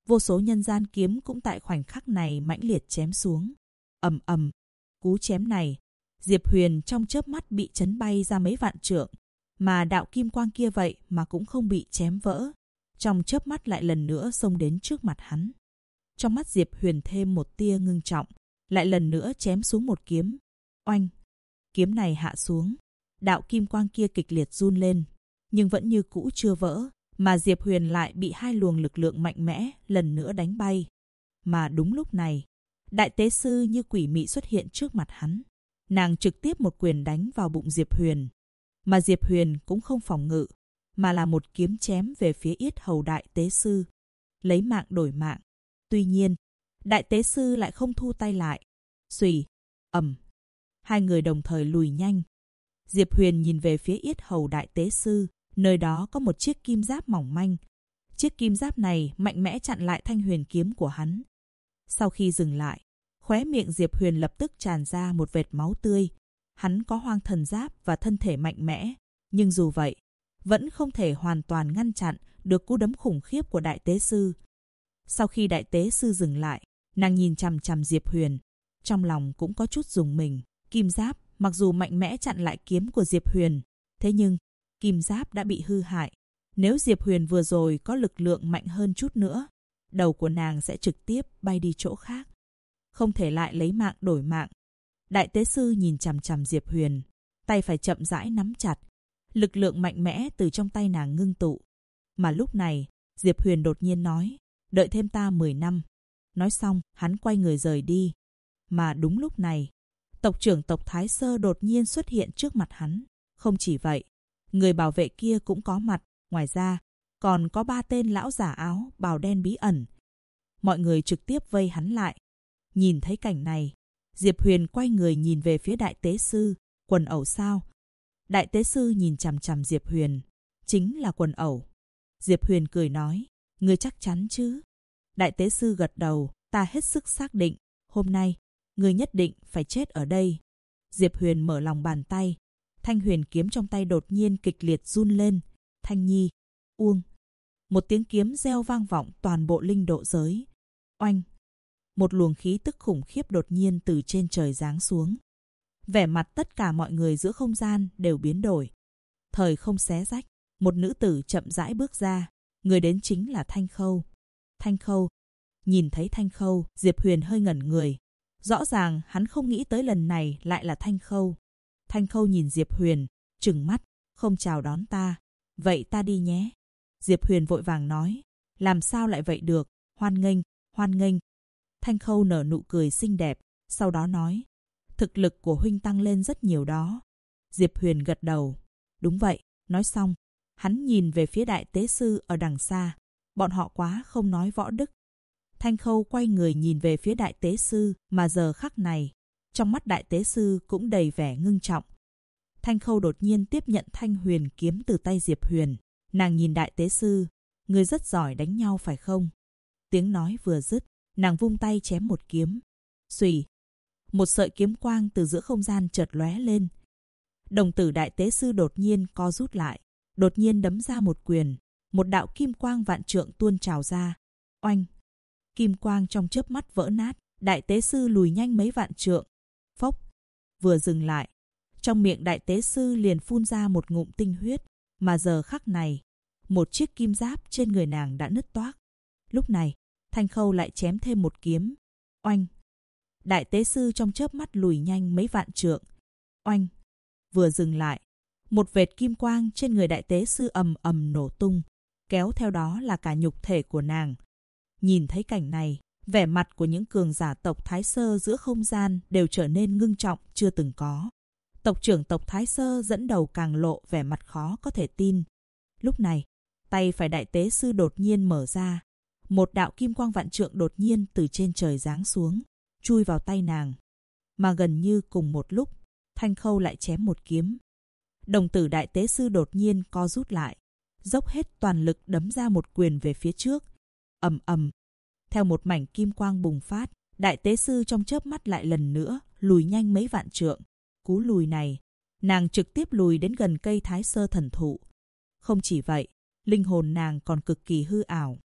Vô số nhân gian kiếm cũng tại khoảnh khắc này mãnh liệt chém xuống. Ầm ầm, cú chém này, Diệp Huyền trong chớp mắt bị chấn bay ra mấy vạn trượng, mà đạo kim quang kia vậy mà cũng không bị chém vỡ, trong chớp mắt lại lần nữa xông đến trước mặt hắn. Trong mắt Diệp Huyền thêm một tia ngưng trọng, lại lần nữa chém xuống một kiếm. Oanh! Kiếm này hạ xuống, đạo kim quang kia kịch liệt run lên, nhưng vẫn như cũ chưa vỡ, mà Diệp Huyền lại bị hai luồng lực lượng mạnh mẽ lần nữa đánh bay. Mà đúng lúc này, đại tế sư như quỷ mị xuất hiện trước mặt hắn. Nàng trực tiếp một quyền đánh vào bụng Diệp Huyền. Mà Diệp Huyền cũng không phòng ngự, mà là một kiếm chém về phía yết hầu đại tế sư. Lấy mạng đổi mạng. Tuy nhiên, đại tế sư lại không thu tay lại. Xùy, ầm. Hai người đồng thời lùi nhanh. Diệp Huyền nhìn về phía yết hầu đại tế sư. Nơi đó có một chiếc kim giáp mỏng manh. Chiếc kim giáp này mạnh mẽ chặn lại thanh huyền kiếm của hắn. Sau khi dừng lại, khóe miệng Diệp Huyền lập tức tràn ra một vệt máu tươi. Hắn có hoang thần giáp và thân thể mạnh mẽ, nhưng dù vậy, vẫn không thể hoàn toàn ngăn chặn được cú đấm khủng khiếp của đại tế sư. Sau khi đại tế sư dừng lại, nàng nhìn chằm chằm Diệp Huyền, trong lòng cũng có chút rùng mình. Kim giáp mặc dù mạnh mẽ chặn lại kiếm của Diệp Huyền, thế nhưng kim giáp đã bị hư hại. Nếu Diệp Huyền vừa rồi có lực lượng mạnh hơn chút nữa, đầu của nàng sẽ trực tiếp bay đi chỗ khác. Không thể lại lấy mạng đổi mạng. Đại tế sư nhìn chằm chằm Diệp Huyền, tay phải chậm rãi nắm chặt. Lực lượng mạnh mẽ từ trong tay nàng ngưng tụ. Mà lúc này, Diệp Huyền đột nhiên nói, đợi thêm ta 10 năm. Nói xong, hắn quay người rời đi. Mà đúng lúc này, tộc trưởng tộc Thái Sơ đột nhiên xuất hiện trước mặt hắn. Không chỉ vậy, người bảo vệ kia cũng có mặt. Ngoài ra, còn có 3 tên lão giả áo bào đen bí ẩn. Mọi người trực tiếp vây hắn lại. Nhìn thấy cảnh này, Diệp Huyền quay người nhìn về phía đại tế sư. Quần ẩu sao? Đại tế sư nhìn chằm chằm Diệp Huyền. Chính là quần ẩu. Diệp Huyền cười nói, ngươi chắc chắn chứ? Đại tế sư gật đầu, ta hết sức xác định. Hôm nay, ngươi nhất định phải chết ở đây. Diệp Huyền mở lòng bàn tay. Thanh huyền kiếm trong tay đột nhiên kịch liệt run lên. Thanh nhi, uông. Một tiếng kiếm reo vang vọng toàn bộ linh độ giới. Oanh. Một luồng khí tức khủng khiếp đột nhiên từ trên trời giáng xuống. Vẻ mặt tất cả mọi người giữa không gian đều biến đổi. Thời không xé rách, một nữ tử chậm rãi bước ra. Người đến chính là Thanh Khâu. Thanh Khâu. Nhìn thấy Thanh Khâu, Diệp Huyền hơi ngẩn người. Rõ ràng hắn không nghĩ tới lần này lại là Thanh Khâu. Thanh Khâu nhìn Diệp Huyền, trừng mắt, không chào đón ta. Vậy ta đi nhé. Diệp Huyền vội vàng nói. Làm sao lại vậy được, hoan nghênh, hoan nghênh. Thanh Khâu nở nụ cười xinh đẹp, sau đó nói. Thực lực của huynh tăng lên rất nhiều đó. Diệp Huyền gật đầu. Đúng vậy, nói xong. Hắn nhìn về phía đại tế sư ở đằng xa. Bọn họ quá không nói võ đức. Thanh Khâu quay người nhìn về phía đại tế sư, mà giờ khắc này, trong mắt đại tế sư cũng đầy vẻ ngưng trọng. Thanh Khâu đột nhiên tiếp nhận thanh huyền kiếm từ tay Diệp Huyền. Nàng nhìn đại tế sư, ngươi rất giỏi đánh nhau phải không? Tiếng nói vừa dứt, nàng vung tay chém một kiếm. Xùy, một sợi kiếm quang từ giữa không gian chợt lóe lên. Đồng tử đại tế sư đột nhiên co rút lại, đột nhiên đấm ra một quyền, một đạo kim quang vạn trượng tuôn trào ra. Oanh! Kim quang trong chớp mắt vỡ nát, đại tế sư lùi nhanh mấy vạn trượng. Phốc! Vừa dừng lại, trong miệng đại tế sư liền phun ra một ngụm tinh huyết, mà giờ khắc này, một chiếc kim giáp trên người nàng đã nứt toác. Lúc này, Thanh Khâu lại chém thêm một kiếm. Oanh! Đại tế sư trong chớp mắt lùi nhanh mấy vạn trượng. Oanh! Vừa dừng lại, một vệt kim quang trên người đại tế sư ầm ầm nổ tung, kéo theo đó là cả nhục thể của nàng. Nhìn thấy cảnh này, vẻ mặt của những cường giả tộc Thái Sơ giữa không gian đều trở nên ngưng trọng chưa từng có. Tộc trưởng tộc Thái Sơ dẫn đầu càng lộ vẻ mặt khó có thể tin. Lúc này, tay phải đại tế sư đột nhiên mở ra. Một đạo kim quang vạn trượng đột nhiên từ trên trời giáng xuống, chui vào tay nàng. Mà gần như cùng một lúc, Thanh Khâu lại chém một kiếm. Đồng tử đại tế sư đột nhiên co rút lại, dốc hết toàn lực đấm ra một quyền về phía trước. Ầm ầm. Theo một mảnh kim quang bùng phát, đại tế sư trong chớp mắt lại lần nữa lùi nhanh mấy vạn trượng. Cú lùi này, nàng trực tiếp lùi đến gần cây Thái Sơ thần thụ. Không chỉ vậy, linh hồn nàng còn cực kỳ hư ảo.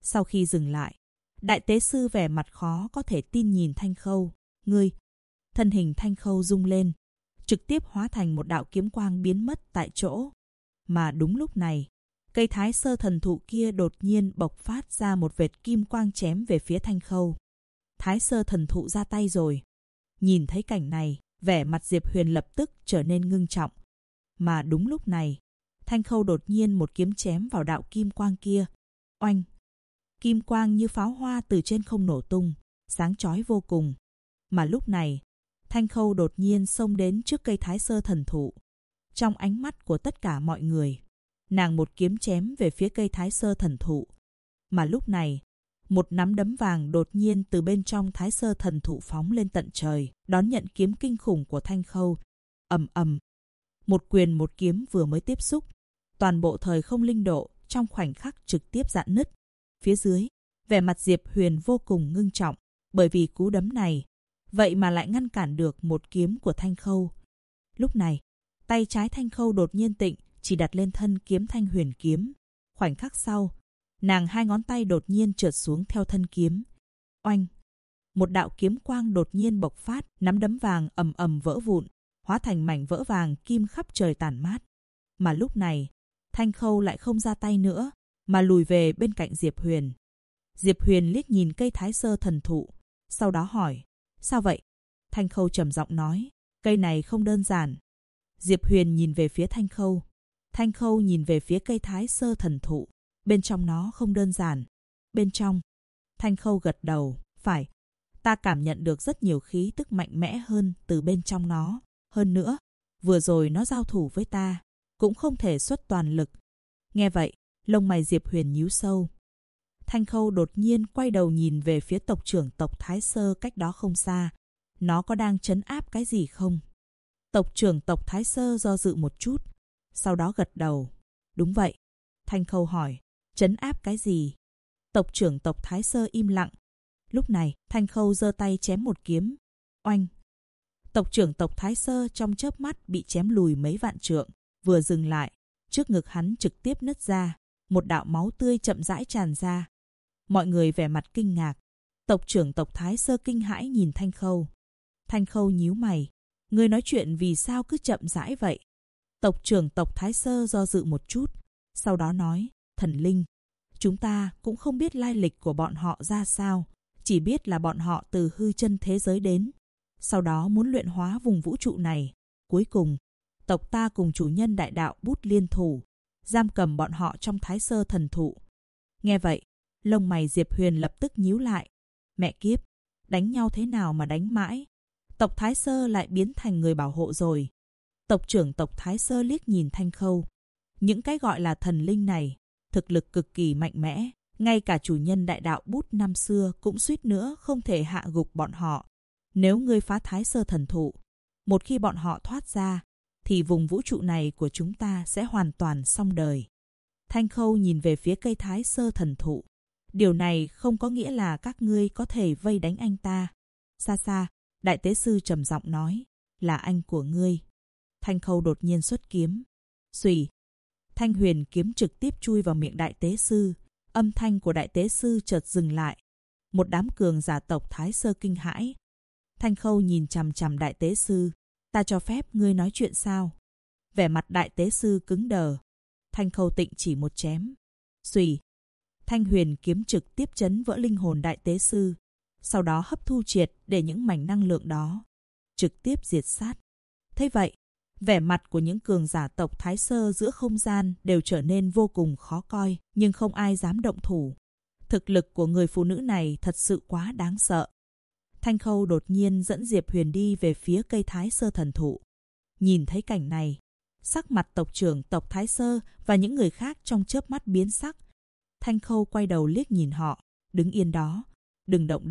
Sau khi dừng lại, đại tế sư vẻ mặt khó có thể tin nhìn Thanh Khâu. Ngươi! Thân hình Thanh Khâu rung lên, trực tiếp hóa thành một đạo kiếm quang biến mất tại chỗ. Mà đúng lúc này, cây Thái Sơ thần thụ kia đột nhiên bộc phát ra một vệt kim quang chém về phía Thanh Khâu. Thái Sơ thần thụ ra tay rồi. Nhìn thấy cảnh này, vẻ mặt Diệp Huyền lập tức trở nên ngưng trọng. Mà đúng lúc này, Thanh Khâu đột nhiên một kiếm chém vào đạo kim quang kia. Oanh! Kim quang như pháo hoa từ trên không nổ tung, sáng chói vô cùng. Mà lúc này, Thanh Khâu đột nhiên xông đến trước cây Thái Sơ thần thụ. Trong ánh mắt của tất cả mọi người, nàng một kiếm chém về phía cây Thái Sơ thần thụ. Mà lúc này, một nắm đấm vàng đột nhiên từ bên trong Thái Sơ thần thụ phóng lên tận trời, đón nhận kiếm kinh khủng của Thanh Khâu. Ầm ầm, một quyền một kiếm vừa mới tiếp xúc, toàn bộ thời không linh độ trong khoảnh khắc trực tiếp rạn nứt. Phía dưới, vẻ mặt Diệp Huyền vô cùng ngưng trọng, bởi vì cú đấm này, vậy mà lại ngăn cản được một kiếm của Thanh Khâu. Lúc này, tay trái Thanh Khâu đột nhiên tịnh, chỉ đặt lên thân kiếm Thanh Huyền kiếm. Khoảnh khắc sau, nàng hai ngón tay đột nhiên trượt xuống theo thân kiếm. Oanh! Một đạo kiếm quang đột nhiên bộc phát, nắm đấm vàng ầm ầm vỡ vụn, hóa thành mảnh vỡ vàng kim khắp trời tản mát. Mà lúc này, Thanh Khâu lại không ra tay nữa, mà lùi về bên cạnh Diệp Huyền. Diệp Huyền liếc nhìn cây Thái Sơ thần thụ, sau đó hỏi, sao vậy? Thanh Khâu trầm giọng nói, cây này không đơn giản. Diệp Huyền nhìn về phía Thanh Khâu. Thanh Khâu nhìn về phía cây Thái Sơ thần thụ. Bên trong nó không đơn giản. Bên trong. Thanh Khâu gật đầu. Phải. Ta cảm nhận được rất nhiều khí tức mạnh mẽ hơn từ bên trong nó. Hơn nữa, vừa rồi nó giao thủ với ta, cũng không thể xuất toàn lực. Nghe vậy, lông mày Diệp Huyền nhíu sâu. Thanh Khâu đột nhiên quay đầu nhìn về phía tộc trưởng tộc Thái Sơ cách đó không xa. Nó có đang trấn áp cái gì không? Tộc trưởng tộc Thái Sơ do dự một chút, sau đó gật đầu. Đúng vậy. Thanh Khâu hỏi, trấn áp cái gì? Tộc trưởng tộc Thái Sơ im lặng. Lúc này, Thanh Khâu giơ tay chém một kiếm. Oanh! Tộc trưởng tộc Thái Sơ trong chớp mắt bị chém lùi mấy vạn trượng. Vừa dừng lại, trước ngực hắn trực tiếp nứt ra. Một đạo máu tươi chậm rãi tràn ra. Mọi người vẻ mặt kinh ngạc. Tộc trưởng tộc Thái Sơ kinh hãi nhìn Thanh Khâu. Thanh Khâu nhíu mày. Ngươi nói chuyện vì sao cứ chậm rãi vậy? Tộc trưởng tộc Thái Sơ do dự một chút, sau đó nói, thần linh. Chúng ta cũng không biết lai lịch của bọn họ ra sao, chỉ biết là bọn họ từ hư chân thế giới đến. Sau đó muốn luyện hóa vùng vũ trụ này. Cuối cùng, tộc ta cùng chủ nhân đại đạo Bút liên thủ, giam cầm bọn họ trong Thái Sơ thần thụ. Nghe vậy, lông mày Diệp Huyền lập tức nhíu lại. Mẹ kiếp, đánh nhau thế nào mà đánh mãi? Tộc Thái Sơ lại biến thành người bảo hộ rồi. Tộc trưởng tộc Thái Sơ liếc nhìn Thanh Khâu. Những cái gọi là thần linh này, thực lực cực kỳ mạnh mẽ. Ngay cả chủ nhân đại đạo Bút năm xưa cũng suýt nữa không thể hạ gục bọn họ. Nếu ngươi phá Thái Sơ thần thụ, một khi bọn họ thoát ra, thì vùng vũ trụ này của chúng ta sẽ hoàn toàn xong đời. Thanh Khâu nhìn về phía cây Thái Sơ thần thụ. Điều này không có nghĩa là các ngươi có thể vây đánh anh ta. Xa xa, đại tế sư trầm giọng nói, là anh của ngươi. Thanh Khâu đột nhiên xuất kiếm. Xùy. Thanh huyền kiếm trực tiếp chui vào miệng đại tế sư. Âm thanh của đại tế sư chợt dừng lại. Một đám cường giả tộc Thái Sơ kinh hãi. Thanh Khâu nhìn chằm chằm đại tế sư. Ta cho phép ngươi nói chuyện sao? Vẻ mặt đại tế sư cứng đờ. Thanh Khâu tịnh chỉ một chém. Xùy. Thanh huyền kiếm trực tiếp chấn vỡ linh hồn đại tế sư. Sau đó hấp thu triệt để những mảnh năng lượng đó. Trực tiếp diệt sát. Thế vậy, vẻ mặt của những cường giả tộc Thái Sơ giữa không gian đều trở nên vô cùng khó coi, nhưng không ai dám động thủ. Thực lực của người phụ nữ này thật sự quá đáng sợ. Thanh Khâu đột nhiên dẫn Diệp Huyền đi về phía cây Thái Sơ thần thụ. Nhìn thấy cảnh này, sắc mặt tộc trưởng tộc Thái Sơ và những người khác trong chớp mắt biến sắc. Thanh Khâu quay đầu liếc nhìn họ, đứng yên đó, đừng động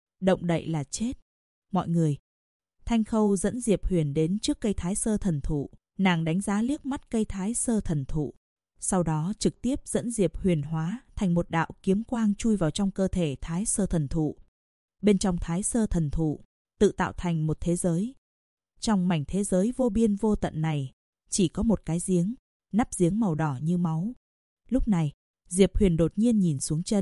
đậy là chết. Mọi người. Thanh Khâu dẫn Diệp Huyền đến trước cây Thái Sơ thần thụ, nàng đánh giá liếc mắt cây Thái Sơ thần thụ. Sau đó trực tiếp dẫn Diệp Huyền hóa thành một đạo kiếm quang chui vào trong cơ thể Thái Sơ thần thụ. Bên trong Thái Sơ thần thụ, tự tạo thành một thế giới. Trong mảnh thế giới vô biên vô tận này, chỉ có một cái giếng, nắp giếng màu đỏ như máu. Lúc này, Diệp Huyền đột nhiên nhìn xuống chân,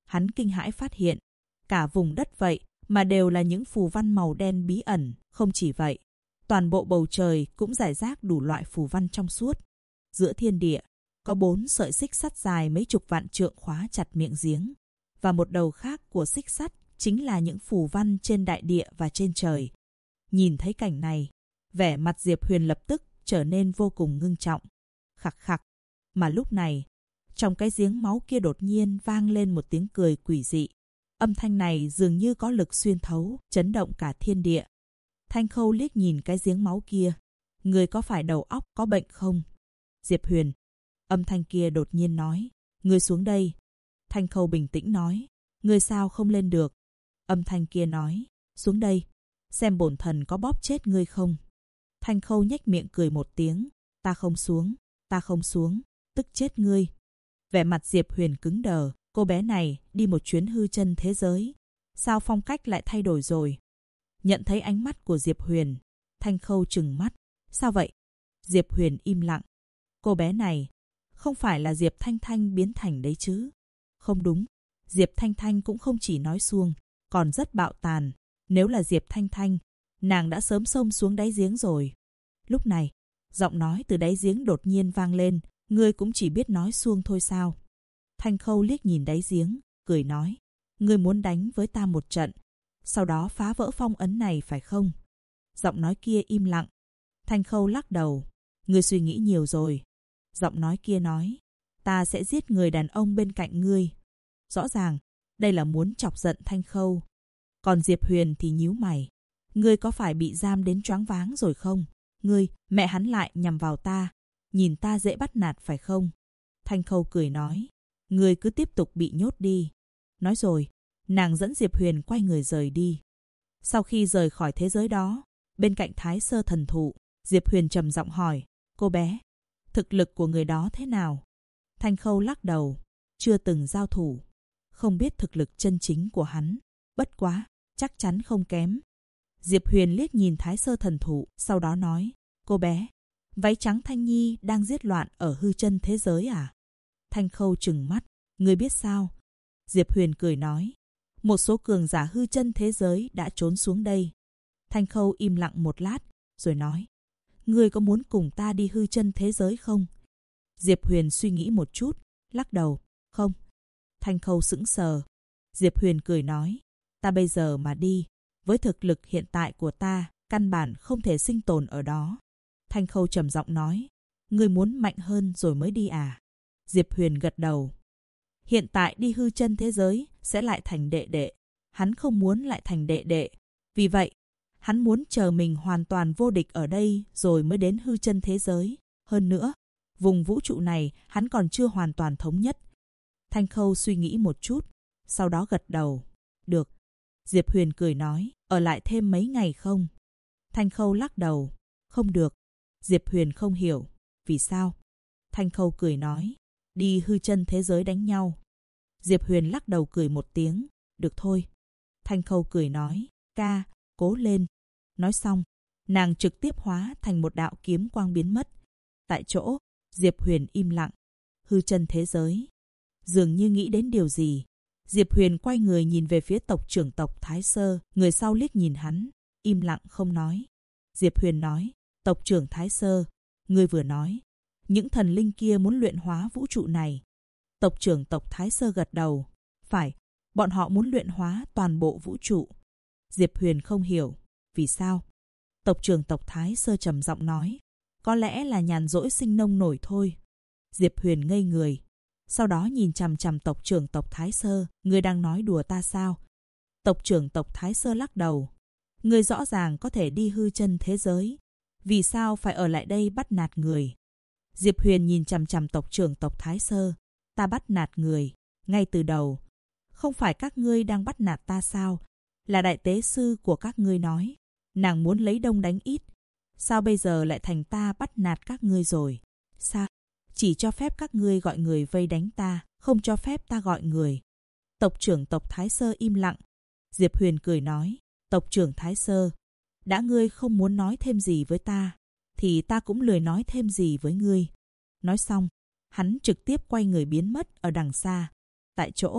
Hắn kinh hãi phát hiện, cả vùng đất vậy mà đều là những phù văn màu đen bí ẩn. Không chỉ vậy, toàn bộ bầu trời cũng rải rác đủ loại phù văn trong suốt. Giữa thiên địa, có 4 sợi xích sắt dài mấy chục vạn trượng khóa chặt miệng giếng. Và một đầu khác của xích sắt chính là những phù văn trên đại địa và trên trời. Nhìn thấy cảnh này, vẻ mặt Diệp Huyền lập tức trở nên vô cùng ngưng trọng. Khặc khặc. Mà lúc này, trong cái giếng máu kia đột nhiên vang lên một tiếng cười quỷ dị. Âm thanh này dường như có lực xuyên thấu, chấn động cả thiên địa. Thanh Khâu liếc nhìn cái giếng máu kia. Người có phải đầu óc có bệnh không? Diệp Huyền. Âm thanh kia đột nhiên nói. Người xuống đây. Thanh Khâu bình tĩnh nói. Người sao không lên được? Âm thanh kia nói. Xuống đây. Xem bổn thần có bóp chết ngươi không? Thanh Khâu nhếch miệng cười một tiếng. Ta không xuống. Ta không xuống. Tức chết ngươi. Vẻ mặt Diệp Huyền cứng đờ. Cô bé này đi một chuyến hư chân thế giới. Sao phong cách lại thay đổi rồi? Nhận thấy ánh mắt của Diệp Huyền, Thanh Khâu trừng mắt. Sao vậy? Diệp Huyền im lặng. Cô bé này không phải là Diệp Thanh Thanh biến thành đấy chứ? Không đúng. Diệp Thanh Thanh cũng không chỉ nói suông, còn rất bạo tàn. Nếu là Diệp Thanh Thanh, nàng đã sớm xông xuống đáy giếng rồi. Lúc này, giọng nói từ đáy giếng đột nhiên vang lên. Ngươi cũng chỉ biết nói suông thôi sao? Thanh Khâu liếc nhìn đáy giếng, cười nói. Ngươi muốn đánh với ta một trận, sau đó phá vỡ phong ấn này phải không? Giọng nói kia im lặng. Thanh Khâu lắc đầu. Ngươi suy nghĩ nhiều rồi. Giọng nói kia nói. Ta sẽ giết người đàn ông bên cạnh ngươi. Rõ ràng, đây là muốn chọc giận Thanh Khâu. Còn Diệp Huyền thì nhíu mày. Ngươi có phải bị giam đến choáng váng rồi không? Ngươi, mẹ hắn lại nhằm vào ta. Nhìn ta dễ bắt nạt phải không? Thanh Khâu cười nói. Ngươi cứ tiếp tục bị nhốt đi. Nói rồi, nàng dẫn Diệp Huyền quay người rời đi. Sau khi rời khỏi thế giới đó, bên cạnh Thái Sơ thần thụ, Diệp Huyền trầm giọng hỏi. Cô bé, thực lực của người đó thế nào? Thanh Khâu lắc đầu. Chưa từng giao thủ. Không biết thực lực chân chính của hắn. Bất quá, chắc chắn không kém. Diệp Huyền liếc nhìn Thái Sơ thần thụ, sau đó nói. Cô bé, váy trắng Thanh Nhi đang giết loạn ở hư chân thế giới à? Thanh Khâu trừng mắt. Ngươi biết sao? Diệp Huyền cười nói. Một số cường giả hư chân thế giới đã trốn xuống đây. Thanh Khâu im lặng một lát, rồi nói. Ngươi có muốn cùng ta đi hư chân thế giới không? Diệp Huyền suy nghĩ một chút, lắc đầu. Không. Thanh Khâu sững sờ. Diệp Huyền cười nói. Ta bây giờ mà đi, với thực lực hiện tại của ta, căn bản không thể sinh tồn ở đó. Thanh Khâu trầm giọng nói. Ngươi muốn mạnh hơn rồi mới đi à? Diệp Huyền gật đầu. Hiện tại đi hư chân thế giới sẽ lại thành đệ đệ. Hắn không muốn lại thành đệ đệ. Vì vậy, hắn muốn chờ mình hoàn toàn vô địch ở đây rồi mới đến hư chân thế giới. Hơn nữa, vùng vũ trụ này hắn còn chưa hoàn toàn thống nhất. Thanh Khâu suy nghĩ một chút, sau đó gật đầu. Được. Diệp Huyền cười nói, ở lại thêm mấy ngày không? Thanh Khâu lắc đầu. Không được. Diệp Huyền không hiểu. Vì sao? Thanh Khâu cười nói. Đi hư chân thế giới đánh nhau. Diệp Huyền lắc đầu cười một tiếng. Được thôi. Thanh Khâu cười nói. Ca, cố lên. Nói xong, nàng trực tiếp hóa thành một đạo kiếm quang biến mất. Tại chỗ, Diệp Huyền im lặng. Hư chân thế giới. Dường như nghĩ đến điều gì. Diệp Huyền quay người nhìn về phía tộc trưởng tộc Thái Sơ. Người sau liếc nhìn hắn, im lặng không nói. Diệp Huyền nói. Tộc trưởng Thái Sơ, ngươi vừa nói những thần linh kia muốn luyện hóa vũ trụ này. Tộc trưởng tộc Thái Sơ gật đầu. Phải, bọn họ muốn luyện hóa toàn bộ vũ trụ. Diệp Huyền không hiểu. Vì sao? Tộc trưởng tộc Thái Sơ trầm giọng nói. Có lẽ là nhàn rỗi sinh nông nổi thôi. Diệp Huyền ngây người. Sau đó nhìn chằm chằm tộc trưởng tộc Thái Sơ. Ngươi đang nói đùa ta sao? Tộc trưởng tộc Thái Sơ lắc đầu. Ngươi rõ ràng có thể đi hư chân thế giới. Vì sao phải ở lại đây bắt nạt người? Diệp Huyền nhìn chằm chằm tộc trưởng tộc Thái Sơ. Ta bắt nạt người. Ngay từ đầu. Không phải các ngươi đang bắt nạt ta sao? Là đại tế sư của các ngươi nói. Nàng muốn lấy đông đánh ít. Sao bây giờ lại thành ta bắt nạt các ngươi rồi? Sao? Chỉ cho phép các ngươi gọi người vây đánh ta, không cho phép ta gọi người. Tộc trưởng tộc Thái Sơ im lặng. Diệp Huyền cười nói. Tộc trưởng Thái Sơ, đã ngươi không muốn nói thêm gì với ta, thì ta cũng lười nói thêm gì với ngươi. Nói xong, hắn trực tiếp quay người biến mất ở đằng xa. Tại chỗ,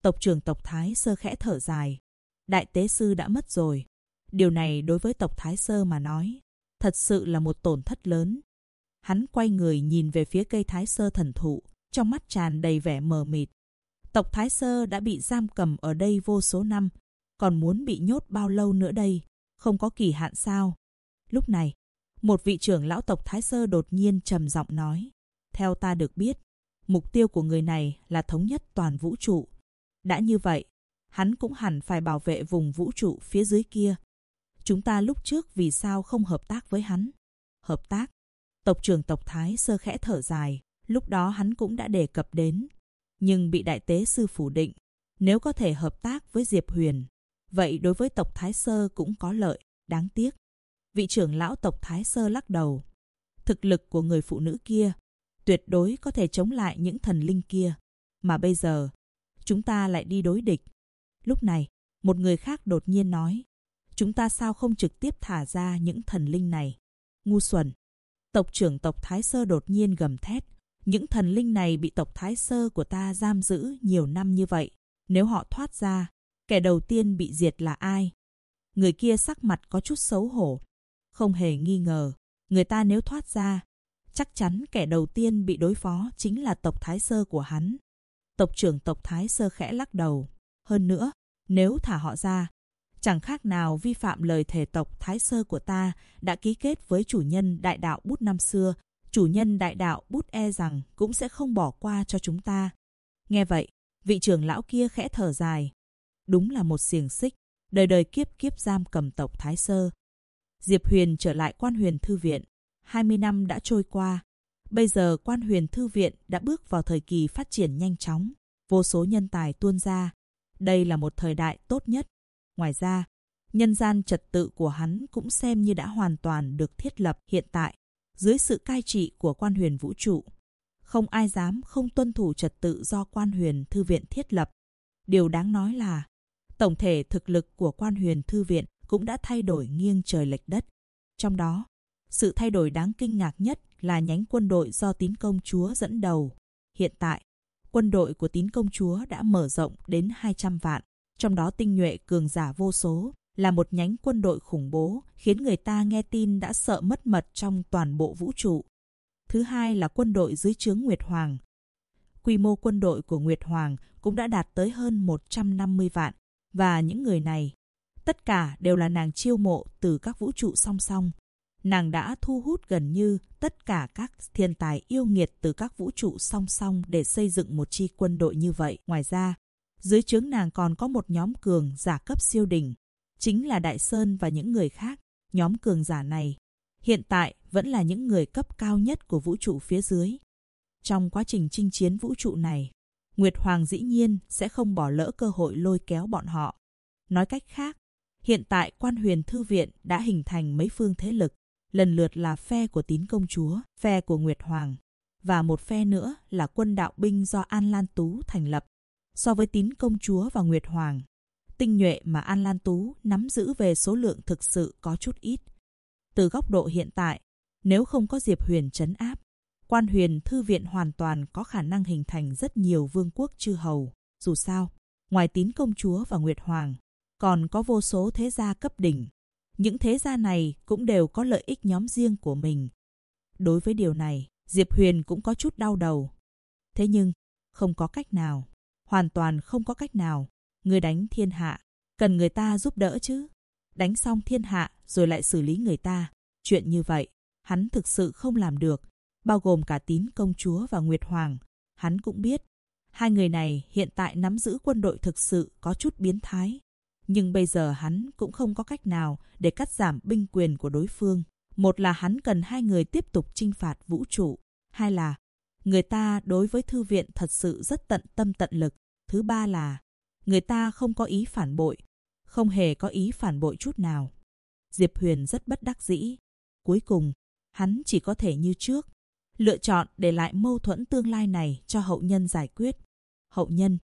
Tộc trưởng tộc Thái Sơ khẽ thở dài. Đại tế sư đã mất rồi. Điều này đối với tộc Thái Sơ mà nói, thật sự là một tổn thất lớn. Hắn quay người nhìn về phía cây Thái Sơ thần thụ, trong mắt tràn đầy vẻ mờ mịt. Tộc Thái Sơ đã bị giam cầm ở đây vô số năm, còn muốn bị nhốt bao lâu nữa đây, không có kỳ hạn sao? Lúc này, một vị trưởng lão tộc Thái Sơ đột nhiên trầm giọng nói, theo ta được biết, mục tiêu của người này là thống nhất toàn vũ trụ. Đã như vậy, hắn cũng hẳn phải bảo vệ vùng vũ trụ phía dưới kia. Chúng ta lúc trước vì sao không hợp tác với hắn? Hợp tác? Tộc trưởng tộc Thái Sơ khẽ thở dài, lúc đó hắn cũng đã đề cập đến, nhưng bị đại tế sư phủ định. Nếu có thể hợp tác với Diệp Huyền, vậy đối với tộc Thái Sơ cũng có lợi, đáng tiếc. Vị trưởng lão tộc Thái Sơ lắc đầu. Thực lực của người phụ nữ kia tuyệt đối có thể chống lại những thần linh kia, mà bây giờ chúng ta lại đi đối địch. Lúc này, một người khác đột nhiên nói, chúng ta sao không trực tiếp thả ra những thần linh này? Ngu xuẩn! Tộc trưởng tộc Thái Sơ đột nhiên gầm thét, những thần linh này bị tộc Thái Sơ của ta giam giữ nhiều năm như vậy. Nếu họ thoát ra, kẻ đầu tiên bị diệt là ai? Người kia sắc mặt có chút xấu hổ. Không hề nghi ngờ, người ta nếu thoát ra, chắc chắn kẻ đầu tiên bị đối phó chính là tộc Thái Sơ của hắn. Tộc trưởng tộc Thái Sơ khẽ lắc đầu. Hơn nữa, nếu thả họ ra, chẳng khác nào vi phạm lời thề tộc Thái Sơ của ta đã ký kết với chủ nhân đại đạo Bút năm xưa. Chủ nhân đại đạo Bút e rằng cũng sẽ không bỏ qua cho chúng ta. Nghe vậy, vị trưởng lão kia khẽ thở dài. Đúng là một xiềng xích, đời đời kiếp kiếp giam cầm tộc Thái Sơ. Diệp Huyền trở lại Quan Huyền Thư Viện. 20 năm đã trôi qua. Bây giờ Quan Huyền Thư Viện đã bước vào thời kỳ phát triển nhanh chóng. Vô số nhân tài tuôn ra. Đây là một thời đại tốt nhất. Ngoài ra, nhân gian trật tự của hắn cũng xem như đã hoàn toàn được thiết lập hiện tại. Dưới sự cai trị của Quan Huyền Vũ trụ, không ai dám không tuân thủ trật tự do Quan Huyền Thư Viện thiết lập. Điều đáng nói là, tổng thể thực lực của Quan Huyền Thư Viện cũng đã thay đổi nghiêng trời lệch đất. Trong đó, sự thay đổi đáng kinh ngạc nhất là nhánh quân đội do Tín Công Chúa dẫn đầu. Hiện tại, quân đội của Tín Công Chúa đã mở rộng đến 200 vạn, trong đó tinh nhuệ cường giả vô số, là một nhánh quân đội khủng bố, khiến người ta nghe tin đã sợ mất mật trong toàn bộ vũ trụ. Thứ hai là quân đội dưới trướng Nguyệt Hoàng. Quy mô quân đội của Nguyệt Hoàng cũng đã đạt tới hơn 150 vạn, và những người này, tất cả đều là nàng chiêu mộ từ các vũ trụ song song. Nàng đã thu hút gần như tất cả các thiên tài yêu nghiệt từ các vũ trụ song song để xây dựng một chi quân đội như vậy. Ngoài ra, dưới trướng nàng còn có một nhóm cường giả cấp siêu đỉnh, chính là Đại Sơn và những người khác. Nhóm cường giả này hiện tại vẫn là những người cấp cao nhất của vũ trụ phía dưới. Trong quá trình chinh chiến vũ trụ này, Nguyệt Hoàng dĩ nhiên sẽ không bỏ lỡ cơ hội lôi kéo bọn họ. Nói cách khác, hiện tại Quan Huyền Thư Viện đã hình thành mấy phương thế lực, lần lượt là phe của Tín Công Chúa, phe của Nguyệt Hoàng, và một phe nữa là quân đạo binh do An Lan Tú thành lập. So với Tín Công Chúa và Nguyệt Hoàng, tinh nhuệ mà An Lan Tú nắm giữ về số lượng thực sự có chút ít. Từ góc độ hiện tại, nếu không có Diệp Huyền trấn áp, Quan Huyền Thư Viện hoàn toàn có khả năng hình thành rất nhiều vương quốc chư hầu. Dù sao, ngoài Tín Công Chúa và Nguyệt Hoàng, còn có vô số thế gia cấp đỉnh. Những thế gia này cũng đều có lợi ích nhóm riêng của mình. Đối với điều này, Diệp Huyền cũng có chút đau đầu. Thế nhưng, không có cách nào. Hoàn toàn không có cách nào. Người đánh thiên hạ, cần người ta giúp đỡ chứ. Đánh xong thiên hạ rồi lại xử lý người ta. Chuyện như vậy, hắn thực sự không làm được. Bao gồm cả Tín Công Chúa và Nguyệt Hoàng. Hắn cũng biết, hai người này hiện tại nắm giữ quân đội thực sự có chút biến thái. Nhưng bây giờ hắn cũng không có cách nào để cắt giảm binh quyền của đối phương. Một là hắn cần hai người tiếp tục chinh phạt vũ trụ. Hai là người ta đối với thư viện thật sự rất tận tâm tận lực. Thứ ba là người ta không có ý phản bội. Không hề có ý phản bội chút nào. Diệp Huyền rất bất đắc dĩ. Cuối cùng, hắn chỉ có thể như trước, lựa chọn để lại mâu thuẫn tương lai này cho hậu nhân giải quyết. Hậu nhân